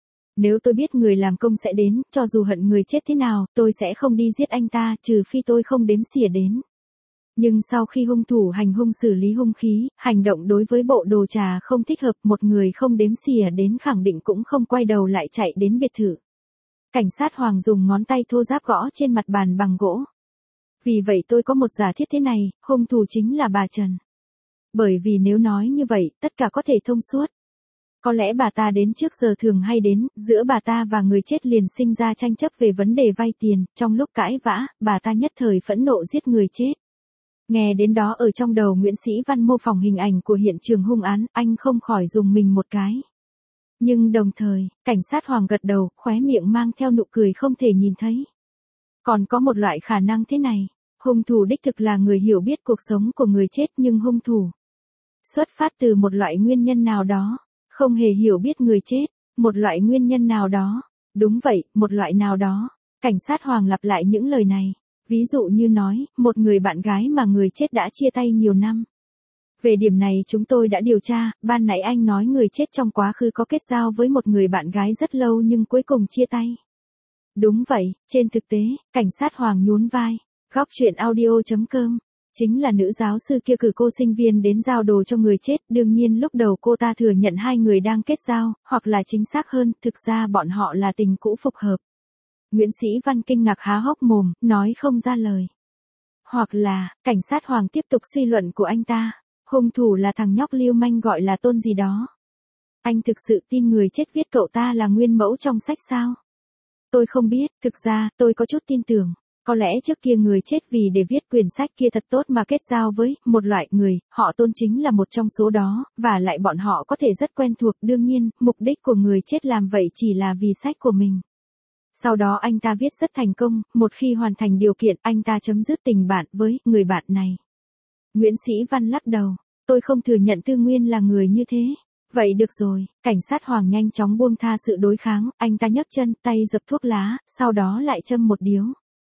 Nếu tôi biết người làm công sẽ đến, cho dù hận người chết thế nào, tôi sẽ không đi giết anh ta, trừ phi tôi không đếm xỉa đến. Nhưng sau khi hung thủ hành hung xử lý hung khí, hành động đối với bộ đồ trà không thích hợp, một người không đếm xỉa đến khẳng định cũng không quay đầu lại chạy đến biệt thự. Cảnh sát Hoàng dùng ngón tay thô ráp gõ trên mặt bàn bằng gỗ. Vì vậy tôi có một giả thiết thế này, hung thủ chính là bà Trần. Bởi vì nếu nói như vậy, tất cả có thể thông suốt. Có lẽ bà ta đến trước giờ thường hay đến, giữa bà ta và người chết liền sinh ra tranh chấp về vấn đề vay tiền, trong lúc cãi vã, bà ta nhất thời phẫn nộ giết người chết. Nghe đến đó ở trong đầu Nguyễn Sĩ Văn mô phỏng hình ảnh của hiện trường hung án, anh không khỏi dùng mình một cái. Nhưng đồng thời, cảnh sát Hoàng gật đầu, khóe miệng mang theo nụ cười không thể nhìn thấy. Còn có một loại khả năng thế này, hung thủ đích thực là người hiểu biết cuộc sống của người chết nhưng hung thủ xuất phát từ một loại nguyên nhân nào đó, không hề hiểu biết người chết, một loại nguyên nhân nào đó. Đúng vậy, một loại nào đó. Cảnh sát Hoàng lặp lại những lời này. Ví dụ như nói, một người bạn gái mà người chết đã chia tay nhiều năm. Về điểm này chúng tôi đã điều tra, ban nãy anh nói người chết trong quá khứ có kết giao với một người bạn gái rất lâu nhưng cuối cùng chia tay. Đúng vậy, trên thực tế, cảnh sát Hoàng nhún vai. Góc chuyện audio.com. Chính là nữ giáo sư kia cử cô sinh viên đến giao đồ cho người chết, đương nhiên lúc đầu cô ta thừa nhận hai người đang kết giao, hoặc là chính xác hơn, thực ra bọn họ là tình cũ phục hợp. Nguyễn Sĩ Văn kinh ngạc há hốc mồm, nói không ra lời. Hoặc là, cảnh sát Hoàng tiếp tục suy luận của anh ta, hung thủ là thằng nhóc lưu manh gọi là Tôn gì đó. Anh thực sự tin người chết viết cậu ta là nguyên mẫu trong sách sao? Tôi không biết, thực ra, tôi có chút tin tưởng. Có lẽ trước kia người chết vì để viết quyển sách kia thật tốt mà kết giao với một loại người, họ Tôn chính là một trong số đó, và lại bọn họ có thể rất quen thuộc. Đương nhiên, mục đích của người chết làm vậy chỉ là vì sách của mình. Sau đó anh ta viết rất thành công, một khi hoàn thành điều kiện, anh ta chấm dứt tình bạn với người bạn này. Nguyễn Sĩ Văn lắc đầu, tôi không thừa nhận Tư Nguyên là người như thế. Vậy được rồi, cảnh sát Hoàng nhanh chóng buông tha sự đối kháng, anh ta nhấc chân, tay dập thuốc lá, sau đó lại châm một điếu.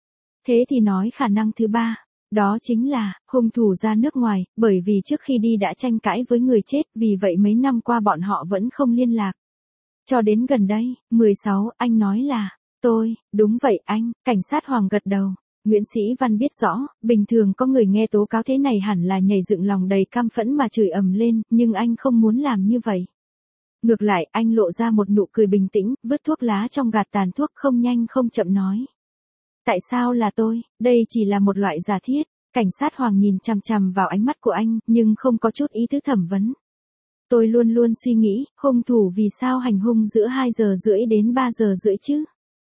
Thế thì nói khả năng thứ ba, đó chính là, hung thủ ra nước ngoài, bởi vì trước khi đi đã tranh cãi với người chết, vì vậy mấy năm qua bọn họ vẫn không liên lạc. Cho đến gần đây, 16, anh nói là, đúng vậy anh, cảnh sát Hoàng gật đầu. Nguyễn Sĩ Văn biết rõ, bình thường có người nghe tố cáo thế này hẳn là nhảy dựng lòng đầy căm phẫn mà chửi ầm lên, nhưng anh không muốn làm như vậy. Ngược lại, anh lộ ra một nụ cười bình tĩnh, vứt thuốc lá trong gạt tàn thuốc không nhanh không chậm nói. Tại sao là tôi, đây chỉ là một loại giả thiết. Cảnh sát Hoàng nhìn chằm chằm vào ánh mắt của anh, nhưng không có chút ý tứ thẩm vấn. Tôi luôn luôn suy nghĩ, hung thủ vì sao hành hung giữa 2 giờ rưỡi đến 3 giờ rưỡi chứ?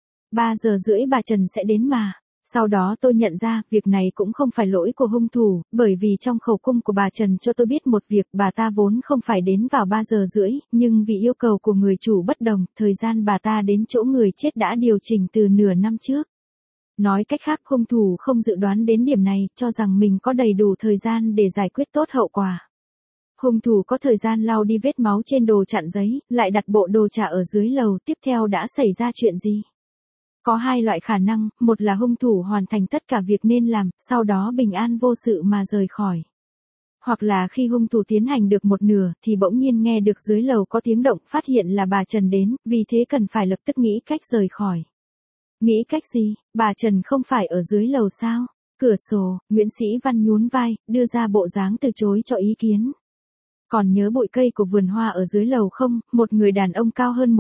3 giờ rưỡi bà Trần sẽ đến mà. Sau đó tôi nhận ra, việc này cũng không phải lỗi của hung thủ, bởi vì trong khẩu cung của bà Trần cho tôi biết một việc, bà ta vốn không phải đến vào 3 giờ rưỡi, nhưng vì yêu cầu của người chủ bất đồng, thời gian bà ta đến chỗ người chết đã điều chỉnh từ nửa năm trước. Nói cách khác, hung thủ không dự đoán đến điểm này, cho rằng mình có đầy đủ thời gian để giải quyết tốt hậu quả. Hung thủ có thời gian lau đi vết máu trên đồ chặn giấy, lại đặt bộ đồ trà ở dưới lầu, tiếp theo đã xảy ra chuyện gì? Có hai loại khả năng, một là hung thủ hoàn thành tất cả việc nên làm, sau đó bình an vô sự mà rời khỏi. Hoặc là khi hung thủ tiến hành được một nửa, thì bỗng nhiên nghe được dưới lầu có tiếng động, phát hiện là bà Trần đến, vì thế cần phải lập tức nghĩ cách rời khỏi. Nghĩ cách gì? Bà Trần không phải ở dưới lầu sao? Cửa sổ, Nguyễn Sĩ Văn nhún vai, đưa ra bộ dáng từ chối cho ý kiến. Còn nhớ bụi cây của vườn hoa ở dưới lầu không? Một người đàn ông cao hơn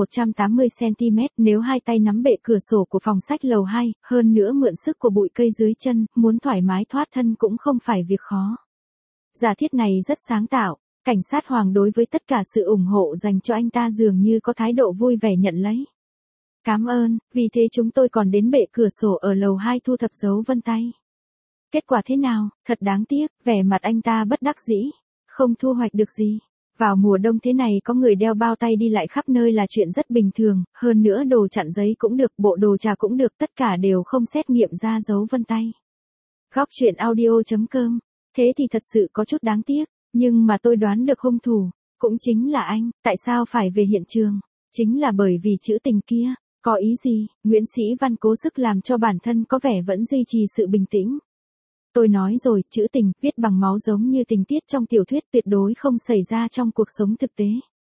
180cm, nếu hai tay nắm bệ cửa sổ của phòng sách lầu 2, hơn nữa mượn sức của bụi cây dưới chân, muốn thoải mái thoát thân cũng không phải việc khó. Giả thiết này rất sáng tạo, cảnh sát Hoàng đối với tất cả sự ủng hộ dành cho anh ta dường như có thái độ vui vẻ nhận lấy. Cảm ơn, vì thế chúng tôi còn đến bệ cửa sổ ở lầu 2 thu thập dấu vân tay. Kết quả thế nào? Thật đáng tiếc, vẻ mặt anh ta bất đắc dĩ. Không thu hoạch được gì. Vào mùa đông thế này có người đeo bao tay đi lại khắp nơi là chuyện rất bình thường, hơn nữa đồ chặn giấy cũng được, bộ đồ trà cũng được, tất cả đều không xét nghiệm ra dấu vân tay. Góc truyện audio.com. Thế thì thật sự có chút đáng tiếc, nhưng mà tôi đoán được hung thủ, cũng chính là anh, tại sao phải về hiện trường? Chính là bởi vì chữ tình kia, có ý gì? Nguyễn Sĩ Văn cố sức làm cho bản thân có vẻ vẫn duy trì sự bình tĩnh. Tôi nói rồi, chữ tình, viết bằng máu giống như tình tiết trong tiểu thuyết tuyệt đối không xảy ra trong cuộc sống thực tế.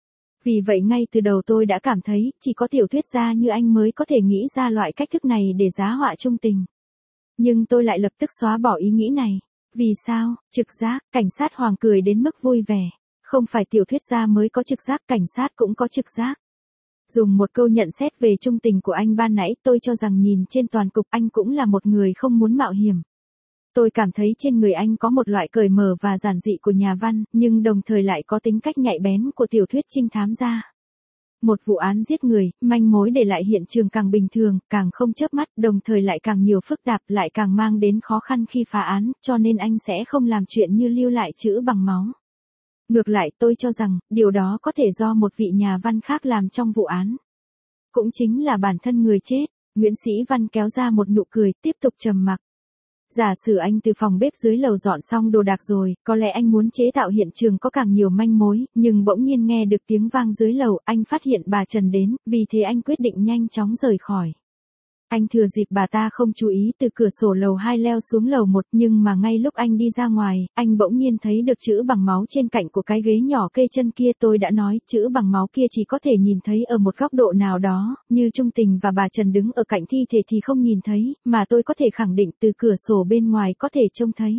Vì vậy ngay từ đầu tôi đã cảm thấy, chỉ có tiểu thuyết gia như anh mới có thể nghĩ ra loại cách thức này để giá họa chung tình. Nhưng tôi lại lập tức xóa bỏ ý nghĩ này. Vì sao? Trực giác, cảnh sát Hoàng cười đến mức vui vẻ. Không phải tiểu thuyết gia mới có trực giác, cảnh sát cũng có trực giác. Dùng một câu nhận xét về chung tình của anh ban nãy, tôi cho rằng nhìn trên toàn cục anh cũng là một người không muốn mạo hiểm. Tôi cảm thấy trên người anh có một loại cởi mở và giản dị của nhà văn, nhưng đồng thời lại có tính cách nhạy bén của tiểu thuyết trinh thám gia. Một vụ án giết người, manh mối để lại hiện trường càng bình thường, càng không chớp mắt, đồng thời lại càng nhiều phức tạp, lại càng mang đến khó khăn khi phá án, cho nên anh sẽ không làm chuyện như lưu lại chữ bằng máu. Ngược lại, tôi cho rằng, điều đó có thể do một vị nhà văn khác làm trong vụ án. Cũng chính là bản thân người chết. Nguyễn Sĩ Văn kéo ra một nụ cười, tiếp tục trầm mặc. Giả sử anh từ phòng bếp dưới lầu dọn xong đồ đạc rồi, có lẽ anh muốn chế tạo hiện trường có càng nhiều manh mối, nhưng bỗng nhiên nghe được tiếng vang dưới lầu, anh phát hiện bà Trần đến, vì thế anh quyết định nhanh chóng rời khỏi. Anh thừa dịp bà ta không chú ý từ cửa sổ lầu 2 leo xuống lầu 1, nhưng mà ngay lúc anh đi ra ngoài, anh bỗng nhiên thấy được chữ bằng máu trên cạnh của cái ghế nhỏ kê chân kia. Tôi đã nói, chữ bằng máu kia chỉ có thể nhìn thấy ở một góc độ nào đó, như Trung Tình và bà Trần đứng ở cạnh thi thể thì không nhìn thấy, mà tôi có thể khẳng định từ cửa sổ bên ngoài có thể trông thấy.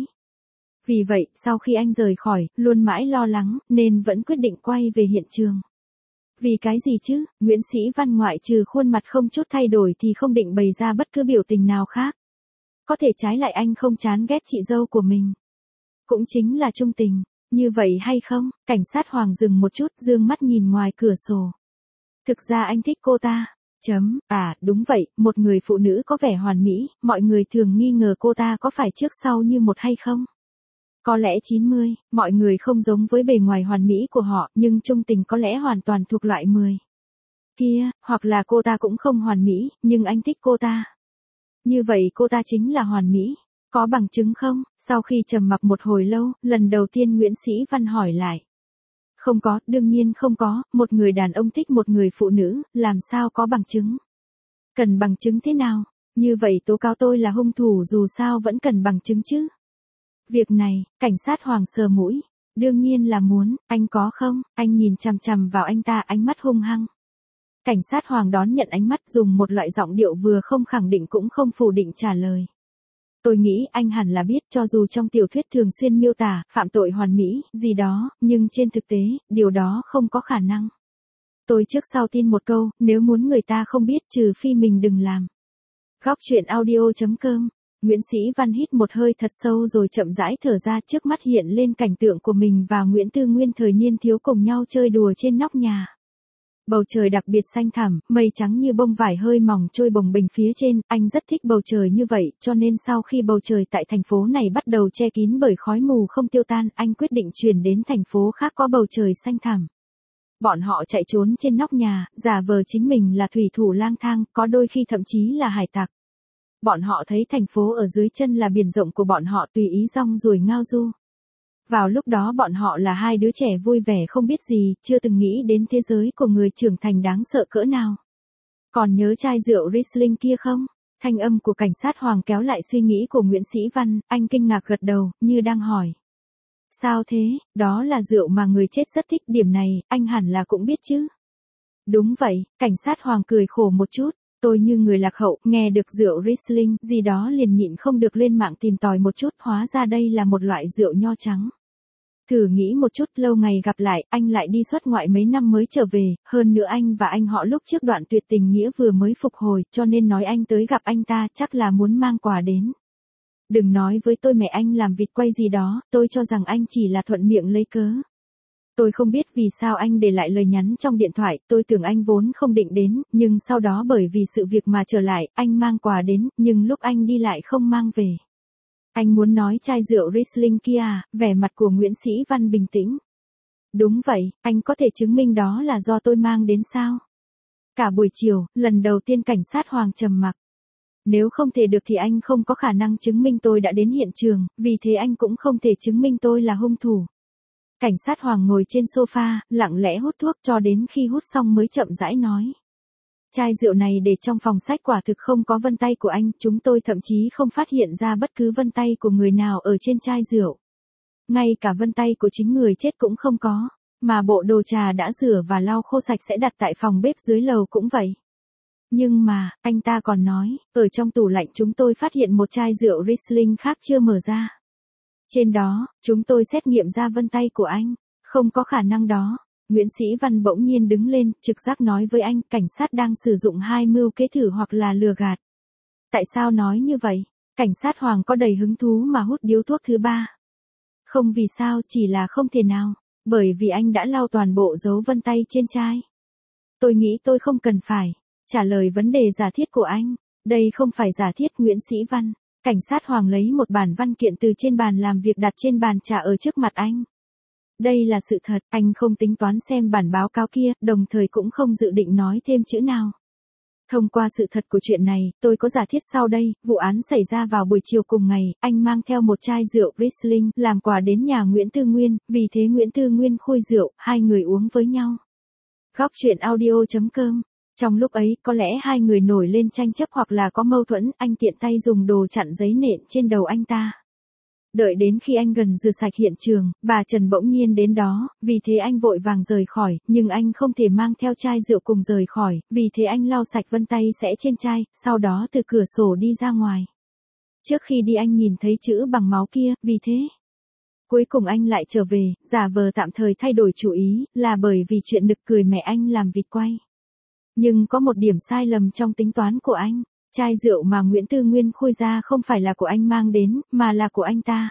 Vì vậy, sau khi anh rời khỏi, luôn mãi lo lắng, nên vẫn quyết định quay về hiện trường. Vì cái gì chứ? Nguyễn Sĩ Văn ngoại trừ khuôn mặt không chút thay đổi thì không định bày ra bất cứ biểu tình nào khác. Có thể trái lại anh không chán ghét chị dâu của mình. Cũng chính là Trung Tình. Như vậy hay không? Cảnh sát Hoàng dừng một chút, dương mắt nhìn ngoài cửa sổ. Thực ra anh thích cô ta. Đúng vậy, một người phụ nữ có vẻ hoàn mỹ, mọi người thường nghi ngờ cô ta có phải trước sau như một hay không? Có lẽ 90, mọi người không giống với bề ngoài hoàn mỹ của họ, nhưng Trung Tình có lẽ hoàn toàn thuộc loại 10. Kia, hoặc là cô ta cũng không hoàn mỹ, nhưng anh thích cô ta. Như vậy cô ta chính là hoàn mỹ. Có bằng chứng không? Sau khi trầm mặc một hồi lâu, lần đầu tiên Nguyễn Sĩ Văn hỏi lại. Không có, đương nhiên không có, một người đàn ông thích một người phụ nữ, làm sao có bằng chứng? Cần bằng chứng thế nào? Như vậy tố cáo tôi là hung thủ dù sao vẫn cần bằng chứng chứ? Việc này, cảnh sát Hoàng sờ mũi. Đương nhiên là muốn, anh có không? Anh nhìn chằm chằm vào anh ta, ánh mắt hung hăng. Cảnh sát Hoàng đón nhận ánh mắt, dùng một loại giọng điệu vừa không khẳng định cũng không phủ định trả lời. Tôi nghĩ anh hẳn là biết, cho dù trong tiểu thuyết thường xuyên miêu tả phạm tội hoàn mỹ gì đó, nhưng trên thực tế, điều đó không có khả năng. Tôi trước sau tin một câu, nếu muốn người ta không biết trừ phi mình đừng làm. Góc truyện audio.com. Nguyễn Sĩ Văn hít một hơi thật sâu rồi chậm rãi thở ra, trước mắt hiện lên cảnh tượng của mình và Nguyễn Tư Nguyên thời niên thiếu cùng nhau chơi đùa trên nóc nhà. Bầu trời đặc biệt xanh thẳm, mây trắng như bông vải hơi mỏng trôi bồng bềnh phía trên, anh rất thích bầu trời như vậy, cho nên sau khi bầu trời tại thành phố này bắt đầu che kín bởi khói mù không tiêu tan, anh quyết định chuyển đến thành phố khác có bầu trời xanh thẳm. Bọn họ chạy trốn trên nóc nhà, giả vờ chính mình là thủy thủ lang thang, có đôi khi thậm chí là hải tặc. Bọn họ thấy thành phố ở dưới chân là biển rộng của bọn họ, tùy ý rong ruổi ngao du. Vào lúc đó bọn họ là hai đứa trẻ vui vẻ không biết gì, chưa từng nghĩ đến thế giới của người trưởng thành đáng sợ cỡ nào. Còn nhớ chai rượu Riesling kia không? Thanh âm của cảnh sát Hoàng kéo lại suy nghĩ của Nguyễn Sĩ Văn, anh kinh ngạc gật đầu, như đang hỏi. Sao thế? Đó là rượu mà người chết rất thích, điểm này, anh hẳn là cũng biết chứ. Đúng vậy, cảnh sát Hoàng cười khổ một chút. Tôi như người lạc hậu, nghe được rượu Riesling gì đó liền nhịn không được lên mạng tìm tòi một chút, hóa ra đây là một loại rượu nho trắng. Thử nghĩ một chút, lâu ngày gặp lại, anh lại đi xuất ngoại mấy năm mới trở về, hơn nữa anh và anh họ lúc trước đoạn tuyệt tình nghĩa vừa mới phục hồi, cho nên nói anh tới gặp anh ta chắc là muốn mang quà đến. Đừng nói với tôi mẹ anh làm vịt quay gì đó, tôi cho rằng anh chỉ là thuận miệng lấy cớ. Tôi không biết vì sao anh để lại lời nhắn trong điện thoại, tôi tưởng anh vốn không định đến, nhưng sau đó bởi vì sự việc mà trở lại, anh mang quà đến, nhưng lúc anh đi lại không mang về. Anh muốn nói chai rượu Riesling kia à? Vẻ mặt của Nguyễn Sĩ Văn bình tĩnh. Đúng vậy, anh có thể chứng minh đó là do tôi mang đến sao? Cả buổi chiều, lần đầu tiên cảnh sát Hoàng trầm mặc. Nếu không thể được thì anh không có khả năng chứng minh tôi đã đến hiện trường, vì thế anh cũng không thể chứng minh tôi là hung thủ. Cảnh sát Hoàng ngồi trên sofa, lặng lẽ hút thuốc cho đến khi hút xong mới chậm rãi nói. Chai rượu này để trong phòng sách quả thực không có vân tay của anh, chúng tôi thậm chí không phát hiện ra bất cứ vân tay của người nào ở trên chai rượu. Ngay cả vân tay của chính người chết cũng không có, mà bộ đồ trà đã rửa và lau khô sạch sẽ đặt tại phòng bếp dưới lầu cũng vậy. Nhưng mà, anh ta còn nói, ở trong tủ lạnh chúng tôi phát hiện một chai rượu Riesling khác chưa mở ra. Trên đó, chúng tôi xét nghiệm ra vân tay của anh, không có khả năng đó. Nguyễn Sĩ Văn bỗng nhiên đứng lên, trực giác nói với anh, cảnh sát đang sử dụng hai mưu kế thử hoặc là lừa gạt. Tại sao nói như vậy? Cảnh sát Hoàng có đầy hứng thú mà hút điếu thuốc thứ ba. Không vì sao, chỉ là không thể nào, bởi vì anh đã lau toàn bộ dấu vân tay trên chai. Tôi nghĩ tôi không cần phải trả lời vấn đề giả thiết của anh. Đây không phải giả thiết, Nguyễn Sĩ Văn. Cảnh sát Hoàng lấy một bản văn kiện từ trên bàn làm việc đặt trên bàn trà ở trước mặt anh. Đây là sự thật, anh không tính toán xem bản báo cáo kia, đồng thời cũng không dự định nói thêm chữ nào. Thông qua sự thật của chuyện này, tôi có giả thiết sau đây, vụ án xảy ra vào buổi chiều cùng ngày, anh mang theo một chai rượu Riesling làm quà đến nhà Nguyễn Tư Nguyên, vì thế Nguyễn Tư Nguyên khui rượu, hai người uống với nhau. Góc truyện audio.com. Trong lúc ấy, có lẽ hai người nổi lên tranh chấp hoặc là có mâu thuẫn, anh tiện tay dùng đồ chặn giấy nện trên đầu anh ta. Đợi đến khi anh gần rửa sạch hiện trường, bà Trần bỗng nhiên đến đó, vì thế anh vội vàng rời khỏi, nhưng anh không thể mang theo chai rượu cùng rời khỏi, vì thế anh lau sạch vân tay sẽ trên chai, sau đó từ cửa sổ đi ra ngoài. Trước khi đi anh nhìn thấy chữ bằng máu kia, vì thế. Cuối cùng anh lại trở về, giả vờ tạm thời thay đổi chủ ý, là bởi vì chuyện nực cười mẹ anh làm vịt quay. Nhưng có một điểm sai lầm trong tính toán của anh. Chai rượu mà Nguyễn Tư Nguyên khui ra không phải là của anh mang đến, mà là của anh ta.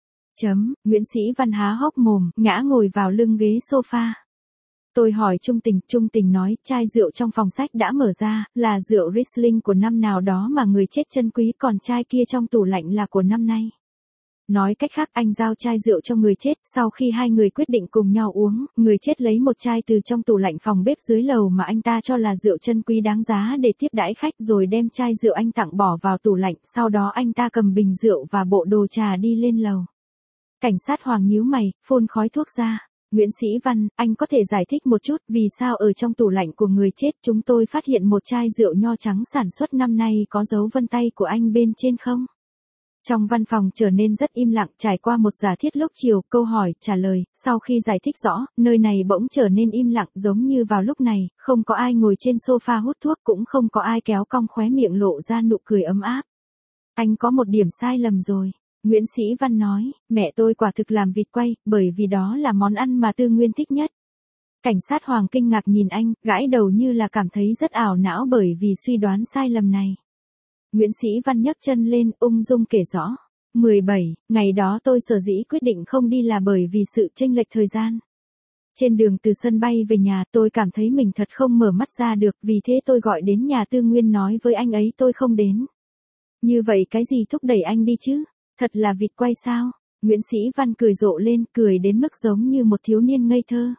Nguyễn Sĩ Văn há hốc mồm, ngã ngồi vào lưng ghế sofa. Tôi hỏi Trung Tình nói, chai rượu trong phòng sách đã mở ra, là rượu Riesling của năm nào đó mà người chết trân quý, còn chai kia trong tủ lạnh là của năm nay. Nói cách khác, anh giao chai rượu cho người chết, sau khi hai người quyết định cùng nhau uống, người chết lấy một chai từ trong tủ lạnh phòng bếp dưới lầu mà anh ta cho là rượu trân quý đáng giá để tiếp đãi khách, rồi đem chai rượu anh tặng bỏ vào tủ lạnh, sau đó anh ta cầm bình rượu và bộ đồ trà đi lên lầu. Cảnh sát Hoàng nhíu mày, phun khói thuốc ra. Nguyễn Sĩ Văn, anh có thể giải thích một chút vì sao ở trong tủ lạnh của người chết chúng tôi phát hiện một chai rượu nho trắng sản xuất năm nay có dấu vân tay của anh bên trên không? Trong văn phòng trở nên rất im lặng, trải qua một giả thiết lúc chiều, câu hỏi, trả lời, sau khi giải thích rõ, nơi này bỗng trở nên im lặng, giống như vào lúc này, không có ai ngồi trên sofa hút thuốc, cũng không có ai kéo cong khóe miệng lộ ra nụ cười ấm áp. Anh có một điểm sai lầm rồi. Nguyễn Sĩ Văn nói, mẹ tôi quả thực làm vịt quay, bởi vì đó là món ăn mà Tư Nguyên thích nhất. Cảnh sát Hoàng kinh ngạc nhìn anh, gãi đầu như là cảm thấy rất ảo não bởi vì suy đoán sai lầm này. Nguyễn Sĩ Văn nhấc chân lên, ung dung kể rõ. 17, ngày đó tôi sở dĩ quyết định không đi là bởi vì sự chênh lệch thời gian. Trên đường từ sân bay về nhà tôi cảm thấy mình thật không mở mắt ra được, vì thế tôi gọi đến nhà Tư Nguyên nói với anh ấy tôi không đến. Như vậy cái gì thúc đẩy anh đi chứ? Thật là vịt quay sao? Nguyễn Sĩ Văn cười rộ lên, cười đến mức giống như một thiếu niên ngây thơ.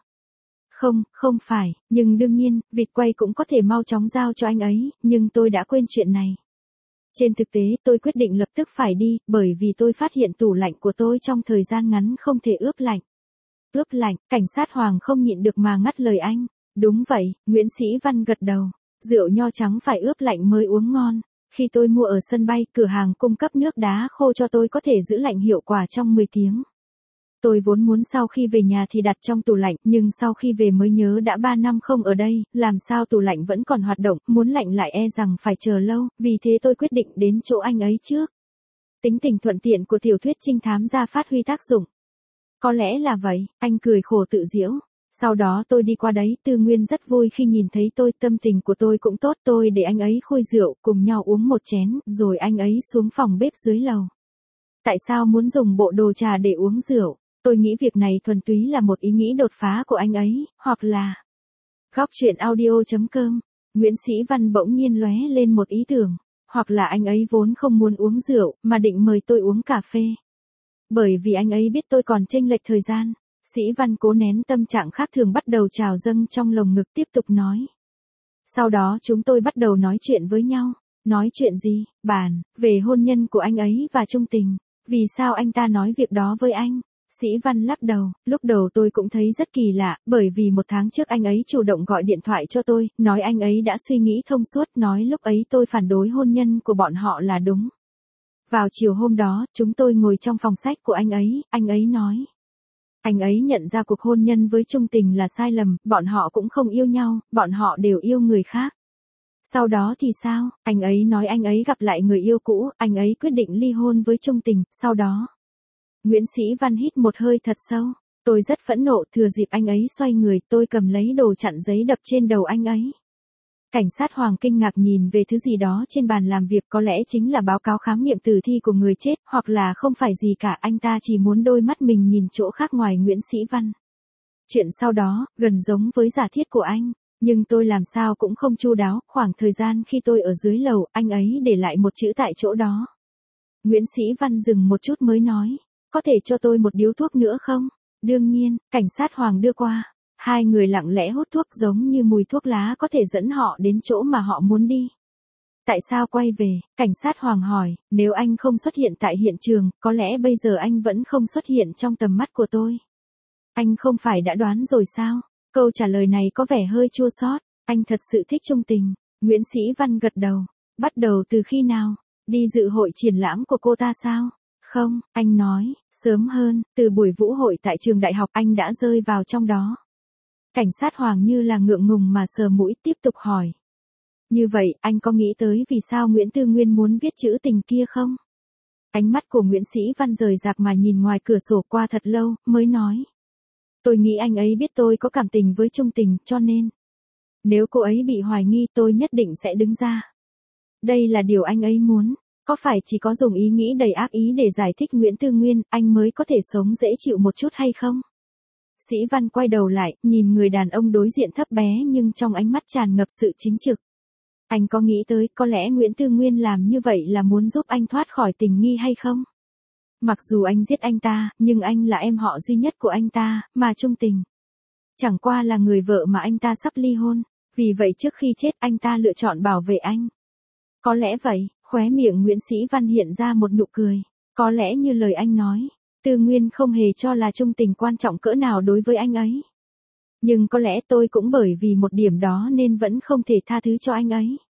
Không phải, nhưng đương nhiên, vịt quay cũng có thể mau chóng giao cho anh ấy, nhưng tôi đã quên chuyện này. Trên thực tế, tôi quyết định lập tức phải đi, bởi vì tôi phát hiện tủ lạnh của tôi trong thời gian ngắn không thể ướp lạnh. Ướp lạnh, cảnh sát Hoàng không nhịn được mà ngắt lời anh. Đúng vậy, Nguyễn Sĩ Văn gật đầu. Rượu nho trắng phải ướp lạnh mới uống ngon. Khi tôi mua ở sân bay, cửa hàng cung cấp nước đá khô cho tôi có thể giữ lạnh hiệu quả trong 10 tiếng. Tôi vốn muốn sau khi về nhà thì đặt trong tủ lạnh, nhưng sau khi về mới nhớ đã 3 năm không ở đây, làm sao tủ lạnh vẫn còn hoạt động, muốn lạnh lại e rằng phải chờ lâu, vì thế tôi quyết định đến chỗ anh ấy trước. Tính tình thuận tiện của tiểu thuyết trinh thám ra phát huy tác dụng. Có lẽ là vậy, anh cười khổ tự giễu. Sau đó tôi đi qua đấy, Tư Nguyên rất vui khi nhìn thấy tôi, tâm tình của tôi cũng tốt, tôi để anh ấy khui rượu, cùng nhau uống một chén, rồi anh ấy xuống phòng bếp dưới lầu. Tại sao muốn dùng bộ đồ trà để uống rượu? Tôi nghĩ việc này thuần túy là một ý nghĩ đột phá của anh ấy, hoặc là... Góc truyện audio.com. Nguyễn Sĩ Văn bỗng nhiên lóe lên một ý tưởng, hoặc là anh ấy vốn không muốn uống rượu, mà định mời tôi uống cà phê. Bởi vì anh ấy biết tôi còn chênh lệch thời gian. Sĩ Văn cố nén tâm trạng khác thường bắt đầu trào dâng trong lồng ngực, tiếp tục nói. Sau đó chúng tôi bắt đầu nói chuyện với nhau. Nói chuyện gì? Bàn về hôn nhân của anh ấy và Trung Tình. Vì sao anh ta nói việc đó với anh? Sĩ Văn lắc đầu, lúc đầu tôi cũng thấy rất kỳ lạ, bởi vì một tháng trước anh ấy chủ động gọi điện thoại cho tôi, nói anh ấy đã suy nghĩ thông suốt, nói lúc ấy tôi phản đối hôn nhân của bọn họ là đúng. Vào chiều hôm đó, chúng tôi ngồi trong phòng sách của anh ấy nói. Anh ấy nhận ra cuộc hôn nhân với Trung Tình là sai lầm, bọn họ cũng không yêu nhau, bọn họ đều yêu người khác. Sau đó thì sao? Anh ấy nói anh ấy gặp lại người yêu cũ, anh ấy quyết định ly hôn với Trung Tình, sau đó. Nguyễn Sĩ Văn hít một hơi thật sâu. Tôi rất phẫn nộ, thừa dịp anh ấy xoay người, tôi cầm lấy đồ chặn giấy đập trên đầu anh ấy. Cảnh sát Hoàng kinh ngạc nhìn về thứ gì đó trên bàn làm việc, có lẽ chính là báo cáo khám nghiệm tử thi của người chết, hoặc là không phải gì cả, anh ta chỉ muốn đôi mắt mình nhìn chỗ khác ngoài Nguyễn Sĩ Văn. Chuyện sau đó, gần giống với giả thiết của anh, nhưng tôi làm sao cũng không chu đáo, khoảng thời gian khi tôi ở dưới lầu, anh ấy để lại một chữ tại chỗ đó. Nguyễn Sĩ Văn dừng một chút mới nói, có thể cho tôi một điếu thuốc nữa không? Đương nhiên, cảnh sát Hoàng đưa qua. Hai người lặng lẽ hút thuốc, giống như mùi thuốc lá có thể dẫn họ đến chỗ mà họ muốn đi. Tại sao quay về? Cảnh sát Hoàng hỏi, nếu anh không xuất hiện tại hiện trường, có lẽ bây giờ anh vẫn không xuất hiện trong tầm mắt của tôi. Anh không phải đã đoán rồi sao? Câu trả lời này có vẻ hơi chua xót. Anh thật sự thích Trung Tình. Nguyễn Sĩ Văn gật đầu. Bắt đầu từ khi nào? Đi dự hội triển lãm của cô ta sao? Không, anh nói, sớm hơn, từ buổi vũ hội tại trường đại học anh đã rơi vào trong đó. Cảnh sát Hoàng như là ngượng ngùng mà sờ mũi, tiếp tục hỏi. Như vậy, anh có nghĩ tới vì sao Nguyễn Tư Nguyên muốn viết chữ tình kia không? Ánh mắt của Nguyễn Sĩ Văn rời rạc mà nhìn ngoài cửa sổ qua thật lâu, mới nói. Tôi nghĩ anh ấy biết tôi có cảm tình với Trung Tình, cho nên. Nếu cô ấy bị hoài nghi, tôi nhất định sẽ đứng ra. Đây là điều anh ấy muốn. Có phải chỉ có dùng ý nghĩ đầy ác ý để giải thích Nguyễn Tư Nguyên, anh mới có thể sống dễ chịu một chút hay không? Sĩ Văn quay đầu lại, nhìn người đàn ông đối diện thấp bé nhưng trong ánh mắt tràn ngập sự chính trực. Anh có nghĩ tới, có lẽ Nguyễn Tư Nguyên làm như vậy là muốn giúp anh thoát khỏi tình nghi hay không? Mặc dù anh giết anh ta, nhưng anh là em họ duy nhất của anh ta, mà Trung Tình chẳng qua là người vợ mà anh ta sắp ly hôn, vì vậy trước khi chết anh ta lựa chọn bảo vệ anh. Có lẽ vậy, khóe miệng Nguyễn Sĩ Văn hiện ra một nụ cười. Có lẽ như lời anh nói, Tư Nguyên không hề cho là Trung Tình quan trọng cỡ nào đối với anh ấy. Nhưng có lẽ tôi cũng bởi vì một điểm đó nên vẫn không thể tha thứ cho anh ấy.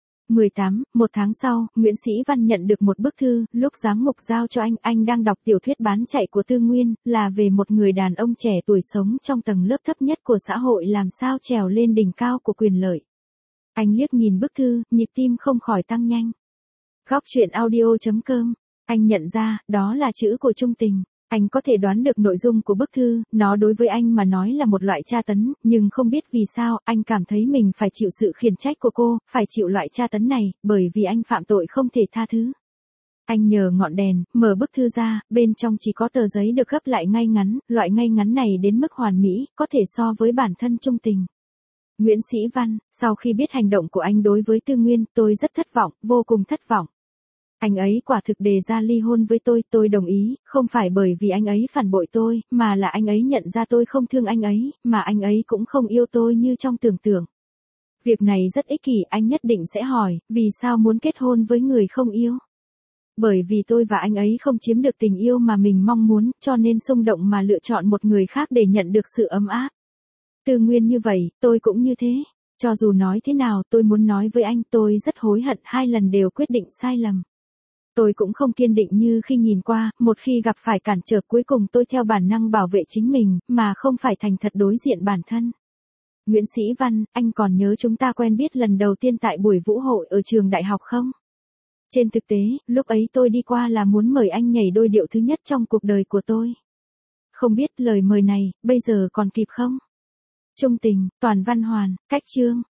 18, một tháng sau, Nguyễn Sĩ Văn nhận được một bức thư, lúc giám mục giao cho anh đang đọc tiểu thuyết bán chạy của Tư Nguyên, là về một người đàn ông trẻ tuổi sống trong tầng lớp thấp nhất của xã hội làm sao trèo lên đỉnh cao của quyền lợi. Anh liếc nhìn bức thư, nhịp tim không khỏi tăng nhanh. Góc truyện audio.com. Anh nhận ra, đó là chữ của Trung Tình. Anh có thể đoán được nội dung của bức thư, nó đối với anh mà nói là một loại tra tấn, nhưng không biết vì sao, anh cảm thấy mình phải chịu sự khiển trách của cô, phải chịu loại tra tấn này, bởi vì anh phạm tội không thể tha thứ. Anh nhờ ngọn đèn, mở bức thư ra, bên trong chỉ có tờ giấy được gấp lại ngay ngắn, loại ngay ngắn này đến mức hoàn mỹ, có thể so với bản thân Trung Tình. Nguyễn Sĩ Văn, sau khi biết hành động của anh đối với Tư Nguyên, tôi rất thất vọng, vô cùng thất vọng. Anh ấy quả thực đề ra ly hôn với tôi đồng ý, không phải bởi vì anh ấy phản bội tôi, mà là anh ấy nhận ra tôi không thương anh ấy, mà anh ấy cũng không yêu tôi như trong tưởng tượng. Việc này rất ích kỷ, anh nhất định sẽ hỏi, vì sao muốn kết hôn với người không yêu? Bởi vì tôi và anh ấy không chiếm được tình yêu mà mình mong muốn, cho nên xung động mà lựa chọn một người khác để nhận được sự ấm áp. Tư Nguyên như vậy, tôi cũng như thế. Cho dù nói thế nào, tôi muốn nói với anh, tôi rất hối hận, 2 lần đều quyết định sai lầm. Tôi cũng không kiên định như khi nhìn qua, một khi gặp phải cản trở cuối cùng tôi theo bản năng bảo vệ chính mình, mà không phải thành thật đối diện bản thân. Nguyễn Sĩ Văn, anh còn nhớ chúng ta quen biết lần đầu tiên tại buổi vũ hội ở trường đại học không? Trên thực tế, lúc ấy tôi đi qua là muốn mời anh nhảy đôi điệu thứ nhất trong cuộc đời của tôi. Không biết lời mời này, bây giờ còn kịp không? Trung tình, Toàn Văn Hoàn, Cách Chương.